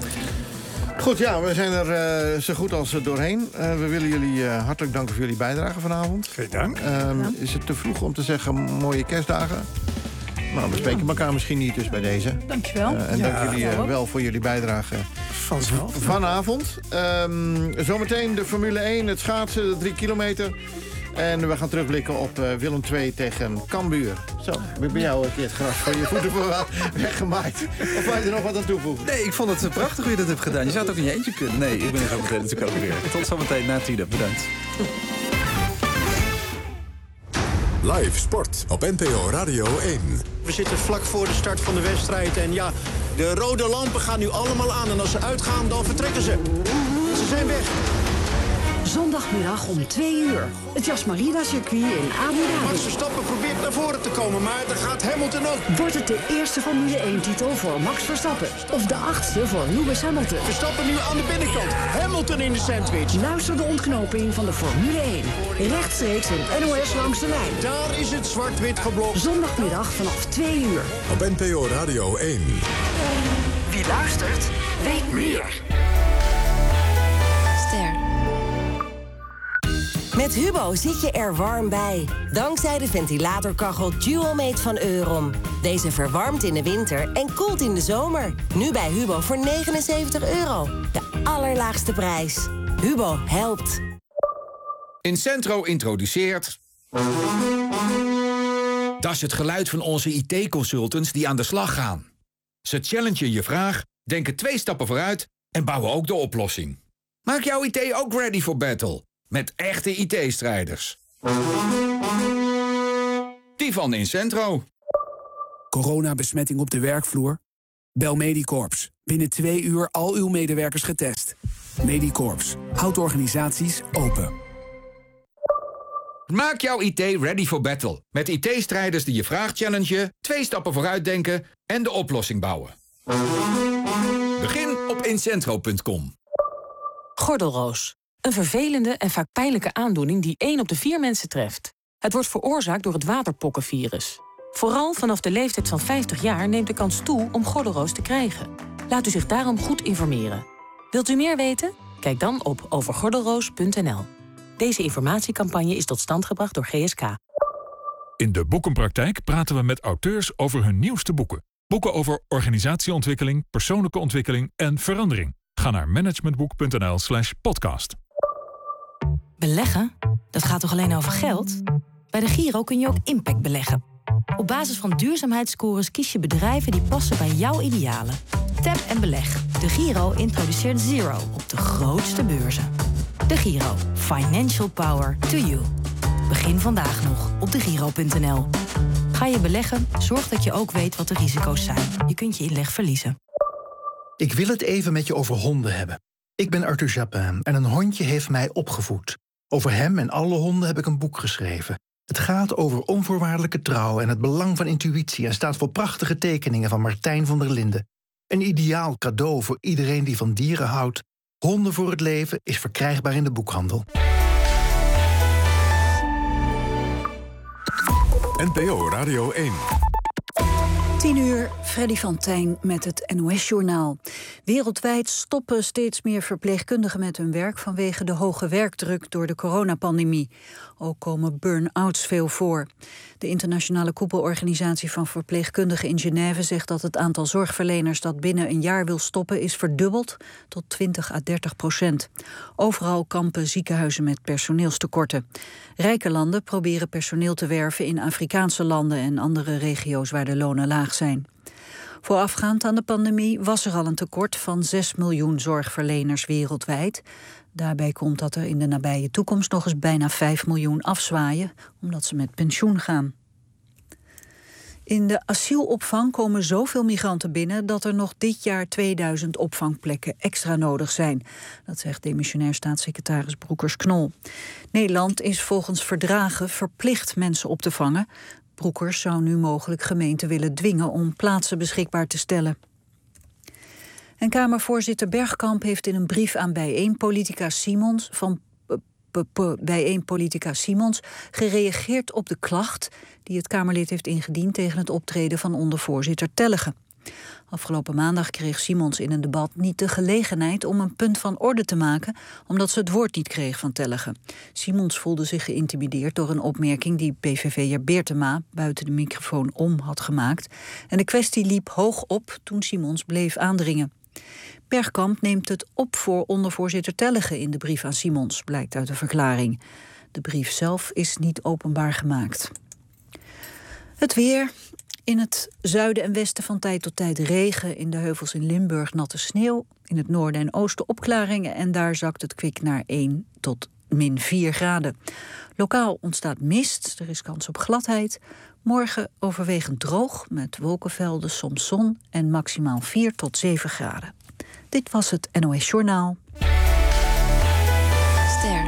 Goed, ja, we zijn er uh, zo goed als uh, doorheen. Uh, we willen jullie uh, hartelijk danken voor jullie bijdrage vanavond. Geen dank. Uh, ja. Is het te vroeg om te zeggen mooie kerstdagen? Nou, we spreken elkaar misschien niet dus bij deze. Dankjewel. Uh, en ja, dank jullie uh, wel voor jullie bijdrage vanzelf. Vanavond. Um, zometeen de Formule één, het schaatsen, de drie kilometer. En we gaan terugblikken op uh, Willem twee tegen Cambuur. Zo, ik bij jou een keer het gras van je voeten weggemaakt. Of wil je er nog wat aan toevoegen? Nee, ik vond het prachtig hoe je dat hebt gedaan. Je zou het ook in je eentje kunnen. Nee, ik ben er zo meteen natuurlijk ook weer. Tot zometeen na tienen. Bedankt. Live sport op N P O Radio één. We zitten vlak voor de start van de wedstrijd. En ja, de rode lampen gaan nu allemaal aan. En als ze uitgaan, dan vertrekken ze. Ze zijn weg. Zondagmiddag om twee uur. Het Yas Marina circuit in Abu Dhabi. Max Verstappen probeert naar voren te komen, maar daar gaat Hamilton ook. Wordt het de eerste Formule één titel voor Max Verstappen? Of de achtste voor Lewis Hamilton? Verstappen nu aan de binnenkant. Hamilton in de sandwich. Luister de ontknoping van de Formule één. Rechtstreeks in N O S langs de lijn. Daar is het zwart-wit geblokt. Zondagmiddag vanaf twee uur. Op N P O Radio één. Wie luistert, weet meer. Ster. Met Hubo zit je er warm bij. Dankzij de ventilatorkachel Dual-Mate van Euron. Deze verwarmt in de winter en koelt in de zomer. Nu bij Hubo voor negenenzeventig euro. De allerlaagste prijs. Hubo helpt. Incentro introduceert... Dat is het geluid van onze I T-consultants die aan de slag gaan. Ze challengen je vraag, denken twee stappen vooruit en bouwen ook de oplossing. Maak jouw I T ook ready for battle. Met echte I T-strijders. Die van Incentro. Coronabesmetting op de werkvloer? Bel Medicorps. Binnen twee uur al uw medewerkers getest. Medicorps. Houdt organisaties open. Maak jouw I T ready for battle. Met I T-strijders die je vraag challengen, twee stappen vooruit denken en de oplossing bouwen. Begin op incentro punt com. Gordelroos. Een vervelende en vaak pijnlijke aandoening die één op de vier mensen treft. Het wordt veroorzaakt door het waterpokkenvirus. Vooral vanaf de leeftijd van vijftig jaar neemt de kans toe om gordelroos te krijgen. Laat u zich daarom goed informeren. Wilt u meer weten? Kijk dan op over gordelroos punt n l. Deze informatiecampagne is tot stand gebracht door G S K. In de Boekenpraktijk praten we met auteurs over hun nieuwste boeken. Boeken over organisatieontwikkeling, persoonlijke ontwikkeling en verandering. Ga naar managementboek punt n l slash podcast. Beleggen? Dat gaat toch alleen over geld? Bij de Giro kun je ook impact beleggen. Op basis van duurzaamheidsscores kies je bedrijven die passen bij jouw idealen. Tap en beleg. De Giro introduceert Zero op de grootste beurzen. De Giro. Financial power to you. Begin vandaag nog op de giro punt n l. Ga je beleggen? Zorg dat je ook weet wat de risico's zijn. Je kunt je inleg verliezen. Ik wil het even met je over honden hebben. Ik ben Arthur Japin en een hondje heeft mij opgevoed. Over hem en alle honden heb ik een boek geschreven. Het gaat over onvoorwaardelijke trouw en het belang van intuïtie... en staat voor prachtige tekeningen van Martijn van der Linden. Een ideaal cadeau voor iedereen die van dieren houdt. Honden voor het leven is verkrijgbaar in de boekhandel. N P O Radio één. tien uur, Freddy van Tijn met het N O S-journaal. Wereldwijd stoppen steeds meer verpleegkundigen met hun werk... vanwege de hoge werkdruk door de coronapandemie. Ook komen burn-outs veel voor. De internationale koepelorganisatie van verpleegkundigen in Genève zegt dat het aantal zorgverleners dat binnen een jaar wil stoppen is verdubbeld tot twintig à dertig procent. Overal kampen ziekenhuizen met personeelstekorten. Rijke landen proberen personeel te werven in Afrikaanse landen en andere regio's waar de lonen laag zijn. Voorafgaand aan de pandemie was er al een tekort van zes miljoen zorgverleners wereldwijd. Daarbij komt dat er in de nabije toekomst nog eens bijna vijf miljoen afzwaaien, omdat ze met pensioen gaan. In de asielopvang komen zoveel migranten binnen dat er nog dit jaar tweeduizend opvangplekken extra nodig zijn. Dat zegt demissionair staatssecretaris Broekers-Knol. Nederland is volgens verdragen verplicht mensen op te vangen. Broekers zou nu mogelijk gemeenten willen dwingen om plaatsen beschikbaar te stellen. En Kamervoorzitter Bergkamp heeft in een brief aan bijeenpolitica Simons van bijeenpolitica Simons gereageerd op de klacht die het Kamerlid heeft ingediend tegen het optreden van ondervoorzitter Tellegen. Afgelopen maandag kreeg Simons in een debat niet de gelegenheid om een punt van orde te maken, omdat ze het woord niet kreeg van Tellegen. Simons voelde zich geïntimideerd door een opmerking die P V V'er Beertema buiten de microfoon om had gemaakt. En de kwestie liep hoog op toen Simons bleef aandringen. Bergkamp neemt het op voor ondervoorzitter Tellegen in de brief aan Simons, blijkt uit de verklaring. De brief zelf is niet openbaar gemaakt. Het weer. In het zuiden en westen van tijd tot tijd regen. In de heuvels in Limburg natte sneeuw. In het noorden en oosten opklaringen. En daar zakt het kwik naar één tot min vier graden. Lokaal ontstaat mist. Er is kans op gladheid. Morgen overwegend droog met wolkenvelden, soms zon en maximaal vier tot zeven graden. Dit was het N O S Journaal. Ster.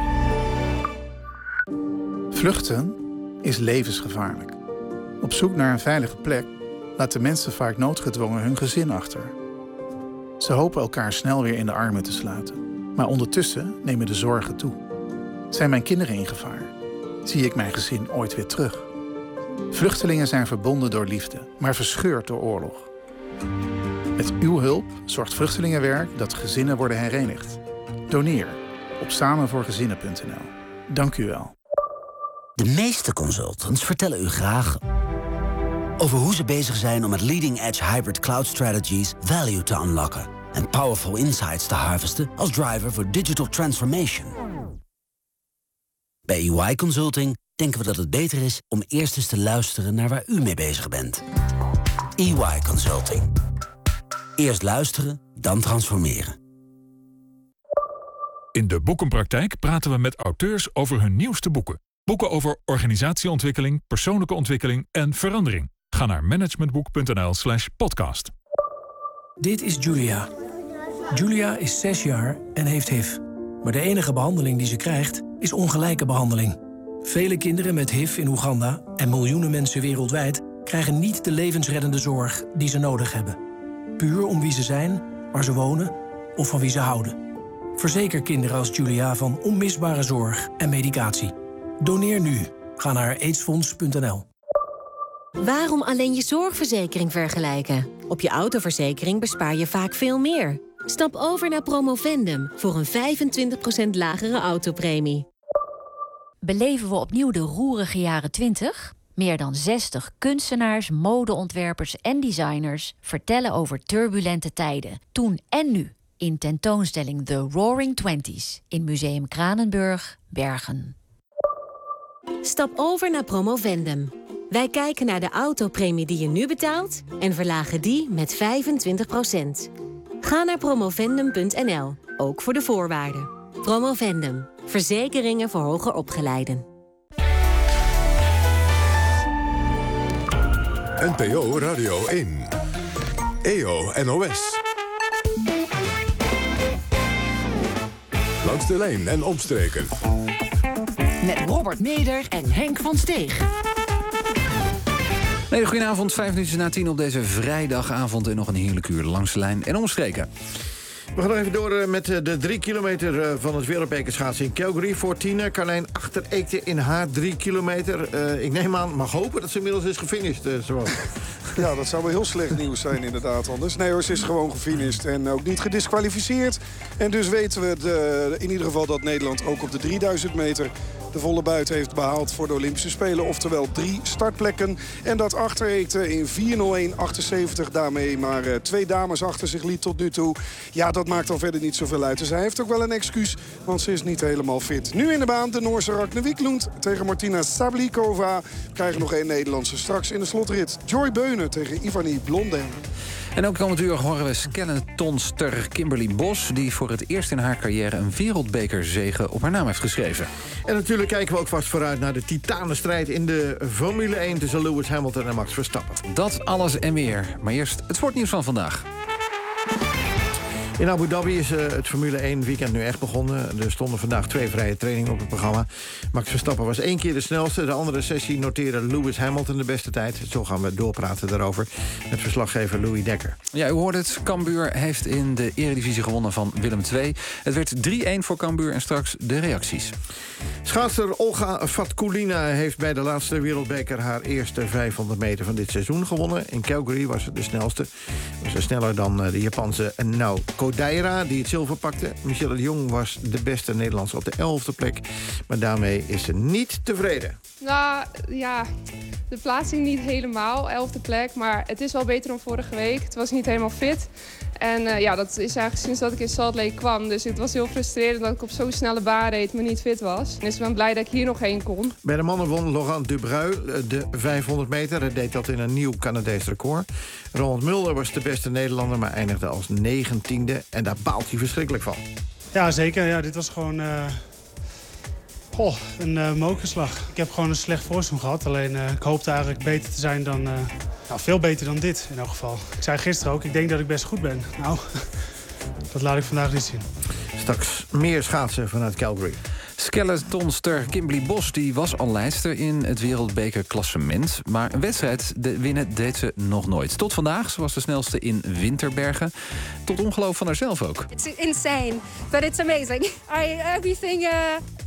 Vluchten is levensgevaarlijk. Op zoek naar een veilige plek laten mensen vaak noodgedwongen hun gezin achter. Ze hopen elkaar snel weer in de armen te sluiten. Maar ondertussen nemen de zorgen toe. Zijn mijn kinderen in gevaar? Zie ik mijn gezin ooit weer terug? Vluchtelingen zijn verbonden door liefde, maar verscheurd door oorlog. Met uw hulp zorgt Vluchtelingenwerk dat gezinnen worden herenigd. Doneer op samenvoorgezinnen punt n l. Dank u wel. De meeste consultants vertellen u graag over hoe ze bezig zijn om met leading-edge hybrid cloud strategies value te unlocken. en powerful insights te harvesten als driver voor digital transformation. Bij E Y Consulting denken we dat het beter is om eerst eens te luisteren naar waar u mee bezig bent. E Y Consulting. Eerst luisteren, dan transformeren. In de Boekenpraktijk praten we met auteurs over hun nieuwste boeken. Boeken over organisatieontwikkeling, persoonlijke ontwikkeling en verandering. Ga naar managementboek.nl slash podcast. Dit is Julia. Julia is zes jaar en heeft H I V. Maar de enige behandeling die ze krijgt is ongelijke behandeling. Vele kinderen met H I V in Oeganda en miljoenen mensen wereldwijd krijgen niet de levensreddende zorg die ze nodig hebben. Puur om wie ze zijn, waar ze wonen of van wie ze houden. Verzeker kinderen als Julia van onmisbare zorg en medicatie. Doneer nu. Ga naar aidsfonds punt n l. Waarom alleen je zorgverzekering vergelijken? Op je autoverzekering bespaar je vaak veel meer. Stap over naar Promovendum voor een vijfentwintig procent lagere autopremie. Beleven we opnieuw de roerige jaren twintig? Meer dan zestig kunstenaars, modeontwerpers en designers vertellen over turbulente tijden, toen en nu. In tentoonstelling The Roaring Twenties in Museum Kranenburg, Bergen. Stap over naar Promovendum. Wij kijken naar de autopremie die je nu betaalt en verlagen die met vijfentwintig procent. Ga naar promovendum punt n l, ook voor de voorwaarden. Promovendum, verzekeringen voor hoger opgeleiden. N P O Radio één. E O N O S. Langs de lijn en omstreken. Met Robert Meder en Henk van Steeg. Nee, goedenavond, vijf minuten na tien op deze vrijdagavond... en nog een heerlijk uur langs de lijn en omstreken. We gaan nog even door met de drie kilometer van het wereldbekerschaatsen in Calgary. Voor Tine, Carlijn Achtereekte in haar drie kilometer. Uh, ik neem aan, mag hopen dat ze inmiddels is gefinished. Uh, zo. Ja, dat zou wel heel slecht nieuws zijn inderdaad anders. Nee hoor, ze is gewoon gefinished en ook niet gediskwalificeerd. En dus weten we de, in ieder geval dat Nederland ook op de drieduizend meter... de volle buit heeft behaald voor de Olympische Spelen. Oftewel drie startplekken. En dat Achtereekte in vier nul één achtenzeventig daarmee maar uh, twee dames achter zich liet tot nu toe. Ja, dat maakt dan verder niet zoveel uit. Dus hij heeft ook wel een excuus, want ze is niet helemaal fit. Nu in de baan de Noorse Ragne Wiklund tegen Martina Sablikova. We krijgen nog één Nederlandse straks in de slotrit. Joy Beunen tegen Ivani Blondin. En ook komend uur horen we skeletonster Kimberly Bos... die voor het eerst in haar carrière een wereldbekerzege op haar naam heeft geschreven. En natuurlijk kijken we ook vast vooruit naar de titanenstrijd in de Formule één... tussen Lewis Hamilton en Max Verstappen. Dat, alles en meer. Maar eerst het sportnieuws van vandaag. In Abu Dhabi is uh, het Formule één weekend nu echt begonnen. Er stonden vandaag twee vrije trainingen op het programma. Max Verstappen was één keer de snelste. De andere sessie noteerde Lewis Hamilton de beste tijd. Zo gaan we doorpraten daarover met verslaggever Louis Dekker. Ja, u hoort het. Cambuur heeft in de Eredivisie gewonnen van Willem twee. Het werd drie één voor Cambuur en straks de reacties. Schaatser Olga Fatkulina heeft bij de laatste wereldbeker... haar eerste vijfhonderd meter van dit seizoen gewonnen. In Calgary was ze de snelste. Was ze sneller dan de Japanse Nao Kodaira, die het zilver pakte. Michelle de Jong was de beste Nederlandse op de elfde plek. Maar daarmee is ze niet tevreden. Nou, ja, de plaatsing niet helemaal, elfde plek. Maar het is wel beter dan vorige week. Het was niet helemaal fit. En uh, ja, dat is eigenlijk sinds dat ik in Salt Lake kwam. Dus het was heel frustrerend dat ik op zo'n snelle baan reed, maar niet fit was. Dus ik ben blij dat ik hier nog heen kon. Bij de mannen won Laurent Dubreuil de vijfhonderd meter. Hij deed dat in een nieuw Canadees record. Roland Mulder was de beste Nederlander, maar eindigde als negentiende. En daar baalt hij verschrikkelijk van. Ja, zeker. Ja, dit was gewoon uh, goh, een uh, mokerslag. Ik heb gewoon een slecht voorsprong gehad. Alleen uh, ik hoopte eigenlijk beter te zijn dan... Uh, nou, veel beter dan dit in elk geval. Ik zei gisteren ook, ik denk dat ik best goed ben. Nou, dat laat ik vandaag niet zien. Straks meer schaatsen vanuit Calgary. Skeletonster Kimberly Bos die was al leidster in het wereldbekerklassement. Maar een wedstrijd de winnen deed ze nog nooit. Tot vandaag, ze was de snelste in Winterbergen. Tot ongeloof van haarzelf ook. It's insane, but it's amazing. I, everything... Uh...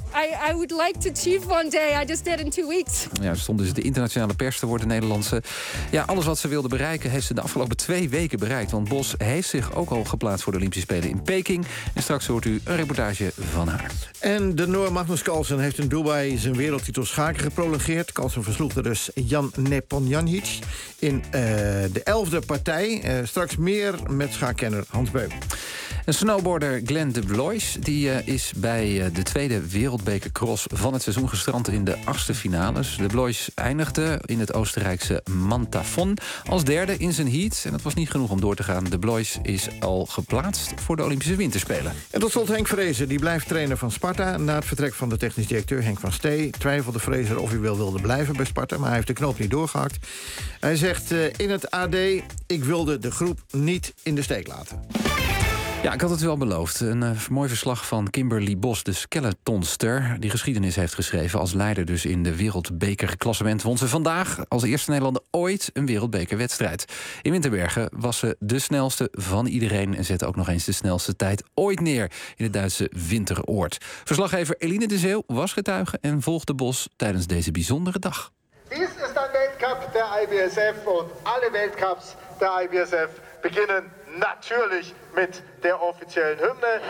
I, I would like to achieve one day. I just did in two weeks. Ja, ze stond dus de internationale pers te worden, Nederlandse. Ja, alles wat ze wilde bereiken heeft ze de afgelopen twee weken bereikt. Want Bos heeft zich ook al geplaatst voor de Olympische Spelen in Peking. En straks hoort u een reportage van haar. En de Noor Magnus Carlsen heeft in Dubai zijn wereldtitel schaken geprolongeerd. Carlsen versloeg er dus Jan Nepomniachtchi in uh, de elfde partij. Uh, straks meer met schaakkenner Hans Beum. Een snowboarder Glenn de Blois die, uh, is bij uh, de tweede wereldbekercross van het seizoen gestrand in de achtste finales. De Blois eindigde in het Oostenrijkse Mantafon als derde in zijn heat. En dat was niet genoeg om door te gaan. De Blois is al geplaatst voor de Olympische Winterspelen. En tot slot Henk Vrezer, die blijft trainer van Sparta. Na het vertrek van de technisch directeur Henk van Stee twijfelde Vrezer of hij wel wilde blijven bij Sparta, maar hij heeft de knoop niet doorgehakt. Hij zegt uh, in het A D, ik wilde de groep niet in de steek laten. Ja, ik had het wel beloofd. Een uh, mooi verslag van Kimberly Bos, de skeletonster, die geschiedenis heeft geschreven. Als leider dus in de wereldbekerklassement won ze vandaag als eerste Nederlander ooit een wereldbekerwedstrijd. In Winterbergen was ze de snelste van iedereen en zette ook nog eens de snelste tijd ooit neer in het Duitse Winteroord. Verslaggever Eline de Zeeuw was getuige en volgde Bos tijdens deze bijzondere dag. Dies ist ein Weltcup der I B S F und alle Weltcups der I B S F beginnen natürlich mit der offiziellen Hymne.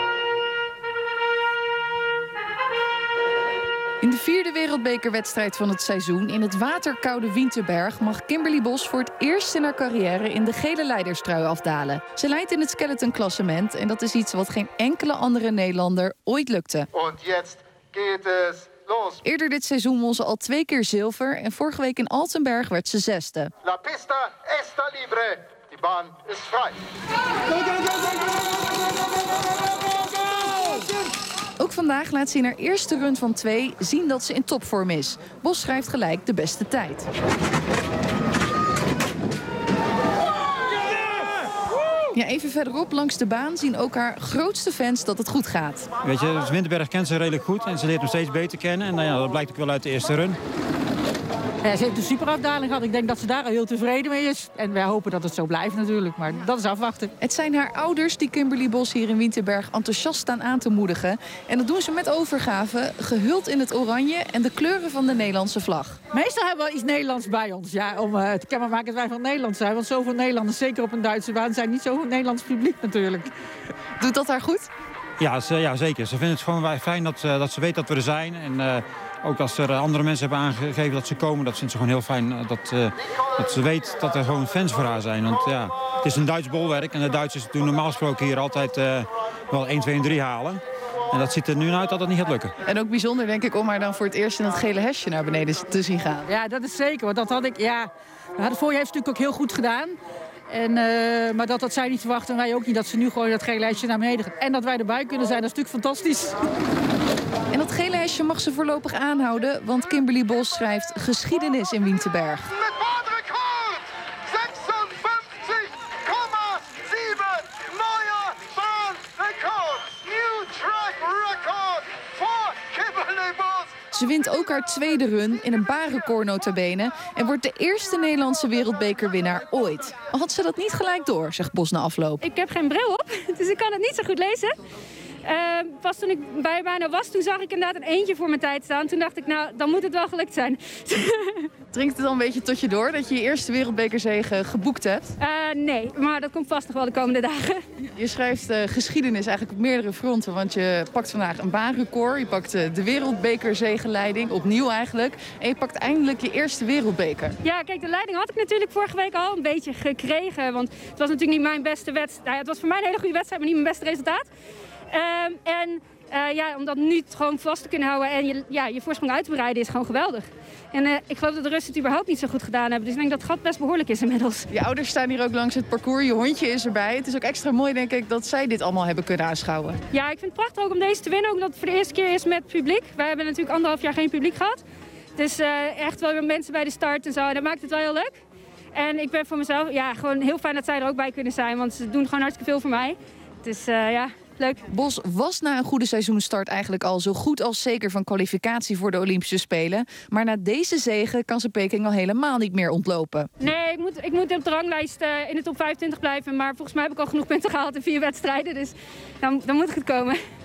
In de vierde wereldbekerwedstrijd van het seizoen in het waterkoude Winterberg mag Kimberly Bos voor het eerst in haar carrière in de gele leiderstrui afdalen. Ze leidt in het skeletonklassement en dat is iets wat geen enkele andere Nederlander ooit lukte. En jetzt geht es los. Eerder dit seizoen won ze al twee keer zilver en vorige week in Altenberg werd ze zesde. La pista está libre. Die baan is vrij. Ook vandaag laat ze in haar eerste run van twee zien dat ze in topvorm is. Bos schrijft gelijk de beste tijd. Ja, even verderop langs de baan zien ook haar grootste fans dat het goed gaat. Weet je, dus Winterberg kent ze redelijk goed en ze leert hem steeds beter kennen. En nou ja, dat blijkt ook wel uit de eerste run. Ja, ze heeft een superafdaling gehad. Ik denk dat ze daar al heel tevreden mee is. En wij hopen dat het zo blijft natuurlijk, maar dat is afwachten. Het zijn haar ouders die Kimberly Bos hier in Winterberg enthousiast staan aan te moedigen. En dat doen ze met overgave, gehuld in het oranje en de kleuren van de Nederlandse vlag. Meestal hebben we iets Nederlands bij ons, ja, om uh, te kenbaar maken dat wij van Nederland zijn. Want zoveel Nederlanders, zeker op een Duitse baan, zijn niet zoveel Nederlands publiek natuurlijk. Doet dat haar goed? Ja, ze, ja zeker. Ze vinden het gewoon fijn dat, uh, dat ze weet dat we er zijn. En uh, ook als er andere mensen hebben aangegeven dat ze komen, dat vindt ze gewoon heel fijn. Dat, uh, dat ze weet dat er gewoon fans voor haar zijn. Want ja, het is een Duits bolwerk en de Duitsers doen normaal gesproken hier altijd uh, wel één, twee en drie halen. En dat ziet er nu uit dat het niet gaat lukken. En ook bijzonder, denk ik, om haar dan voor het eerst in dat gele hesje naar beneden te zien gaan. Ja, dat is zeker. Want dat had ik, ja, het voorjaar heeft natuurlijk ook heel goed gedaan. En, uh, maar dat had zij niet verwacht en wij ook niet, dat ze nu gewoon dat gele hesje naar beneden gaat. En dat wij erbij kunnen zijn, dat is natuurlijk fantastisch. En dat gele hesje mag ze voorlopig aanhouden, want Kimberly Bos schrijft geschiedenis in Winterberg. Met baanrecord! zesenvijftig komma zeven neuer baanrecord! New track record voor Kimberly Bos! Ze wint ook haar tweede run in een baanrecord nota bene en wordt de eerste Nederlandse wereldbekerwinnaar ooit. Al had ze dat niet gelijk door, zegt Bos na afloop. Ik heb geen bril op, dus ik kan het niet zo goed lezen. Uh, pas toen ik bij bijna was, toen zag ik inderdaad een eentje voor mijn tijd staan. Toen dacht ik, nou, dan moet het wel gelukt zijn. Dringt het al een beetje tot je door dat je je eerste wereldbekerzege geboekt hebt? Uh, nee, maar dat komt vast nog wel de komende dagen. Je schrijft uh, geschiedenis eigenlijk op meerdere fronten. Want je pakt vandaag een baanrecord. Je pakt uh, de wereldbekerzegeleiding, opnieuw eigenlijk. En je pakt eindelijk je eerste wereldbeker. Ja, kijk, de leiding had ik natuurlijk vorige week al een beetje gekregen. Want het was natuurlijk niet mijn beste wedstrijd. Nou, het was voor mij een hele goede wedstrijd, maar niet mijn beste resultaat. Um, en uh, ja, om dat nu gewoon vast te kunnen houden en je, ja, je voorsprong uit te bereiden is gewoon geweldig. En uh, ik geloof dat de Russen het überhaupt niet zo goed gedaan hebben. Dus ik denk dat het gat best behoorlijk is inmiddels. Je ouders staan hier ook langs het parcours. Je hondje is erbij. Het is ook extra mooi, denk ik, dat zij dit allemaal hebben kunnen aanschouwen. Ja, ik vind het prachtig ook om deze te winnen. Ook omdat het voor de eerste keer is met publiek. Wij hebben natuurlijk anderhalf jaar geen publiek gehad. Dus uh, echt wel weer mensen bij de start en zo. En dat maakt het wel heel leuk. En ik ben voor mezelf ja, gewoon heel fijn dat zij er ook bij kunnen zijn. Want ze doen gewoon hartstikke veel voor mij. Dus uh, ja... Leuk. Bos was na een goede seizoenstart eigenlijk al zo goed als zeker van kwalificatie voor de Olympische Spelen. Maar na deze zege kan ze Peking al helemaal niet meer ontlopen. Nee, ik moet, ik moet op de ranglijst uh, in de top vijfentwintig blijven. Maar volgens mij heb ik al genoeg punten gehaald in vier wedstrijden. Dus dan, dan moet het komen.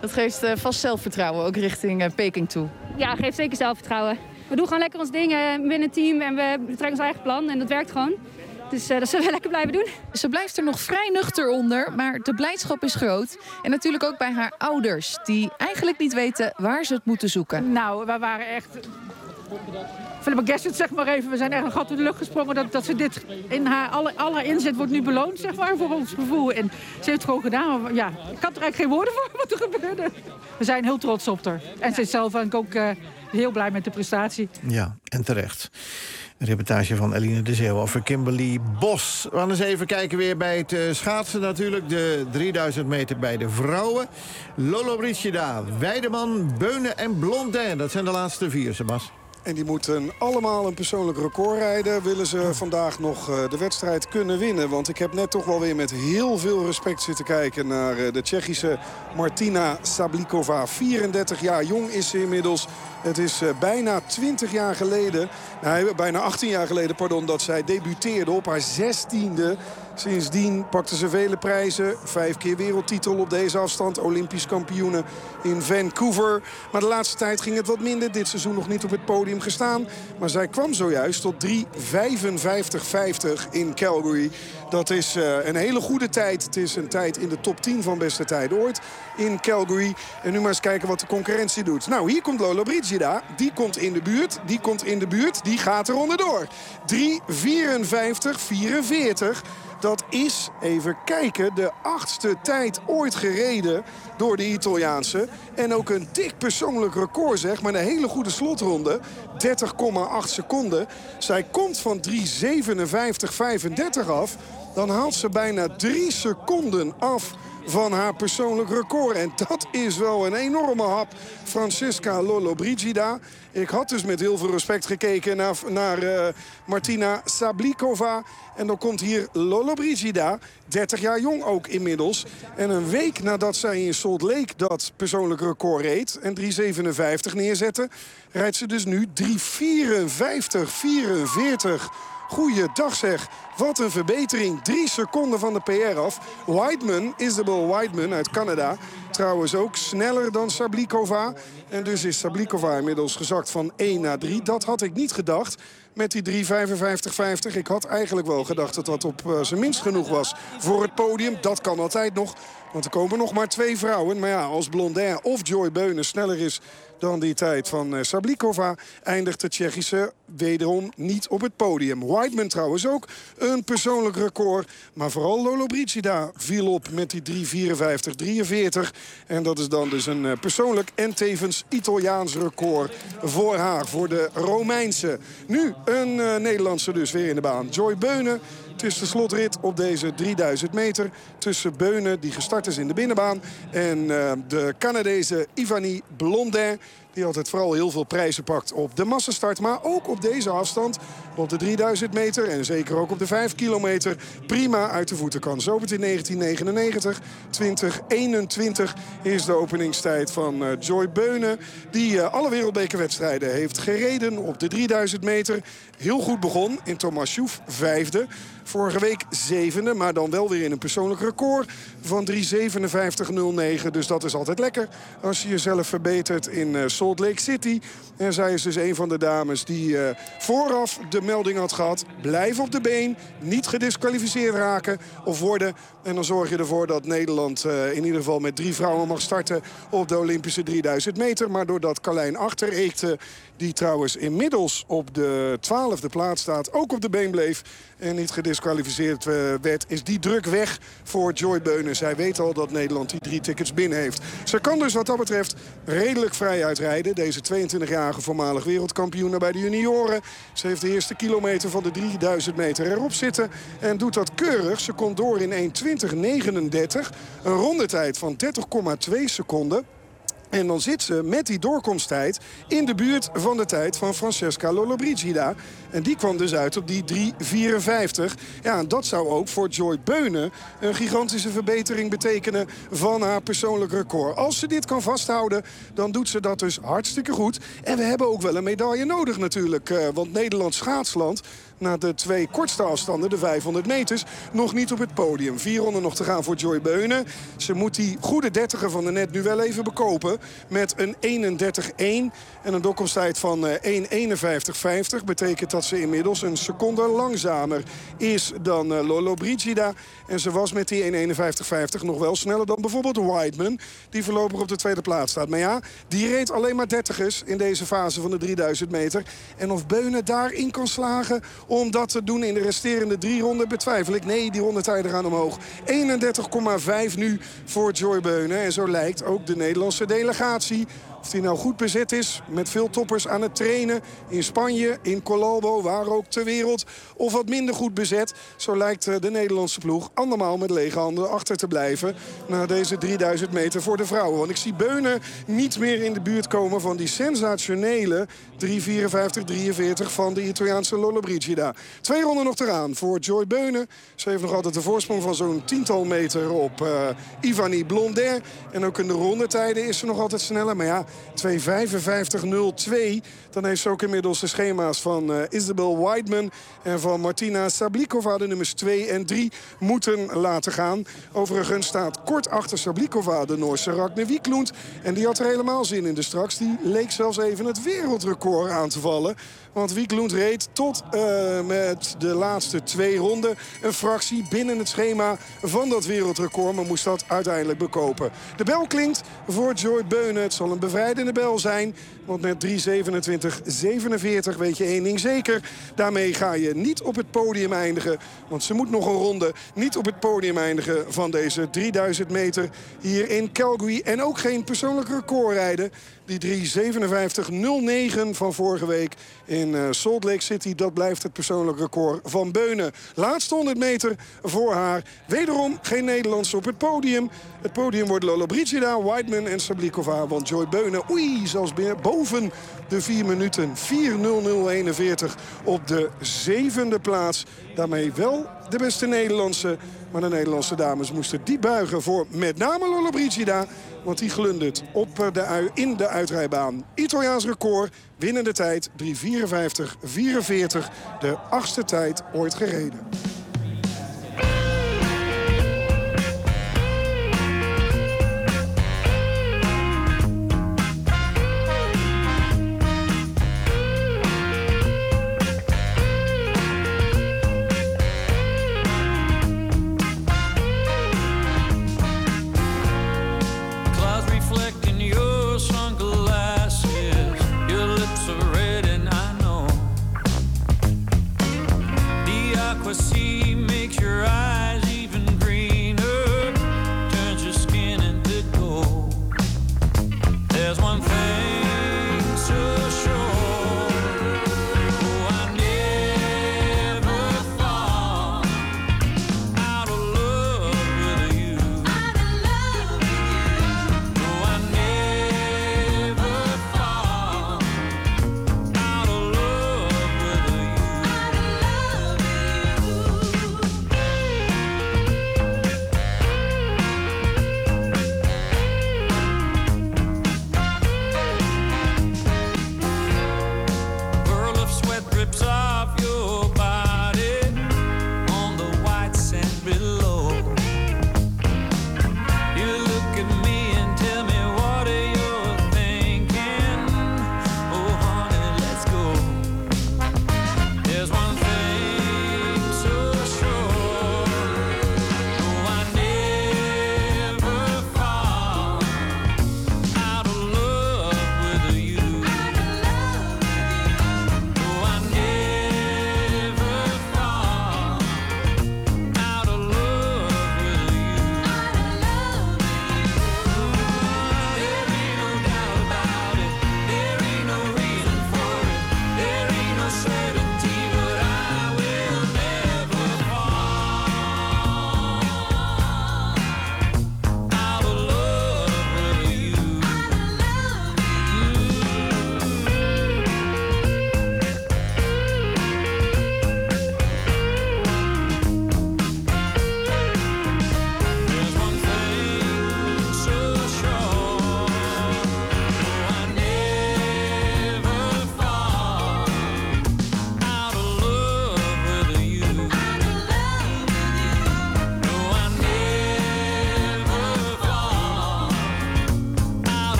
Dat geeft uh, vast zelfvertrouwen, ook richting uh, Peking toe. Ja, geeft zeker zelfvertrouwen. We doen gewoon lekker ons ding uh, binnen het team en we trekken ons eigen plan en dat werkt gewoon. Dus uh, dat zullen we lekker blijven doen. Ze blijft er nog vrij nuchter onder, maar de blijdschap is groot. En natuurlijk ook bij haar ouders, die eigenlijk niet weten waar ze het moeten zoeken. Nou, we waren echt... flabbergasted, zeg maar even. We zijn echt een gat in de lucht gesprongen dat, dat ze dit in haar alle, alle inzet wordt nu beloond, zeg maar, voor ons gevoel. En ze heeft het gewoon gedaan. Maar ja, ik had er eigenlijk geen woorden voor wat er gebeurde. We zijn heel trots op haar. En ze is zelf en ik ook uh, heel blij met de prestatie. Ja, en terecht. Een reportage van Eline de Zeeuw over Kimberly Bos. We gaan eens even kijken weer bij het uh, schaatsen natuurlijk. De drieduizend meter bij de vrouwen. Lollobrigida, Weideman, Beunen en Blondin. Dat zijn de laatste vier, Sebas. En die moeten allemaal een persoonlijk record rijden. Willen ze vandaag nog de wedstrijd kunnen winnen. Want ik heb net toch wel weer met heel veel respect zitten kijken naar de Tsjechische Martina Sablikova. vierendertig jaar jong is ze inmiddels. Het is bijna twintig jaar geleden, nou, bijna achttien jaar geleden, pardon, dat zij debuteerde op haar zestiende. Sindsdien pakte ze vele prijzen. Vijf keer wereldtitel op deze afstand. Olympisch kampioene in Vancouver. Maar de laatste tijd ging het wat minder. Dit seizoen nog niet op het podium gestaan. Maar zij kwam zojuist tot drie vijfenvijftig vijftig in Calgary. Dat is uh, een hele goede tijd. Het is een tijd in de top tien van beste tijden ooit in Calgary. En nu maar eens kijken wat de concurrentie doet. Nou, hier komt Lollobrigida. Die komt in de buurt. Die komt in de buurt. Die gaat er onderdoor. drie vierenvijftig vierenveertig. Dat is, even kijken, de achtste tijd ooit gereden door de Italiaanse. En ook een dik persoonlijk record, zeg, maar een hele goede slotronde. dertig komma acht seconden. Zij komt van drie zevenenvijftig vijfendertig af. Dan haalt ze bijna drie seconden af van haar persoonlijk record. En dat is wel een enorme hap. Francesca Lollobrigida. Ik had dus met heel veel respect gekeken naar, naar uh, Martina Sablikova. En dan komt hier Lollobrigida, dertig jaar jong ook inmiddels. En een week nadat zij in Salt Lake dat persoonlijk record reed en drie zevenenvijftig neerzette, rijdt ze dus nu drie vierenvijftig vierenveertig. Goeiedag zeg. Wat een verbetering. Drie seconden van de P R af. Weidman, Isabel Weidman uit Canada. Trouwens ook sneller dan Sablikova. En dus is Sablikova inmiddels gezakt van één naar drie. Dat had ik niet gedacht met die drie vijfenvijftig vijftig. Ik had eigenlijk wel gedacht dat dat op uh, zijn minst genoeg was voor het podium. Dat kan altijd nog. Want er komen nog maar twee vrouwen. Maar ja, als Blondin of Joy Beunen sneller is dan die tijd van uh, Sablikova, eindigt de Tsjechische wederom niet op het podium. Weidman trouwens ook een persoonlijk record. Maar vooral Lollobrigida viel op met die drie vierenvijftig drieënveertig. En dat is dan dus een uh, persoonlijk en tevens Italiaans record voor haar, voor de Romeinse. Nu een uh, Nederlandse dus weer in de baan. Joy Beunen. Het is de slotrit op deze drieduizend meter tussen Beunen, die gestart is in de binnenbaan, en uh, de Canadese Ivani Blondin, die altijd vooral heel veel prijzen pakt op de massastart. Maar ook op deze afstand, op de drieduizend meter en zeker ook op de vijf kilometer, prima uit de voeten kan. Zo in negentien negenennegentig, twintig eenentwintig is de openingstijd van uh, Joy Beunen, die uh, alle wereldbekerwedstrijden heeft gereden op de drieduizend meter. Heel goed begon in Tomasjouf, vijfde. Vorige week zevende, maar dan wel weer in een persoonlijk record van drie zevenenvijftig nul negen. Dus dat is altijd lekker als je jezelf verbetert in uh, Salt Lake City. En zij is dus een van de dames die uh, vooraf de melding had gehad: blijf op de been, niet gedisqualificeerd raken of worden. En dan zorg je ervoor dat Nederland uh, in ieder geval met drie vrouwen mag starten op de Olympische drieduizend meter. Maar doordat Carlijn Achterreekte, die trouwens inmiddels op de twaalfde plaats staat, ook op de been bleef en niet gedisqualificeerd uh, werd, is die druk weg voor Joy Beunen. Zij weet al dat Nederland die drie tickets binnen heeft. Ze kan dus wat dat betreft redelijk vrij uitrijden. Deze tweeëntwintigjarige voormalig wereldkampioen bij de junioren. Ze heeft de eerste kilometer van de drieduizend meter erop zitten en doet dat keurig. Ze komt door in één twintig negenendertig. Een rondetijd van dertig komma twee seconden. En dan zit ze met die doorkomsttijd in de buurt van de tijd van Francesca Lollobrigida. En die kwam dus uit op die drie vierenvijftig. Ja, en dat zou ook voor Joy Beunen een gigantische verbetering betekenen van haar persoonlijk record. Als ze dit kan vasthouden, dan doet ze dat dus hartstikke goed. En we hebben ook wel een medaille nodig natuurlijk. Want Nederland schaatsland na de twee kortste afstanden, de vijfhonderd meters, nog niet op het podium. Vier ronden nog te gaan voor Joy Beunen. Ze moet die goede dertiger van de net nu wel even bekopen met een eenendertig één en een doorkomsttijd van één eenenvijftig vijftig. Betekent dat ze inmiddels een seconde langzamer is dan uh, Lollobrigida. En ze was met die één eenenvijftig vijftig nog wel sneller dan bijvoorbeeld Weidman, die voorlopig op de tweede plaats staat. Maar ja, die reed alleen maar dertigers in deze fase van de drieduizend meter. En of Beunen daarin kan slagen om dat te doen in de resterende drie ronden, betwijfel ik. Nee, die rondetijden gaan omhoog. eenendertig komma vijf nu voor Joy Beunen. En zo lijkt ook de Nederlandse delegatie, of die nou goed bezet is, met veel toppers aan het trainen in Spanje, in Colalbo, waar ook ter wereld, of wat minder goed bezet. Zo lijkt de Nederlandse ploeg andermaal met lege handen achter te blijven na deze drieduizend meter voor de vrouwen. Want ik zie Beunen niet meer in de buurt komen van die sensationele drie vierenvijftig drieënveertig van de Italiaanse Lollobrigida. Twee ronden nog te gaan voor Joy Beunen. Ze heeft nog altijd de voorsprong van zo'n tiental meter op uh, Ivani Blondet. En ook in de rondetijden is ze nog altijd sneller. Maar ja, twee vijfenvijftig nul twee. Dan heeft ze ook inmiddels de schema's van uh, Isabel Weidman en van Martina Sablikova, de nummers twee en drie, moeten laten gaan. Overigens staat kort achter Sablikova de Noorse Ragne Wiklund. En die had er helemaal zin in. Dus straks die leek zelfs even het wereldrecord aan te vallen. Want Wiklund reed tot uh, met de laatste twee ronden een fractie binnen het schema van dat wereldrecord. Maar moest dat uiteindelijk bekopen. De bel klinkt voor Joy Beunen. Het zal een bevrijdende bel zijn. Want met drie zevenentwintig zevenenveertig weet je één ding zeker. Daarmee ga je niet op het podium eindigen. Want ze moet nog een ronde niet op het podium eindigen van deze drieduizend meter hier in Calgary. En ook geen persoonlijk record rijden. Die drie zevenenvijftig nul negen van vorige week in uh, Salt Lake City. Dat blijft het persoonlijk record van Beunen. Laatste honderd meter voor haar. Wederom geen Nederlandse op het podium. Het podium wordt Lollobrigida, Weidman en Sablikova. Want Joy Beunen, oei, zelfs boven de vier minuten. vier nul nul eenenveertig op de zevende plaats. Daarmee wel de beste Nederlandse. Maar de Nederlandse dames moesten die buigen voor met name Lollobrigida. Want die glundert op de ui, in de uitrijbaan. Italiaans record, winnende tijd drie vierenvijftig vierenveertig. De achtste tijd ooit gereden. See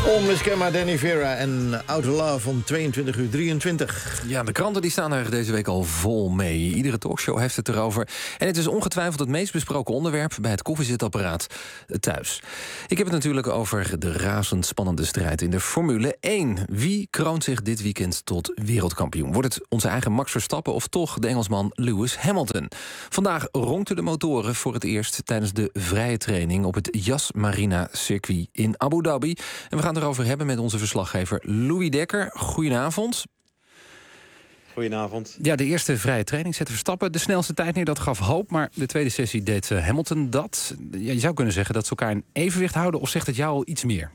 Onmiskenbaar Danny Vera en Outer Love om tweeëntwintig uur drieëntwintig. Ja, de kranten die staan er deze week al vol mee. Iedere talkshow heeft het erover. En het is ongetwijfeld het meest besproken onderwerp bij het koffiezetapparaat thuis. Ik heb het natuurlijk over de razendspannende strijd in de Formule één. Wie kroont zich dit weekend tot wereldkampioen? Wordt het onze eigen Max Verstappen of toch de Engelsman Lewis Hamilton? Vandaag ronkten de motoren voor het eerst tijdens de vrije training op het Yas Marina circuit in Abu Dhabi. En we gaan erover hebben met onze verslaggever Louis Dekker. Goedenavond. Goedenavond. Ja, de eerste vrije training zette Verstappen de snelste tijd neer. Dat gaf hoop, maar de tweede sessie deed uh, Hamilton dat. Ja, je zou kunnen zeggen dat ze elkaar in evenwicht houden, of zegt het jou al iets meer?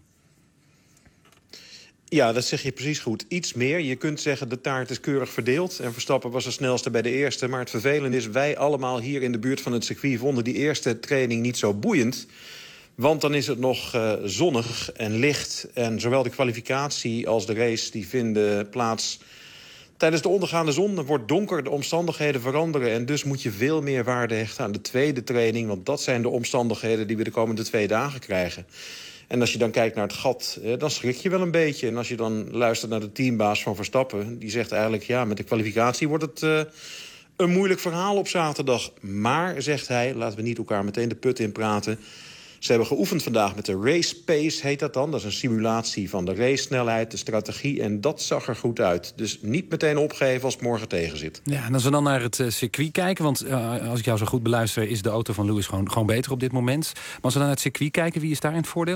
Ja, dat zeg je precies goed. Iets meer. Je kunt zeggen de taart is keurig verdeeld. En Verstappen was de snelste bij de eerste. Maar het vervelende is, wij allemaal hier in de buurt van het circuit vonden die eerste training niet zo boeiend. Want dan is het nog uh, zonnig en licht. En zowel de kwalificatie als de race die vinden plaats tijdens de ondergaande zon. Het wordt donker, de omstandigheden veranderen. En dus moet je veel meer waarde hechten aan de tweede training. Want dat zijn de omstandigheden die we de komende twee dagen krijgen. En als je dan kijkt naar het gat, eh, dan schrik je wel een beetje. En als je dan luistert naar de teambaas van Verstappen, die zegt eigenlijk, ja, met de kwalificatie wordt het uh, een moeilijk verhaal op zaterdag. Maar, zegt hij, laten we niet elkaar meteen de put in praten. Ze hebben geoefend vandaag met de race pace, heet dat dan. Dat is een simulatie van de racesnelheid, de strategie. En dat zag er goed uit. Dus niet meteen opgeven als het morgen tegen zit. Ja, en als we dan naar het uh, circuit kijken, want uh, als ik jou zo goed beluister, is de auto van Lewis gewoon, gewoon beter op dit moment. Maar als we dan naar het circuit kijken, wie is daar in het voordeel?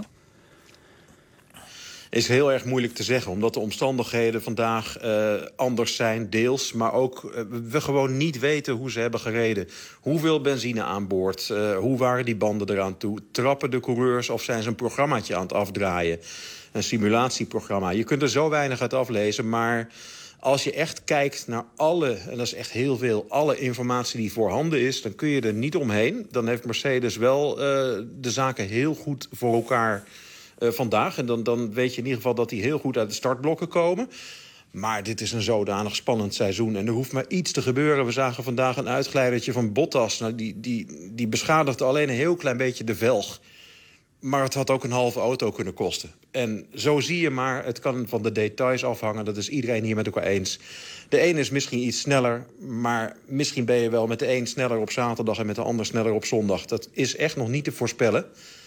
Is heel erg moeilijk te zeggen, omdat de omstandigheden vandaag uh, anders zijn, deels. Maar ook uh, we gewoon niet weten hoe ze hebben gereden. Hoeveel benzine aan boord? Uh, hoe waren die banden eraan toe? Trappen de coureurs of zijn ze een programmaatje aan het afdraaien? Een simulatieprogramma. Je kunt er zo weinig uit aflezen, maar als je echt kijkt naar alle, en dat is echt heel veel, alle informatie die voorhanden is, dan kun je er niet omheen. Dan heeft Mercedes wel uh, de zaken heel goed voor elkaar Uh, vandaag. En dan, dan weet je in ieder geval dat die heel goed uit de startblokken komen. Maar dit is een zodanig spannend seizoen. En er hoeft maar iets te gebeuren. We zagen vandaag een uitglijdertje van Bottas. Nou, die, die, die beschadigde alleen een heel klein beetje de velg. Maar het had ook een halve auto kunnen kosten. En zo zie je maar, het kan van de details afhangen. Dat is iedereen hier met elkaar eens. De ene is misschien iets sneller, maar misschien ben je wel met de een sneller op zaterdag en met de ander sneller op zondag. Dat is echt nog niet te voorspellen.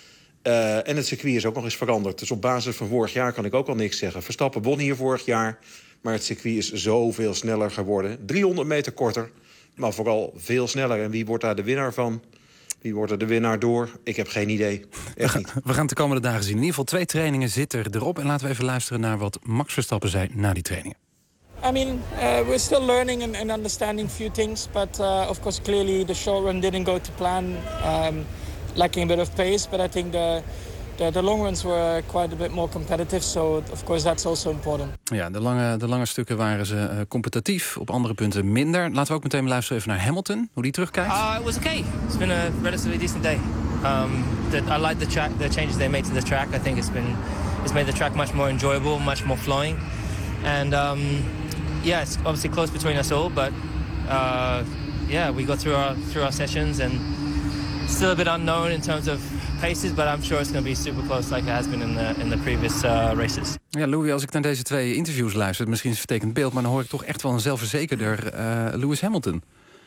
Uh, en het circuit is ook nog eens veranderd. Dus op basis van vorig jaar kan ik ook al niks zeggen. Verstappen won hier vorig jaar, maar het circuit is zoveel sneller geworden. driehonderd meter korter, maar vooral veel sneller. En wie wordt daar de winnaar van? Wie wordt er de winnaar door? Ik heb geen idee. Echt niet. We gaan het de komende dagen zien. In ieder geval twee trainingen zitten erop. En laten we even luisteren naar wat Max Verstappen zei na die trainingen. I mean, uh, we're still learning and, and understanding a few things. But uh, of course, clearly the short run didn't go to plan. Um, lacking a bit of pace, but I think the, the the long runs were quite a bit more competitive, so of course that's also important. Ja, de lange, de lange stukken waren ze uh, competitief, op andere punten minder. Laten we ook meteen luisteren even naar Hamilton, hoe die terugkijkt. Uh, it was okay. It's been a relatively decent day. Um, the, I like the track, the changes they made to the track. I think it's been it's made the track much more enjoyable, much more flowing, and um, yeah, it's obviously close between us all, but uh, yeah, we got through our through our sessions and. Still a bit unknown in terms of paces, but I'm sure it's going to be super close like it has been in the in the previous uh, races. Ja, Louis, als ik naar deze twee interviews luister, misschien is het vertekend beeld, maar dan hoor ik toch echt wel een zelfverzekerder uh, Lewis Hamilton.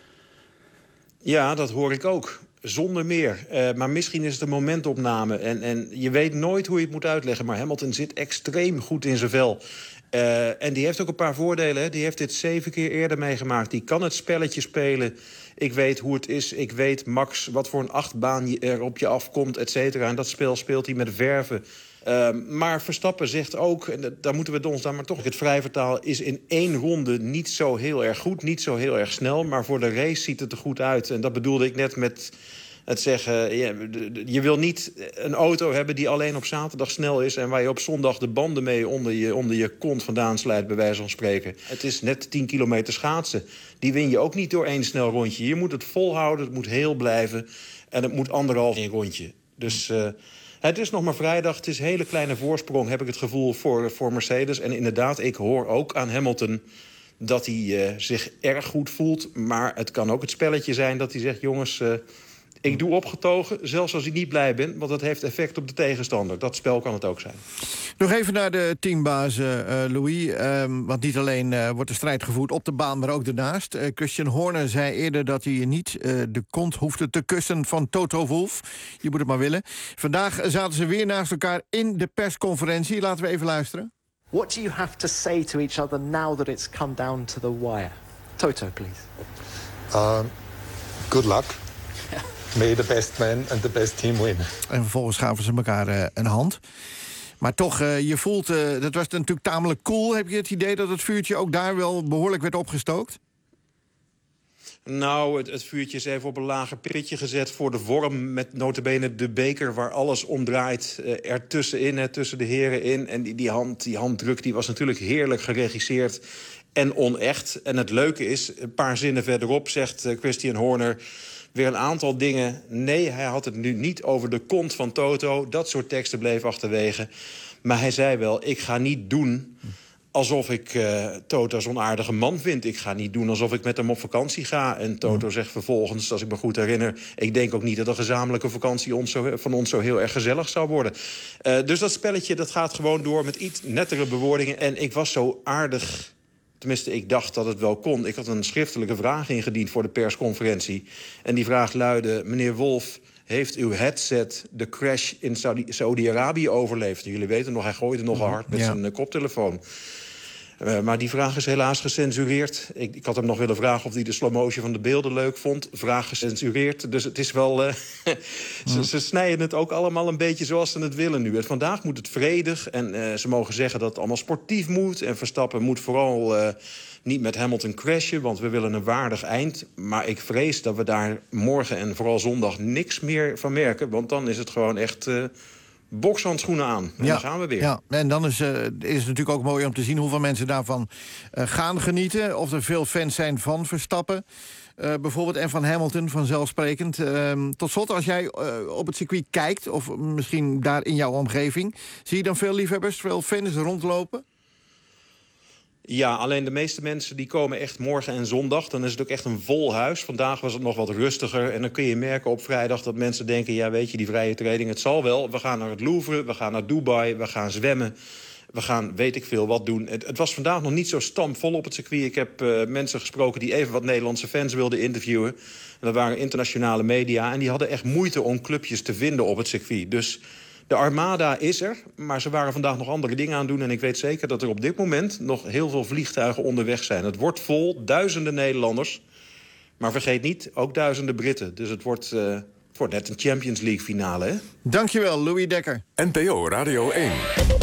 Ja, dat hoor ik ook. Zonder meer. Uh, maar misschien is het een momentopname. En, en je weet nooit hoe je het moet uitleggen, maar Hamilton zit extreem goed in zijn vel. Uh, en die heeft ook een paar voordelen. Hè. Die heeft dit zeven keer eerder meegemaakt. Die kan het spelletje spelen. Ik weet hoe het is. Ik weet, Max, wat voor een achtbaan er op je afkomt, et cetera. En dat spel speelt hij met verven. Uh, maar Verstappen zegt ook, en daar moeten we ons dan maar toch... het vrijvertaal is in één ronde niet zo heel erg goed, niet zo heel erg snel. Maar voor de race ziet het er goed uit. En dat bedoelde ik net met het zeggen... Ja, je wil niet een auto hebben die alleen op zaterdag snel is... en waar je op zondag de banden mee onder je, onder je kont vandaan slijt, bij wijze van spreken. Het is net tien kilometer schaatsen. Die win je ook niet door één snel rondje. Je moet het volhouden, het moet heel blijven. En het moet anderhalf één rondje. Dus... Uh, Het is nog maar vrijdag, het is een hele kleine voorsprong, heb ik het gevoel, voor, voor Mercedes. En inderdaad, ik hoor ook aan Hamilton dat hij uh, zich erg goed voelt. Maar het kan ook het spelletje zijn dat hij zegt, jongens, uh, Ik doe opgetogen, zelfs als ik niet blij ben, want dat heeft effect op de tegenstander. Dat spel kan het ook zijn. Nog even naar de teambaas uh, Louis. Uh, want niet alleen uh, wordt de strijd gevoerd op de baan, maar ook daarnaast. Uh, Christian Horner zei eerder dat hij niet uh, de kont hoefde te kussen van Toto Wolff. Je moet het maar willen. Vandaag zaten ze weer naast elkaar in de persconferentie. Laten we even luisteren. What do you have to say to each other now that it's come down to the wire? Toto, please. Uh, good luck. May the best man and the best team win. En vervolgens gaven ze elkaar uh, een hand. Maar toch, uh, je voelt, uh, dat was natuurlijk tamelijk cool. Heb je het idee dat het vuurtje ook daar wel behoorlijk werd opgestookt? Nou, het, het vuurtje is even op een lager pitje gezet voor de vorm. Met nota bene de beker waar alles om draait. Uh, ertussenin, hè, tussen de heren in. En die, die, hand, die handdruk die was natuurlijk heerlijk geregisseerd en onecht. En het leuke is, een paar zinnen verderop zegt uh, Christian Horner weer een aantal dingen. Nee, hij had het nu niet over de kont van Toto. Dat soort teksten bleef achterwege. Maar hij zei wel, ik ga niet doen alsof ik uh, Toto zo'n aardige man vind. Ik ga niet doen alsof ik met hem op vakantie ga. En Toto zegt vervolgens, als ik me goed herinner, ik denk ook niet dat een gezamenlijke vakantie ons zo, van ons zo heel erg gezellig zou worden. Uh, dus dat spelletje dat gaat gewoon door met iets nettere bewoordingen. En ik was zo aardig, tenminste, ik dacht dat het wel kon. Ik had een schriftelijke vraag ingediend voor de persconferentie. En die vraag luidde, meneer Wolff, heeft uw headset de crash in Saudi-Arabië overleefd? Jullie weten nog, hij gooide nogal hard met ja. zijn uh, koptelefoon. Uh, maar die vraag is helaas gecensureerd. Ik, ik had hem nog willen vragen of hij de slow motion van de beelden leuk vond. Vraag gecensureerd. Dus het is wel... Uh, ze, ze snijden het ook allemaal een beetje zoals ze het willen nu. En vandaag moet het vredig. En uh, ze mogen zeggen dat het allemaal sportief moet. En Verstappen moet vooral uh, niet met Hamilton crashen. Want we willen een waardig eind. Maar ik vrees dat we daar morgen en vooral zondag niks meer van merken. Want dan is het gewoon echt... Uh, bokshandschoenen aan. En ja, dan gaan we weer. Ja, en dan is, uh, is het natuurlijk ook mooi om te zien hoeveel mensen daarvan uh, gaan genieten. Of er veel fans zijn van Verstappen. Uh, bijvoorbeeld en van Hamilton, vanzelfsprekend. Uh, tot slot, als jij uh, op het circuit kijkt, of misschien daar in jouw omgeving, zie je dan veel liefhebbers, veel fans rondlopen? Ja, alleen de meeste mensen die komen echt morgen en zondag. Dan is het ook echt een vol huis. Vandaag was het nog wat rustiger. En dan kun je merken op vrijdag dat mensen denken... ja, weet je, die vrije training, het zal wel. We gaan naar het Louvre, we gaan naar Dubai, we gaan zwemmen. We gaan, weet ik veel, wat doen. Het, het was vandaag nog niet zo stampvol op het circuit. Ik heb uh, mensen gesproken die even wat Nederlandse fans wilden interviewen. En dat waren internationale media. En die hadden echt moeite om clubjes te vinden op het circuit. Dus... de armada is er, maar ze waren vandaag nog andere dingen aan het doen. En ik weet zeker dat er op dit moment nog heel veel vliegtuigen onderweg zijn. Het wordt vol, duizenden Nederlanders. Maar vergeet niet, ook duizenden Britten. Dus het wordt, uh, het wordt net een Champions League finale, hè? Dankjewel, Louis Dekker. N P O Radio één.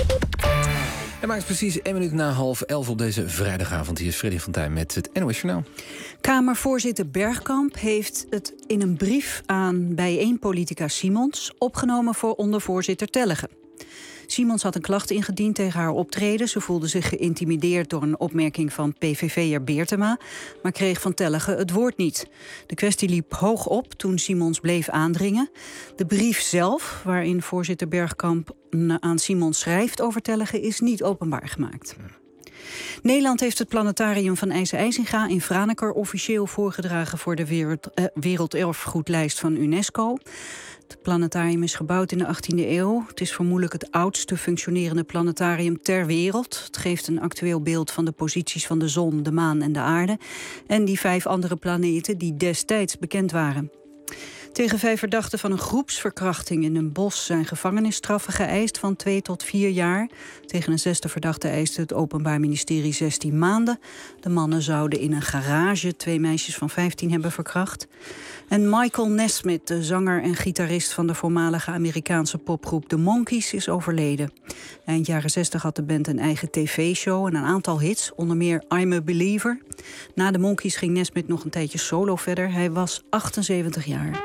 En maakt precies één minuut na half elf op deze vrijdagavond. Hier is Freddy Fontijn met het N O S Journaal. Kamervoorzitter Bergkamp heeft het in een brief aan bijeenpolitica Simons opgenomen voor ondervoorzitter Tellegen. Simons had een klacht ingediend tegen haar optreden. Ze voelde zich geïntimideerd door een opmerking van P V V'er Beertema, maar kreeg van Tellegen het woord niet. De kwestie liep hoog op toen Simons bleef aandringen. De brief zelf, waarin voorzitter Bergkamp aan Simons schrijft over Tellegen, is niet openbaar gemaakt. Nederland heeft het planetarium van IJzer-IJzinga in Franeker officieel voorgedragen voor de wereld, uh, werelderfgoedlijst van UNESCO. Het planetarium is gebouwd in de achttiende eeuw. Het is vermoedelijk het oudste functionerende planetarium ter wereld. Het geeft een actueel beeld van de posities van de zon, de maan en de aarde. En die vijf andere planeten die destijds bekend waren. Tegen vijf verdachten van een groepsverkrachting in een bos zijn gevangenisstraffen geëist van twee tot vier jaar. Tegen een zesde verdachte eiste het Openbaar Ministerie zestien maanden. De mannen zouden in een garage twee meisjes van vijftien hebben verkracht. En Michael Nesmith, de zanger en gitarist van de voormalige Amerikaanse popgroep The Monkees, is overleden. Eind jaren zestig had de band een eigen tv-show en een aantal hits, onder meer I'm a Believer. Na de Monkees ging Nesmith nog een tijdje solo verder. Hij was achtenzeventig jaar.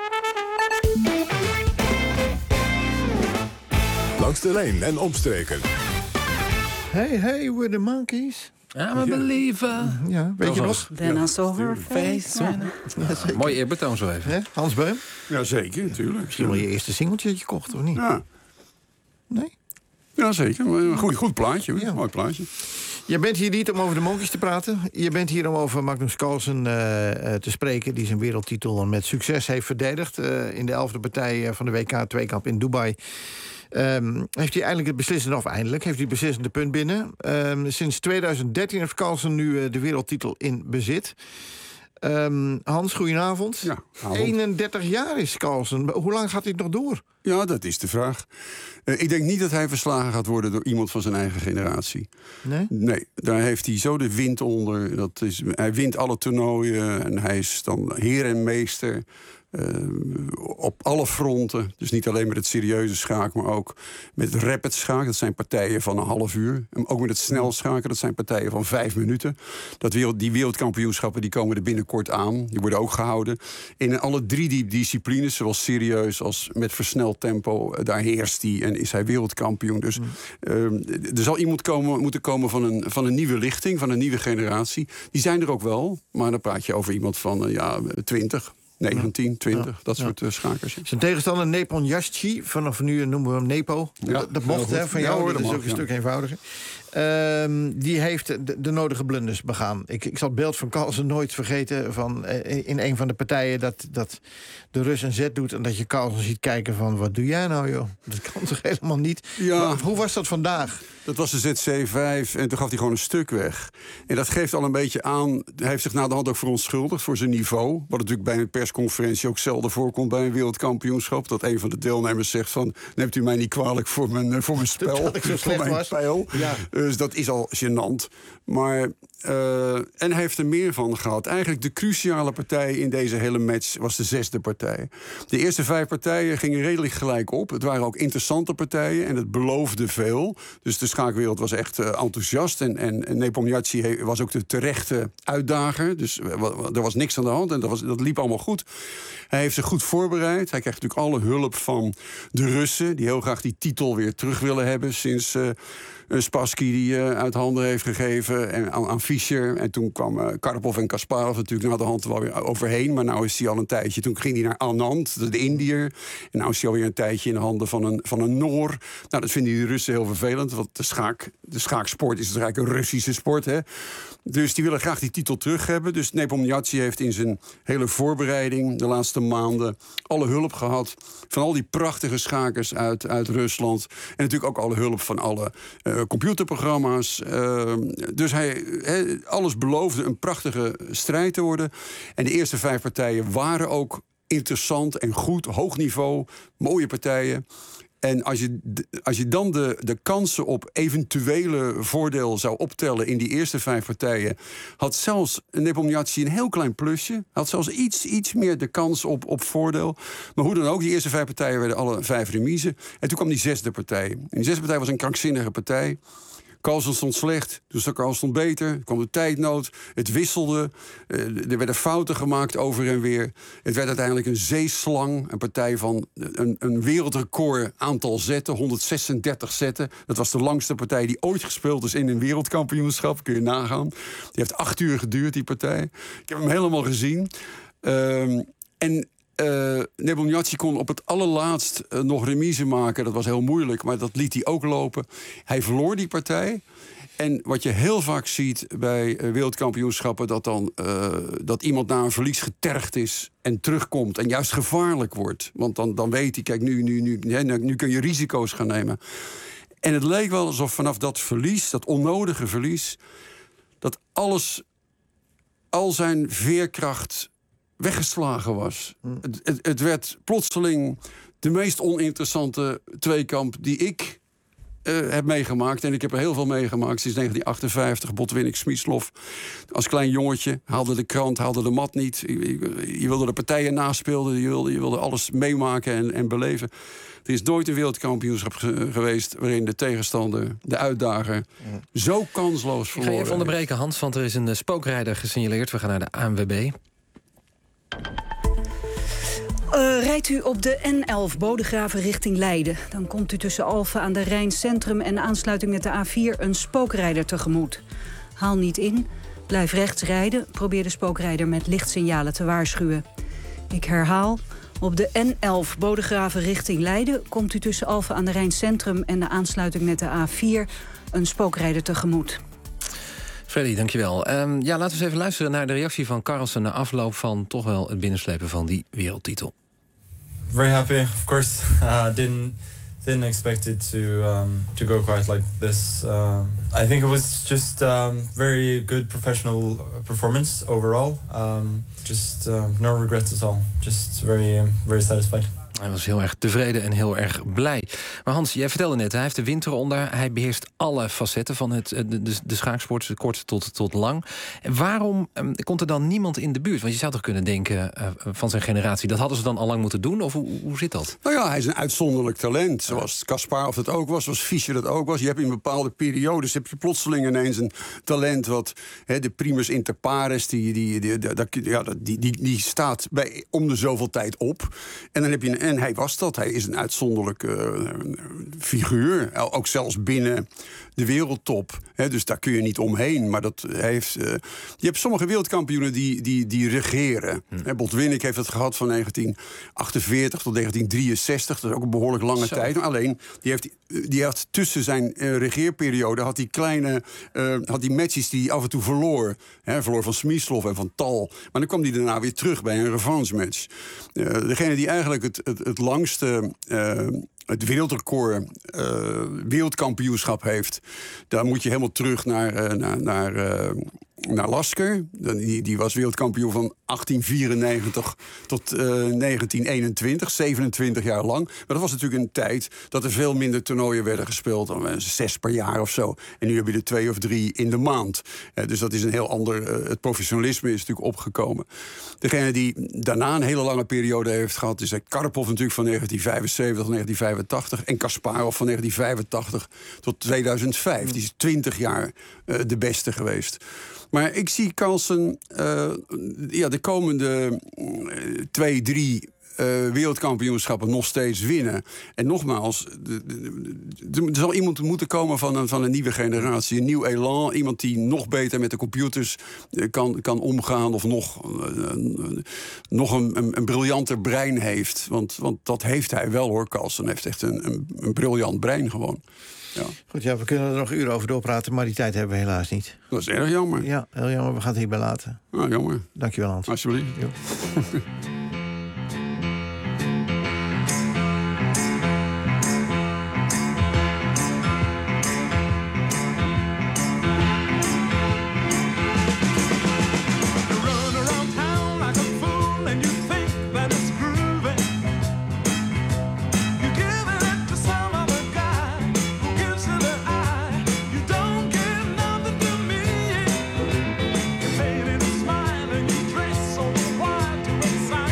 Langs de lijn en omstreken. Hey, hey, we're the Monkees. I'm a believer. Ja, weet je nog? Then I saw her face. Ja. Ja, mooi eerbetoon zo even. Ja, Hans Beum? Ja, zeker, natuurlijk. Misschien wel je eerste singeltje dat je kocht, of niet? Ja. Nee? Ja, zeker. Een goed, goed plaatje, hoor. Ja. Mooi plaatje. Je bent hier niet om over de Monkeys te praten. Je bent hier om over Magnus Carlsen uh, te spreken... die zijn wereldtitel met succes heeft verdedigd. Uh, in de elfde partij van de W K-tweekamp in Dubai... Um, heeft hij eindelijk het beslissende, of eindelijk, heeft hij het beslissende punt binnen. Um, sinds tweeduizend dertien heeft Carlsen nu uh, de wereldtitel in bezit. Um, Hans, goedenavond. Ja, avond. eenendertig jaar is Carlsen. Hoe lang gaat dit nog door? Ja, dat is de vraag. Uh, ik denk niet dat hij verslagen gaat worden door iemand van zijn eigen generatie. Nee? Nee, daar heeft hij zo de wind onder. Dat is, hij wint alle toernooien en hij is dan heer en meester... Uh, op alle fronten. Dus niet alleen met het serieuze schaken, maar ook met rapid schaken. Dat zijn partijen van een half uur. En ook met het snel schaken, dat zijn partijen van vijf minuten. Dat wereld, die wereldkampioenschappen die komen er binnenkort aan. Die worden ook gehouden. In alle drie die disciplines, zowel serieus als met versneld tempo... daar heerst hij en is hij wereldkampioen. Dus mm. uh, er zal iemand komen, moeten komen van een, van een nieuwe lichting, van een nieuwe generatie. Die zijn er ook wel, maar dan praat je over iemand van uh, ja, twintig... negentien, twintig, ja, dat soort ja. schakers. Zijn tegenstander Nepomniachtchi, vanaf nu noemen we hem Nepo. Ja, dat, dat mocht hè, van jou, ja, hoor, dat is mag, ook een ja. stuk eenvoudiger. Uh, die heeft de, de nodige blunders begaan. Ik, ik zal het beeld van Carlsen nooit vergeten... van uh, in een van de partijen dat, dat de Rus een zet doet... en dat je Carlsen ziet kijken van... wat doe jij nou, joh? Dat kan toch helemaal niet? Ja. Maar hoe was dat vandaag? Dat was de Z C vijf en toen gaf hij gewoon een stuk weg. En dat geeft al een beetje aan... hij heeft zich na de hand ook verontschuldigd voor zijn niveau. Wat natuurlijk bij een persconferentie ook zelden voorkomt... bij een wereldkampioenschap. Dat een van de deelnemers zegt van... neemt u mij niet kwalijk voor mijn, voor mijn spel, dat ik zo voor mijn was. Pijl. Ja. Dus dat is al gênant. Maar... Uh, en hij heeft er meer van gehad. Eigenlijk de cruciale partij in deze hele match was de zesde partij. De eerste vijf partijen gingen redelijk gelijk op. Het waren ook interessante partijen en het beloofde veel. Dus de schaakwereld was echt uh, enthousiast. En, en, en Nepomniachtchi was ook de terechte uitdager. Dus uh, er was niks aan de hand en dat, was, dat liep allemaal goed. Hij heeft zich goed voorbereid. Hij krijgt natuurlijk alle hulp van de Russen... die heel graag die titel weer terug willen hebben... sinds uh, Spassky die uh, uit handen heeft gegeven en, aan, aan Fischer. En toen kwam uh, Karpov en Kasparov natuurlijk na de hand wel weer overheen. Maar nou is hij al een tijdje. Toen ging hij naar Anand, de, de Indiër. En nou is hij alweer een tijdje in de handen van een, van een Noor. Nou, dat vinden die Russen heel vervelend. Want de, schaak, de schaaksport is eigenlijk een Russische sport. Hè? Dus die willen graag die titel terug hebben. Dus Nepomniachtchi heeft in zijn hele voorbereiding... de laatste maanden alle hulp gehad... van al die prachtige schakers uit, uit Rusland. En natuurlijk ook alle hulp van alle uh, computerprogramma's. Uh, dus hij, he, alles beloofde een prachtige strijd te worden. En de eerste vijf partijen waren ook interessant en goed. Hoog niveau, mooie partijen. En als je, als je dan de, de kansen op eventuele voordeel zou optellen... in die eerste vijf partijen... had zelfs Nepomniachtchi een heel klein plusje. Had zelfs iets, iets meer de kans op, op voordeel. Maar hoe dan ook, die eerste vijf partijen werden alle vijf remiezen. En toen kwam die zesde partij. En die zesde partij was een krankzinnige partij. Carlsen stond slecht, dus Carlsen stond beter. Er kwam de tijdnood, het wisselde. Uh, er werden fouten gemaakt over en weer. Het werd uiteindelijk een zeeslang. Een partij van een, een wereldrecord aantal zetten. honderdzesendertig zetten. Dat was de langste partij die ooit gespeeld is in een wereldkampioenschap. Kun je nagaan. Die heeft acht uur geduurd, die partij. Ik heb hem helemaal gezien. Uh, en... Uh, Nepomniachtchi kon op het allerlaatst uh, nog remise maken. Dat was heel moeilijk, maar dat liet hij ook lopen. Hij verloor die partij. En wat je heel vaak ziet bij uh, wereldkampioenschappen... Dat, dan, uh, dat iemand na een verlies getergd is en terugkomt... en juist gevaarlijk wordt. Want dan, dan weet hij, kijk, nu, nu, nu, nu, nu kun je risico's gaan nemen. En het leek wel alsof vanaf dat verlies, dat onnodige verlies... dat alles, al zijn veerkracht... weggeslagen was. Mm. Het, het, het werd plotseling de meest oninteressante tweekamp die ik uh, heb meegemaakt. En ik heb er heel veel meegemaakt sinds negentien achtenvijftig. Botwinnik, Smyslov. Als klein jongetje haalde de krant, haalde de mat niet. Je, je wilde de partijen naspeelden. Je wilde, je wilde alles meemaken en, en beleven. Er is nooit een wereldkampioenschap ge- geweest... waarin de tegenstander, de uitdager, mm. zo kansloos verloren. Ik ga je even onderbreken, Hans, want er is een spookrijder gesignaleerd. We gaan naar de A N W B. Uh, rijdt u op de N elf Bodegraven richting Leiden... dan komt u tussen Alphen aan de Rijn Centrum... en aansluiting met de A vier een spookrijder tegemoet. Haal niet in, blijf rechts rijden... probeer de spookrijder met lichtsignalen te waarschuwen. Ik herhaal, op de N elf Bodegraven richting Leiden... komt u tussen Alphen aan de Rijn Centrum... en de aansluiting met de A vier een spookrijder tegemoet. Freddy, dankjewel. Um, ja, laten we eens even luisteren naar de reactie van Carlsen na afloop van toch wel het binnenslepen van die wereldtitel. Very happy, of course. Uh, didn't didn't expect it to um, to go quite like this. Uh, I think it was just um, very good professional performance overall. Um, just uh, no regrets at all. Just very um, very satisfied. Hij was heel erg tevreden en heel erg blij. Maar Hans, jij vertelde net, hij heeft de winter onder. Hij beheerst alle facetten van het, de, de, de schaaksport, kort tot, tot lang. En waarom um, komt er dan niemand in de buurt? Want je zou toch kunnen denken uh, van zijn generatie... dat hadden ze dan al lang moeten doen? Of hoe, hoe zit dat? Nou ja, hij is een uitzonderlijk talent. Zoals Kasparov dat ook was, zoals Fischer dat ook was. Je hebt in bepaalde periodes heb je plotseling ineens een talent... wat he, de primus inter pares, die, die, die, die, ja, die, die, die staat bij om de zoveel tijd op. En dan heb je een En hij was dat. Hij is een uitzonderlijke uh, figuur. Ook zelfs binnen de wereldtop. He, dus daar kun je niet omheen. Maar dat heeft... Uh, je hebt sommige wereldkampioenen die, die, die regeren. Hmm. He, Botwinnik heeft het gehad van negentien achtenveertig tot negentien drieënzestig. Dat is ook een behoorlijk lange Zo. tijd. Maar alleen, die heeft, die had tussen zijn uh, regeerperiode... had die kleine... Uh, had die matches die hij af en toe verloor. He, verloor van Smyslov en van Tal. Maar dan kwam hij daarna weer terug bij een revanche match. Uh, degene die eigenlijk het, het, het langste... Uh, het wereldrecord uh, wereldkampioenschap heeft... daar moet je helemaal terug naar, uh, naar, naar, uh, naar Lasker. Die, die was wereldkampioen van achttien vierennegentig tot uh, negentien eenentwintig, zevenentwintig jaar lang. Maar dat was natuurlijk een tijd dat er veel minder toernooien werden gespeeld... dan uh, zes per jaar of zo. En nu heb je er twee of drie in de maand. Uh, dus dat is een heel ander... Uh, het professionalisme is natuurlijk opgekomen. Degene die daarna een hele lange periode heeft gehad... is Karpov natuurlijk van negentien vijfenzeventig tot negentien vijfentachtig... en Kasparov van negentien vijfentachtig tot tweeduizend vijf. Die is twintig jaar uh, de beste geweest. Maar ik zie Carlsen uh, ja, de komende uh, twee, drie uh, wereldkampioenschappen nog steeds winnen. En nogmaals, er zal iemand moeten komen van een, van een nieuwe generatie. Een nieuw elan, iemand die nog beter met de computers uh, kan, kan omgaan... of nog, uh, uh, nog een, een, een briljanter brein heeft. Want, want dat heeft hij wel, hoor. Carlsen heeft echt een, een, een briljant brein gewoon. Ja. Goed, ja, we kunnen er nog uren over doorpraten, maar die tijd hebben we helaas niet. Dat is erg jammer. Ja, heel jammer. We gaan het hierbij laten. Ah, jammer. Dankjewel, Hans. Alsjeblieft. Smile and you dress so white to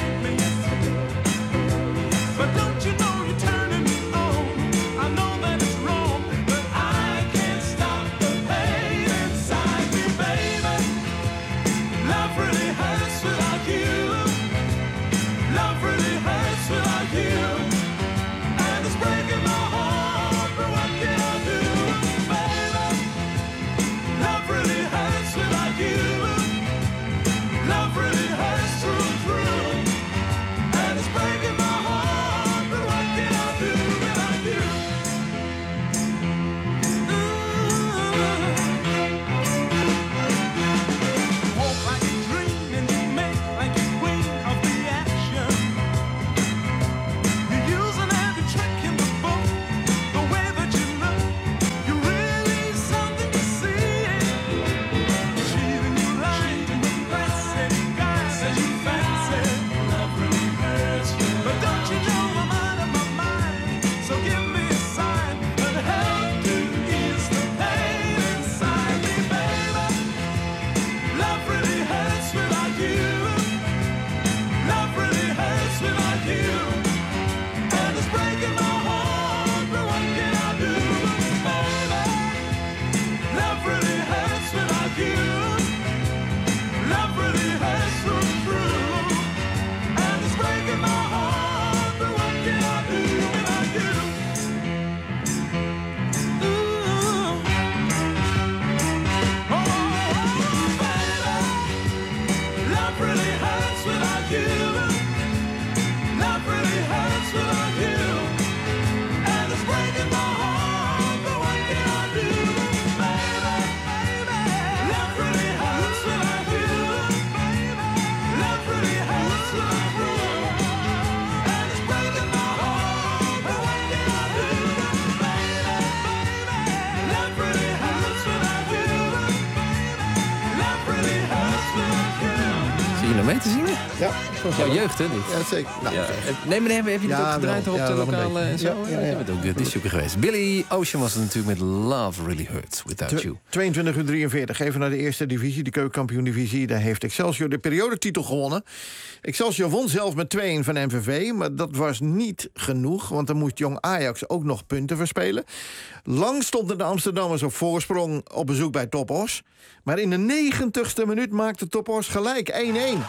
Ja. Jouw jeugd, hè, dit? Ja, zeker. Nou, ja. Nee, maar heb je het ja, ook gedraaid wel. op Ja, de wel een lokale beetje. en zo? Ja, ja, ja. Je bent ook disjockey geweest. Billy Ocean was het natuurlijk met Love Really Hurts Without You. tweeëntwintig uur drieënveertig. Even naar de eerste divisie, de keukenkampioen-divisie. Daar heeft Excelsior de periodetitel gewonnen. Excelsior won zelf met twee een van M V V. Maar dat was niet genoeg, want dan moest Jong Ajax ook nog punten verspelen. Lang stonden de Amsterdammers op voorsprong op bezoek bij Top Os. Maar in de negentigste minuut maakte Top Os gelijk één één.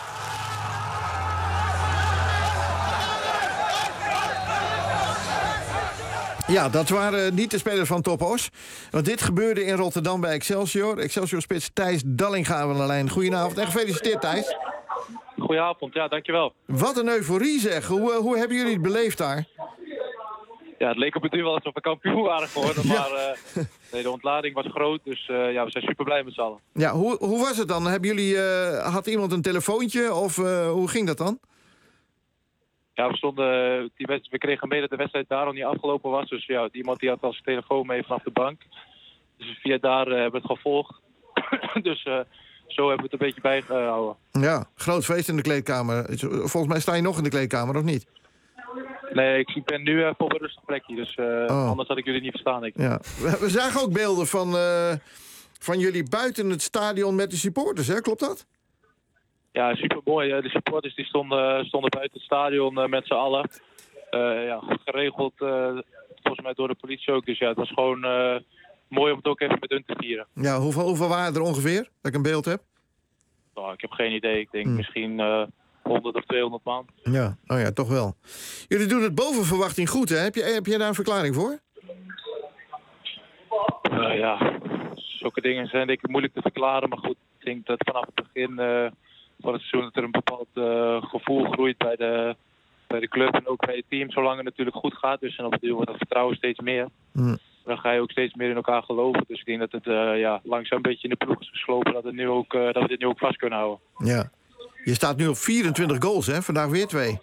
Ja, dat waren niet de spelers van Top Os. Want dit gebeurde in Rotterdam bij Excelsior. Excelsior-spits Thijs Dallinga aan de lijn. Goedenavond en gefeliciteerd, Thijs. Goedenavond, ja, dankjewel. Wat een euforie zeg. Hoe, hoe hebben jullie het beleefd daar? Ja, het leek op het duur wel alsof we kampioen waren geworden, ja. maar uh, nee, de ontlading was groot, dus uh, ja, we zijn super blij met z'n allen. Ja, hoe, hoe was het dan? Hebben jullie, uh, had iemand een telefoontje of uh, hoe ging dat dan? Ja, we stonden, die wedstrijd, we kregen mee dat de wedstrijd daar al niet afgelopen was, dus ja, iemand die had al zijn telefoon mee vanaf de bank. Dus via daar uh, hebben we het gevolgd. dus uh, zo hebben we het een beetje bijgehouden. Ja, groot feest in de kleedkamer. Volgens mij sta je nog in de kleedkamer, of niet? Nee, ik ben nu uh, op een rustig plekje, dus uh, oh. anders had ik jullie niet verstaan. Ik. Ja. We zagen ook beelden van, uh, van jullie buiten het stadion met de supporters, hè? Klopt dat? Ja, supermooi. De supporters die stonden, stonden buiten het stadion uh, met z'n allen. Uh, ja, goed geregeld, uh, volgens mij door de politie ook. Dus ja, het was gewoon uh, mooi om het ook even met hun te vieren. Ja, hoeveel, hoeveel waren er ongeveer, dat ik een beeld heb? Oh, ik heb geen idee. Ik denk hmm. misschien... Uh, honderd of tweehonderd man. Ja, oh ja, toch wel. Jullie doen het boven verwachting goed, hè? Heb je, heb je daar een verklaring voor? Uh, ja, zulke dingen zijn denk ik moeilijk te verklaren. Maar goed, ik denk dat vanaf het begin uh, van het seizoen dat er een bepaald uh, gevoel groeit bij de, bij de club en ook bij het team. Zolang het natuurlijk goed gaat. Dus en op het duur wordt dat vertrouwen steeds meer. Mm. Dan ga je ook steeds meer in elkaar geloven. Dus ik denk dat het uh, ja, langzaam een beetje in de ploeg is geslopen. Dat, het nu ook, uh, dat we dit nu ook vast kunnen houden. Ja. Je staat nu op vierentwintig goals, hè? Vandaag weer twee.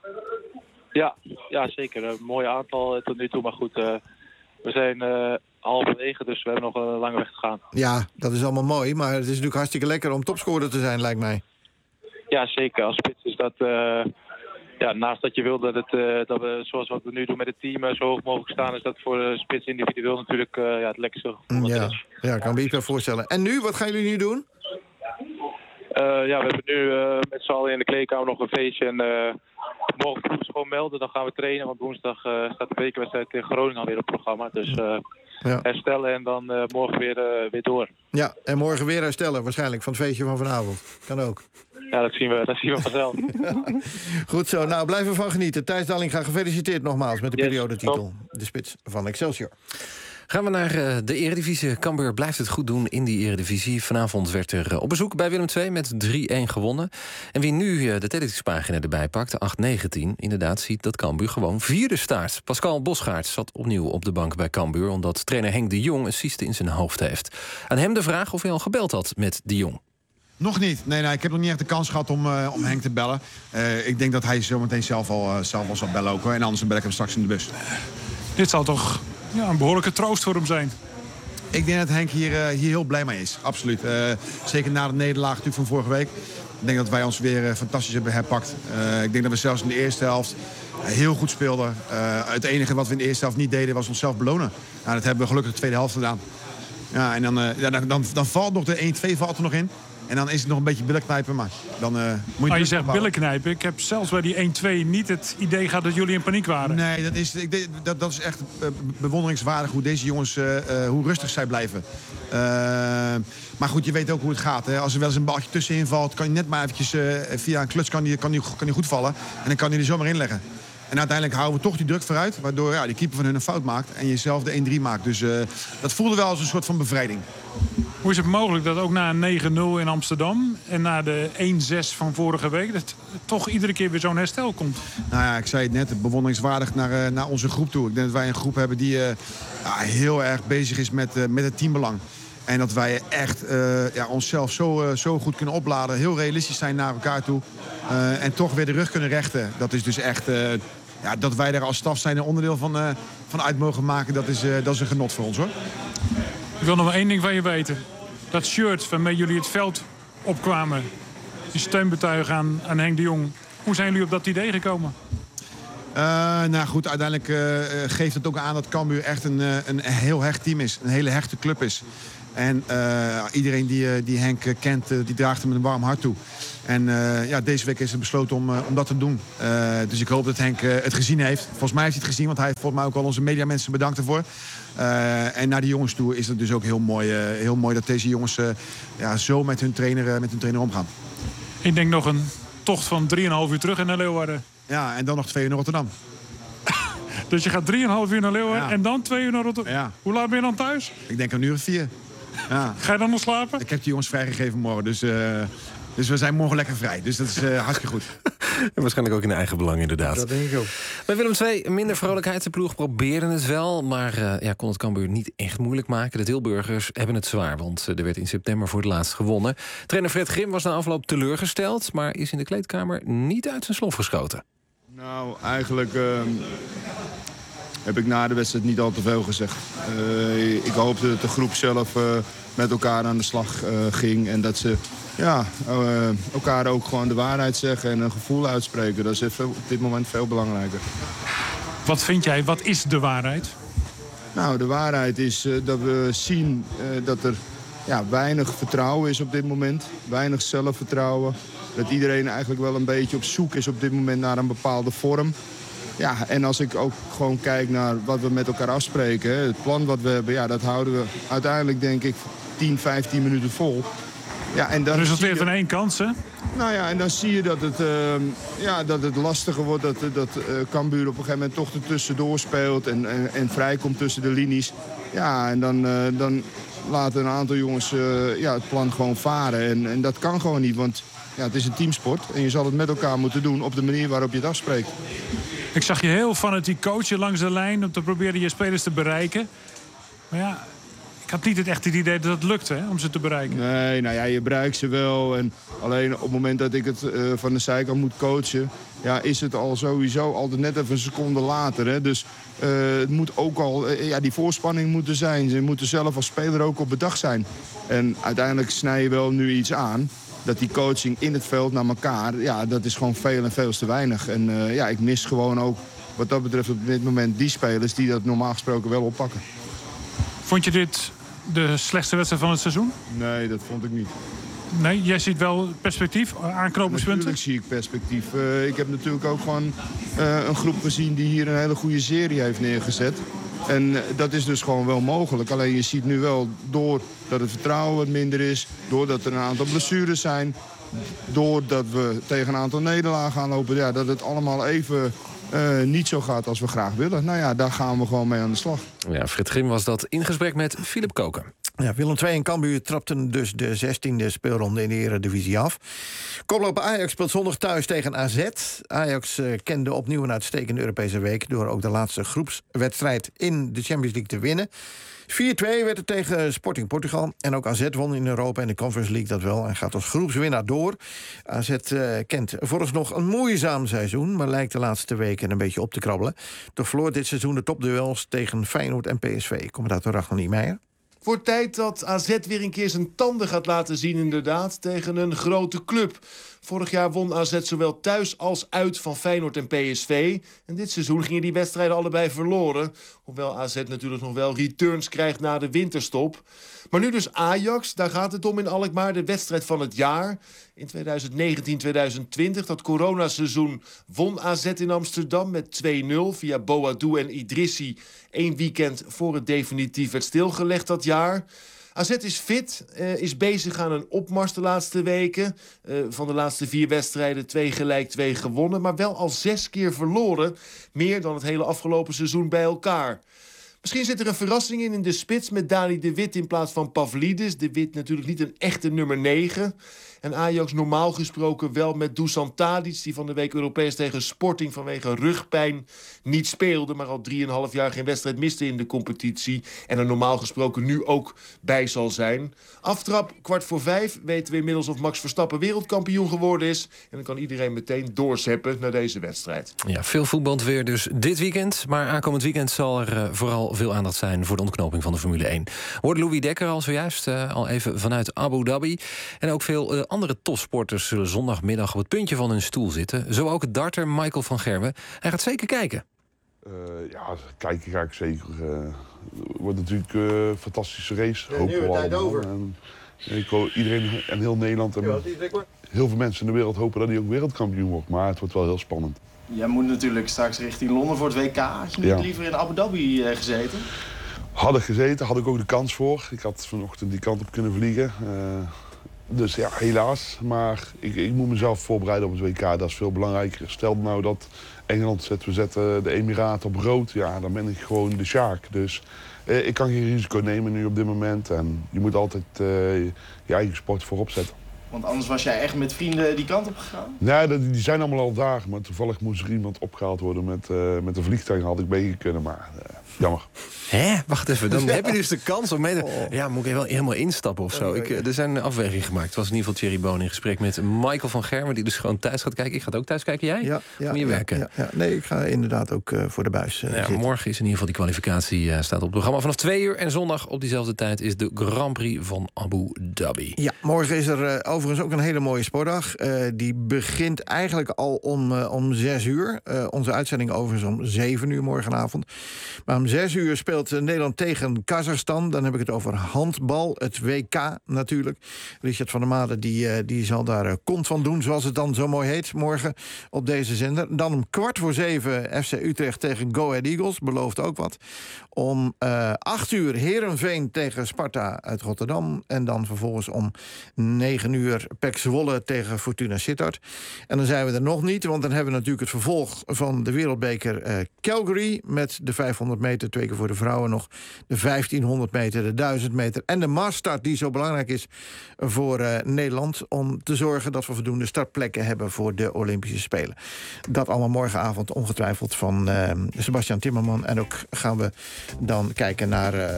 Ja, ja zeker. Een mooi aantal tot nu toe. Maar goed, uh, we zijn uh, halverwege, dus we hebben nog een lange weg te gaan. Ja, dat is allemaal mooi. Maar het is natuurlijk hartstikke lekker om topscorer te zijn, lijkt mij. Ja, zeker. Als spits is dat... Uh, ja, naast dat je wil dat, het, uh, dat we, zoals wat we nu doen met het team, uh, zo hoog mogelijk staan, is dat voor de spits individueel natuurlijk uh, ja, het lekkerste gevoel. Ja, ja, kan me iets wel voorstellen. En nu, wat gaan jullie nu doen? Uh, ja, we hebben nu uh, met z'n allen in de kleedkamer nog een feestje. En uh, morgen vroeg gewoon melden, dan gaan we trainen. Want woensdag uh, staat de bekerwedstrijd in Groningen alweer op het programma. Dus uh, ja. herstellen en dan uh, morgen weer, uh, weer door. Ja, en morgen weer herstellen waarschijnlijk van het feestje van vanavond. Kan ook. Ja, dat zien we, dat zien we vanzelf. Goed zo, nou blijf ervan genieten. Thijs Dallinga, gefeliciteerd nogmaals met de yes, periodetitel. Top. De spits van Excelsior. Gaan we naar uh, de Eredivisie. Cambuur blijft het goed doen in die Eredivisie. Vanavond werd er uh, op bezoek bij Willem twee met drie-een gewonnen. En wie nu uh, de teletextpagina erbij pakt, acht negentien... inderdaad ziet dat Cambuur gewoon vierde staat. Pascal Bosgaard zat opnieuw op de bank bij Cambuur, omdat trainer Henk de Jong een cyste in zijn hoofd heeft. Aan hem de vraag of hij al gebeld had met de Jong. Nog niet. Nee, nee, ik heb nog niet echt de kans gehad om, uh, om Henk te bellen. Uh, ik denk dat hij zometeen zelf al, uh, zelf al zal bellen ook, hoor. En anders bel ik hem straks in de bus. Dit zal toch ja, een behoorlijke troost voor hem zijn? Ik denk dat Henk hier, uh, hier heel blij mee is. Absoluut. Uh, zeker na de nederlaag natuurlijk van vorige week. Ik denk dat wij ons weer uh, fantastisch hebben herpakt. Uh, ik denk dat we zelfs in de eerste helft heel goed speelden. Uh, het enige wat we in de eerste helft niet deden was onszelf belonen. Nou, dat hebben we gelukkig de tweede helft gedaan. Ja, en dan, uh, ja, dan, dan, dan valt nog de één twee valt er nog in. En dan is het nog een beetje billen knijpen, maar dan uh, moet je... Ah, je zegt billen knijpen. Ik heb zelfs bij die één twee niet het idee gehad dat jullie in paniek waren. Nee, dat is, ik, dat, dat is echt uh, bewonderingswaardig hoe deze jongens, uh, uh, hoe rustig zij blijven. Uh, maar goed, je weet ook hoe het gaat. Hè. Als er wel eens een baltje tussenin valt, kan je net maar eventjes uh, via een kluts kan die, kan die, kan die goed vallen. En dan kan hij er zomaar in leggen. En uiteindelijk houden we toch die druk vooruit, waardoor ja, die keeper van hun een fout maakt en je zelf de één drie maakt. Dus uh, dat voelde wel als een soort van bevrijding. Hoe is het mogelijk dat ook na een negen nul in Amsterdam en na de één zes van vorige week, dat toch iedere keer weer zo'n herstel komt? Nou ja, ik zei het net, bewonderingswaardig naar, uh, naar onze groep toe. Ik denk dat wij een groep hebben die uh, ja, heel erg bezig is met, uh, met het teambelang. En dat wij echt uh, ja, onszelf zo, uh, zo goed kunnen opladen, heel realistisch zijn naar elkaar toe. Uh, en toch weer de rug kunnen rechten. Dat is dus echt... Uh, Ja, dat wij daar als staf zijn een onderdeel van, uh, van uit mogen maken, dat is, uh, dat is een genot voor ons, hoor. Ik wil nog maar één ding van je weten. Dat shirt waarmee jullie het veld opkwamen, die steun betuigen aan, aan Henk de Jong. Hoe zijn jullie op dat idee gekomen? Uh, nou goed, uiteindelijk uh, geeft het ook aan dat Cambuur echt een, uh, een heel hecht team is. Een hele hechte club is. En uh, iedereen die, uh, die Henk kent, uh, die draagt hem een warm hart toe. En uh, ja, deze week is het besloten om, uh, om dat te doen. Uh, dus ik hoop dat Henk uh, het gezien heeft. Volgens mij heeft hij het gezien, want hij heeft volgens mij ook al onze mediamensen bedankt ervoor. Uh, en naar de jongens toe is het dus ook heel mooi, uh, heel mooi dat deze jongens uh, ja, zo met hun, trainer, uh, met hun trainer omgaan. Ik denk nog een tocht van drieënhalf uur terug naar Leeuwarden. Ja, en dan nog twee uur naar Rotterdam. Dus je gaat drieënhalf uur naar Leeuwarden ja. en dan twee uur naar Rotterdam. Ja. Hoe laat ben je dan thuis? Ik denk een uur of vier. Ja. Ga je dan nog slapen? Ik heb die jongens vrijgegeven morgen, dus, uh, dus we zijn morgen lekker vrij. Dus dat is uh, hartstikke goed. En waarschijnlijk ook in eigen belang, inderdaad. Dat denk ik ook. Bij Willem twee, minder vrolijkheid. De ploeg probeerde het wel, maar uh, ja, kon het Cambuur niet echt moeilijk maken. De Tilburgers hebben het zwaar, want uh, er werd in september voor het laatst gewonnen. Trainer Fred Grim was na afloop teleurgesteld, maar is in de kleedkamer niet uit zijn slof geschoten. Nou, eigenlijk uh, heb ik na de wedstrijd niet al te veel gezegd. Uh, ik hoopte dat de groep zelf uh, met elkaar aan de slag uh, ging. En dat ze ja, uh, elkaar ook gewoon de waarheid zeggen en een gevoel uitspreken. Dat is op dit moment veel belangrijker. Wat vind jij, wat is de waarheid? Nou, de waarheid is uh, dat we zien uh, dat er ja, weinig vertrouwen is op dit moment. Weinig zelfvertrouwen. Dat iedereen eigenlijk wel een beetje op zoek is op dit moment naar een bepaalde vorm. Ja, en als ik ook gewoon kijk naar wat we met elkaar afspreken, hè, het plan wat we hebben, ja, dat houden we uiteindelijk denk ik tien, vijftien minuten vol. Ja, en dan resulteert je, in één kans, hè? Nou ja, en dan zie je dat het, uh, ja, dat het lastiger wordt, dat, dat uh, Cambuur op een gegeven moment toch ertussendoor speelt en, en, en vrijkomt tussen de linies. Ja, en dan, uh, dan laten een aantal jongens uh, ja, het plan gewoon varen. En, en dat kan gewoon niet, want ja, het is een teamsport en je zal het met elkaar moeten doen op de manier waarop je het afspreekt. Ik zag je heel fanatiek coachen langs de lijn om te proberen je spelers te bereiken. Maar ja, ik had niet het echt het idee dat het lukte hè, om ze te bereiken. Nee, nou ja, je bereikt ze wel. En alleen op het moment dat ik het uh, van de zijkant moet coachen, ja, is het al sowieso altijd net even een seconde later. Hè. Dus uh, het moet ook al, uh, ja, die voorspanning moet er zijn. Ze moeten zelf als speler ook op bedacht zijn. En uiteindelijk snij je wel nu iets aan. Dat die coaching in het veld naar elkaar, ja, dat is gewoon veel en veel te weinig. En uh, ja, ik mis gewoon ook wat dat betreft op dit moment die spelers die dat normaal gesproken wel oppakken. Vond je dit de slechtste wedstrijd van het seizoen? Nee, dat vond ik niet. Nee, jij ziet wel perspectief, aanknopingspunten? Natuurlijk zie ik perspectief. Uh, ik heb natuurlijk ook gewoon uh, een groep gezien die hier een hele goede serie heeft neergezet. En uh, dat is dus gewoon wel mogelijk. Alleen je ziet nu wel, doordat het vertrouwen wat minder is, doordat er een aantal blessures zijn, doordat we tegen een aantal nederlagen gaan lopen, ja, dat het allemaal even uh, niet zo gaat als we graag willen. Nou ja, daar gaan we gewoon mee aan de slag. Ja, Fred Grim was dat in gesprek met Philip Koken. Ja, Willem twee en Cambuur trapten dus de zestiende speelronde in de Eredivisie af. Koploper Ajax speelt zondag thuis tegen A Z. Ajax uh, kende opnieuw een uitstekende Europese week door ook de laatste groepswedstrijd in de Champions League te winnen. vier twee werd het tegen Sporting Portugal. En ook A Z won in Europa en de Conference League dat wel en gaat als groepswinnaar door. A Z uh, kent vooralsnog een moeizaam seizoen, maar lijkt de laatste weken een beetje op te krabbelen. Toch verloor dit seizoen de topduels tegen Feyenoord en P S V. Commentator Ragnar Niemeyer. Voor tijd dat A Z weer een keer zijn tanden gaat laten zien inderdaad tegen een grote club. Vorig jaar won A Z zowel thuis als uit van Feyenoord en P S V. En dit seizoen gingen die wedstrijden allebei verloren. Hoewel A Z natuurlijk nog wel returns krijgt na de winterstop. Maar nu dus Ajax, daar gaat het om in Alkmaar, de wedstrijd van het jaar. In twintig negentien twintig twintig, dat coronaseizoen, won A Z in Amsterdam met twee nul... via Boadou en Idrissi, één weekend voor het definitief werd stilgelegd dat jaar. A Z is fit, uh, is bezig aan een opmars de laatste weken. Uh, van de laatste vier wedstrijden twee gelijk, twee gewonnen. Maar wel al zes keer verloren. Meer dan het hele afgelopen seizoen bij elkaar. Misschien zit er een verrassing in in de spits met Dani de Wit in plaats van Pavlidis. De Wit natuurlijk niet een echte nummer negen. En Ajax normaal gesproken wel met Dusan Tadic, die van de week Europees tegen Sporting vanwege rugpijn niet speelde, maar al drieënhalf jaar geen wedstrijd miste in de competitie. En er normaal gesproken nu ook bij zal zijn. Aftrap, kwart voor vijf, weten we inmiddels of Max Verstappen wereldkampioen geworden is. En dan kan iedereen meteen doorzeppen naar deze wedstrijd. Ja, veel voetbal weer dus dit weekend. Maar aankomend weekend zal er uh, vooral zal veel aandacht zijn voor de ontknoping van de Formule één. Hoorde Louis Dekker al zojuist, uh, al even vanuit Abu Dhabi. En ook veel uh, andere topsporters zullen zondagmiddag op het puntje van hun stoel zitten. Zo ook het darter Michael van Gerwen. Hij gaat zeker kijken. Uh, ja, kijken ga ik zeker. Uh, het wordt natuurlijk uh, een fantastische race. Ja, hopen we allemaal. En, ik hoop iedereen en heel Nederland en heel veel mensen in de wereld hopen dat hij ook wereldkampioen wordt. Maar het wordt wel heel spannend. Jij moet natuurlijk straks richting Londen voor het W K. Had je niet ja. liever in Abu Dhabi uh, gezeten? Had ik gezeten, had ik ook de kans voor. Ik had vanochtend die kant op kunnen vliegen. Uh, dus ja, helaas. Maar ik, ik moet mezelf voorbereiden op het W K. Dat is veel belangrijker. Stel nou dat Engeland zet, we zetten de Emiraten op rood. Ja, dan ben ik gewoon de Sjaak. Dus uh, ik kan geen risico nemen nu op dit moment. En je moet altijd uh, je eigen sport voorop zetten. Want anders was jij echt met vrienden die kant op gegaan? Nee, die zijn allemaal al daar. Maar toevallig moest er iemand opgehaald worden met, uh, met een vliegtuig. Had ik mee kunnen, maar uh, jammer. Hè? Wacht even, dan ja. heb je dus de kans om mee te... Oh. Ja, moet ik wel helemaal instappen of zo. Ik, er zijn afwegingen gemaakt. Het was in ieder geval Thierry Boon in gesprek met Michael van Gerwen... die dus gewoon thuis gaat kijken. Ik ga ook thuis kijken. Jij? Ja, ja, Moet je ja, werken? Ja, ja. Nee, ik ga inderdaad ook uh, voor de buis uh, ja, morgen is in ieder geval die kwalificatie uh, staat op het programma. Vanaf twee uur en zondag op diezelfde tijd... is de Grand Prix van Abu Dhabi. Ja, morgen is er uh, overigens ook een hele mooie sportdag. Uh, die begint eigenlijk al om, uh, om zes uur. Uh, onze uitzending overigens om zeven uur morgenavond. Maar om zes uur speelt uh, Nederland tegen Kazachstan. Dan heb ik het over handbal, het W K natuurlijk. Richard van der Made die, uh, die zal daar uh, kont van doen, zoals het dan zo mooi heet, morgen op deze zender. Dan om kwart voor zeven F C Utrecht tegen Go Ahead Eagles, belooft ook wat. Om uh, acht uur Heerenveen tegen Sparta uit Rotterdam. En dan vervolgens om negen uur P E C Zwolle tegen Fortuna Sittard. En dan zijn we er nog niet, want dan hebben we natuurlijk het vervolg van de wereldbeker uh, Calgary met de vijfhonderd meter, twee keer voor de vrouwen nog, de vijftienhonderd meter, de duizend meter en de massstart die zo belangrijk is voor uh, Nederland om te zorgen dat we voldoende startplekken hebben voor de Olympische Spelen. Dat allemaal morgenavond ongetwijfeld van uh, Sebastian Timmerman. En ook gaan we dan kijken naar uh,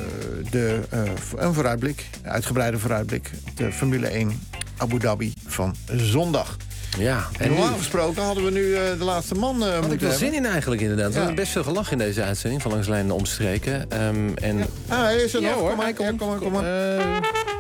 de, uh, een vooruitblik, een uitgebreide vooruitblik, de Formule één Abu Dhabi van zondag. Ja, en normaal gesproken hadden we nu uh, de laatste man uh, moeten ik wel hebben. zin in eigenlijk inderdaad. Ja. We hebben best veel gelach in deze uitzending van Langs de Lijn omstreken. Um, en... ja. Ah, hij is er nog. Ja, hoor. Kom maar, kom maar, kom maar. Kom maar. Uh...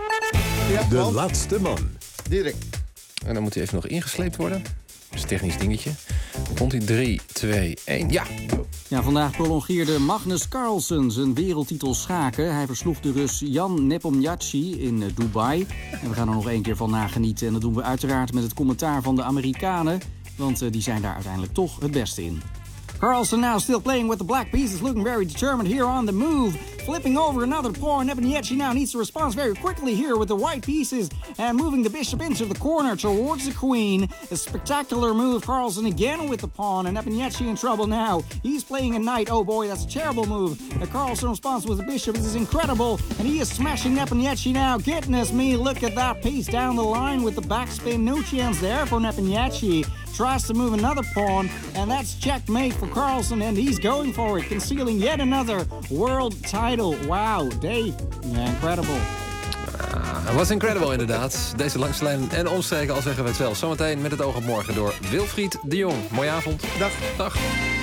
Ja, de man. laatste man. Dirk. En dan moet hij even nog ingesleept worden. Dat is een technisch dingetje. Dan komt hij drie, twee, één. Ja! Ja, vandaag prolongeerde Magnus Carlsen zijn wereldtitel schaken. Hij versloeg de Rus Jan Nepomniachtchi in Dubai. En we gaan er nog één keer van nagenieten. En dat doen we uiteraard met het commentaar van de Amerikanen. Want uh, die zijn daar uiteindelijk toch het beste in. Carlsen now still playing with the black pieces, looking very determined here on the move. Flipping over another pawn. Nepomniachtchi now needs to respond very quickly here with the white pieces. And moving the bishop into the corner towards the queen. A spectacular move. Carlsen again with the pawn. And Nepomniachtchi in trouble now. He's playing a knight. Oh boy, that's a terrible move. And Carlsen responds with the bishop. This is incredible. And he is smashing Nepomniachtchi now. Goodness me, look at that piece down the line with the backspin. No chance there for Nepomniachtchi. Tries to move another pawn, and that's checkmate for Carlsen, and he's going for it, concealing yet another world title. Wow, Dave, yeah, incredible. Het uh, was incredible inderdaad. Deze langs lijn en omstreken, al zeggen we het zelf. Zometeen met het oog op morgen door Wilfried de Jong. Mooie avond. Dag. Dag.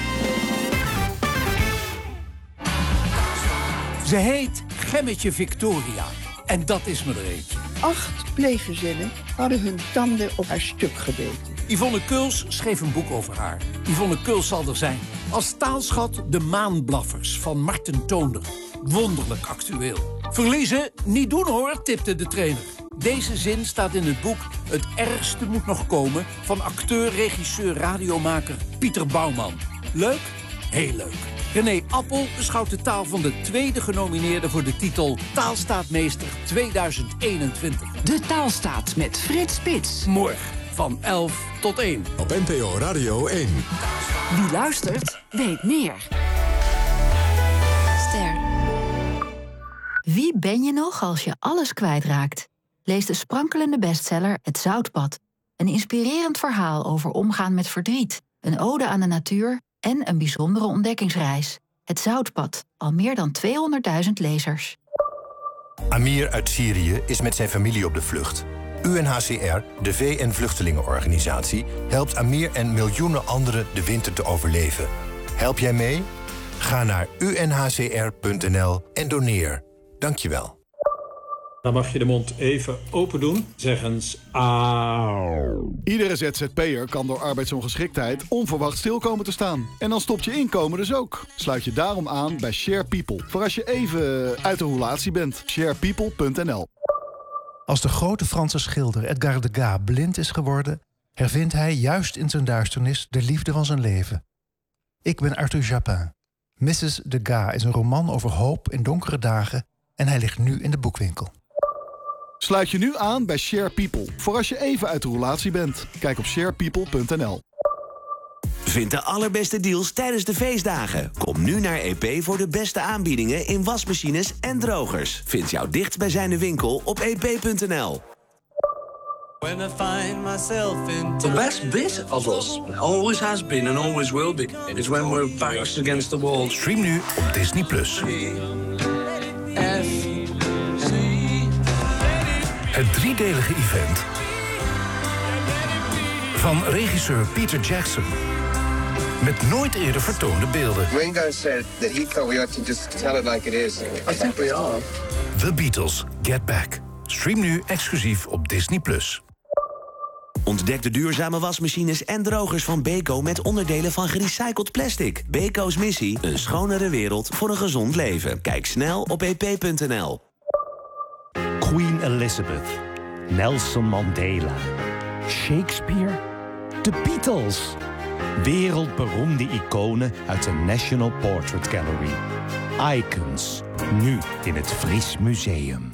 Ze heet Gemmetje Victoria. En dat is me er eentje. Acht pleeggezinnen hadden hun tanden op haar stuk gebeten. Yvonne Kuls schreef een boek over haar. Yvonne Kuls zal er zijn. Als taalschat De Maanblaffers van Marten Toonder. Wonderlijk actueel. Verliezen? Niet doen hoor, tipte de trainer. Deze zin staat in het boek Het ergste moet nog komen van acteur, regisseur, radiomaker Pieter Bouwman. Leuk? Heel leuk. René Appel beschouwt de taal van de tweede genomineerde voor de titel Taalstaatmeester tweeduizend eenentwintig. De Taalstaat met Frits Spits. Morgen van elf tot één. Op N P O Radio één. Wie luistert, weet meer. Ster. Wie ben je nog als je alles kwijtraakt? Lees de sprankelende bestseller Het Zoutpad. Een inspirerend verhaal over omgaan met verdriet. Een ode aan de natuur en een bijzondere ontdekkingsreis. Het Zoutpad. Al meer dan tweehonderdduizend lezers. Amir uit Syrië is met zijn familie op de vlucht. U N H C R, de V N-vluchtelingenorganisatie, helpt Amir en miljoenen anderen de winter te overleven. Help jij mee? Ga naar u n h c r punt n l en doneer. Dank je wel. Dan mag je de mond even open doen. Zeg eens auw. Iedere Z Z P'er kan door arbeidsongeschiktheid onverwacht stil komen te staan. En dan stopt je inkomen dus ook. Sluit je daarom aan bij Share People. Voor als je even uit de roulatie bent. share people punt n l. Als de grote Franse schilder Edgar Degas blind is geworden, hervindt hij juist in zijn duisternis de liefde van zijn leven. Ik ben Arthur Japin. missus Degas is een roman over hoop in donkere dagen en hij ligt nu in de boekwinkel. Sluit je nu aan bij Share People. Voor als je even uit de roulatie bent. Kijk op share people punt n l. Vind de allerbeste deals tijdens de feestdagen. Kom nu naar E P voor de beste aanbiedingen in wasmachines en drogers. Vind jouw dichtstbijzijnde winkel op e p punt n l. The best bit of us always has been and always will be is when we're backs against the wall. Stream nu op Disney plus. Het driedelige event van regisseur Peter Jackson. Met nooit eerder vertoonde beelden. Ringo said that he thought we ought to just tell it like it is. I think we are. The Beatles, Get Back. Stream nu exclusief op Disney plus. Ontdek de duurzame wasmachines en drogers van Beko met onderdelen van gerecycled plastic. Beko's missie: een schonere wereld voor een gezond leven. Kijk snel op e p punt n l. Queen Elizabeth, Nelson Mandela, Shakespeare, de Beatles. Wereldberoemde iconen uit de National Portrait Gallery. Icons, nu in het Fries Museum.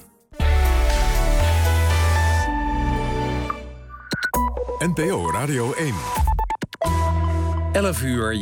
N P O Radio één. elf uur.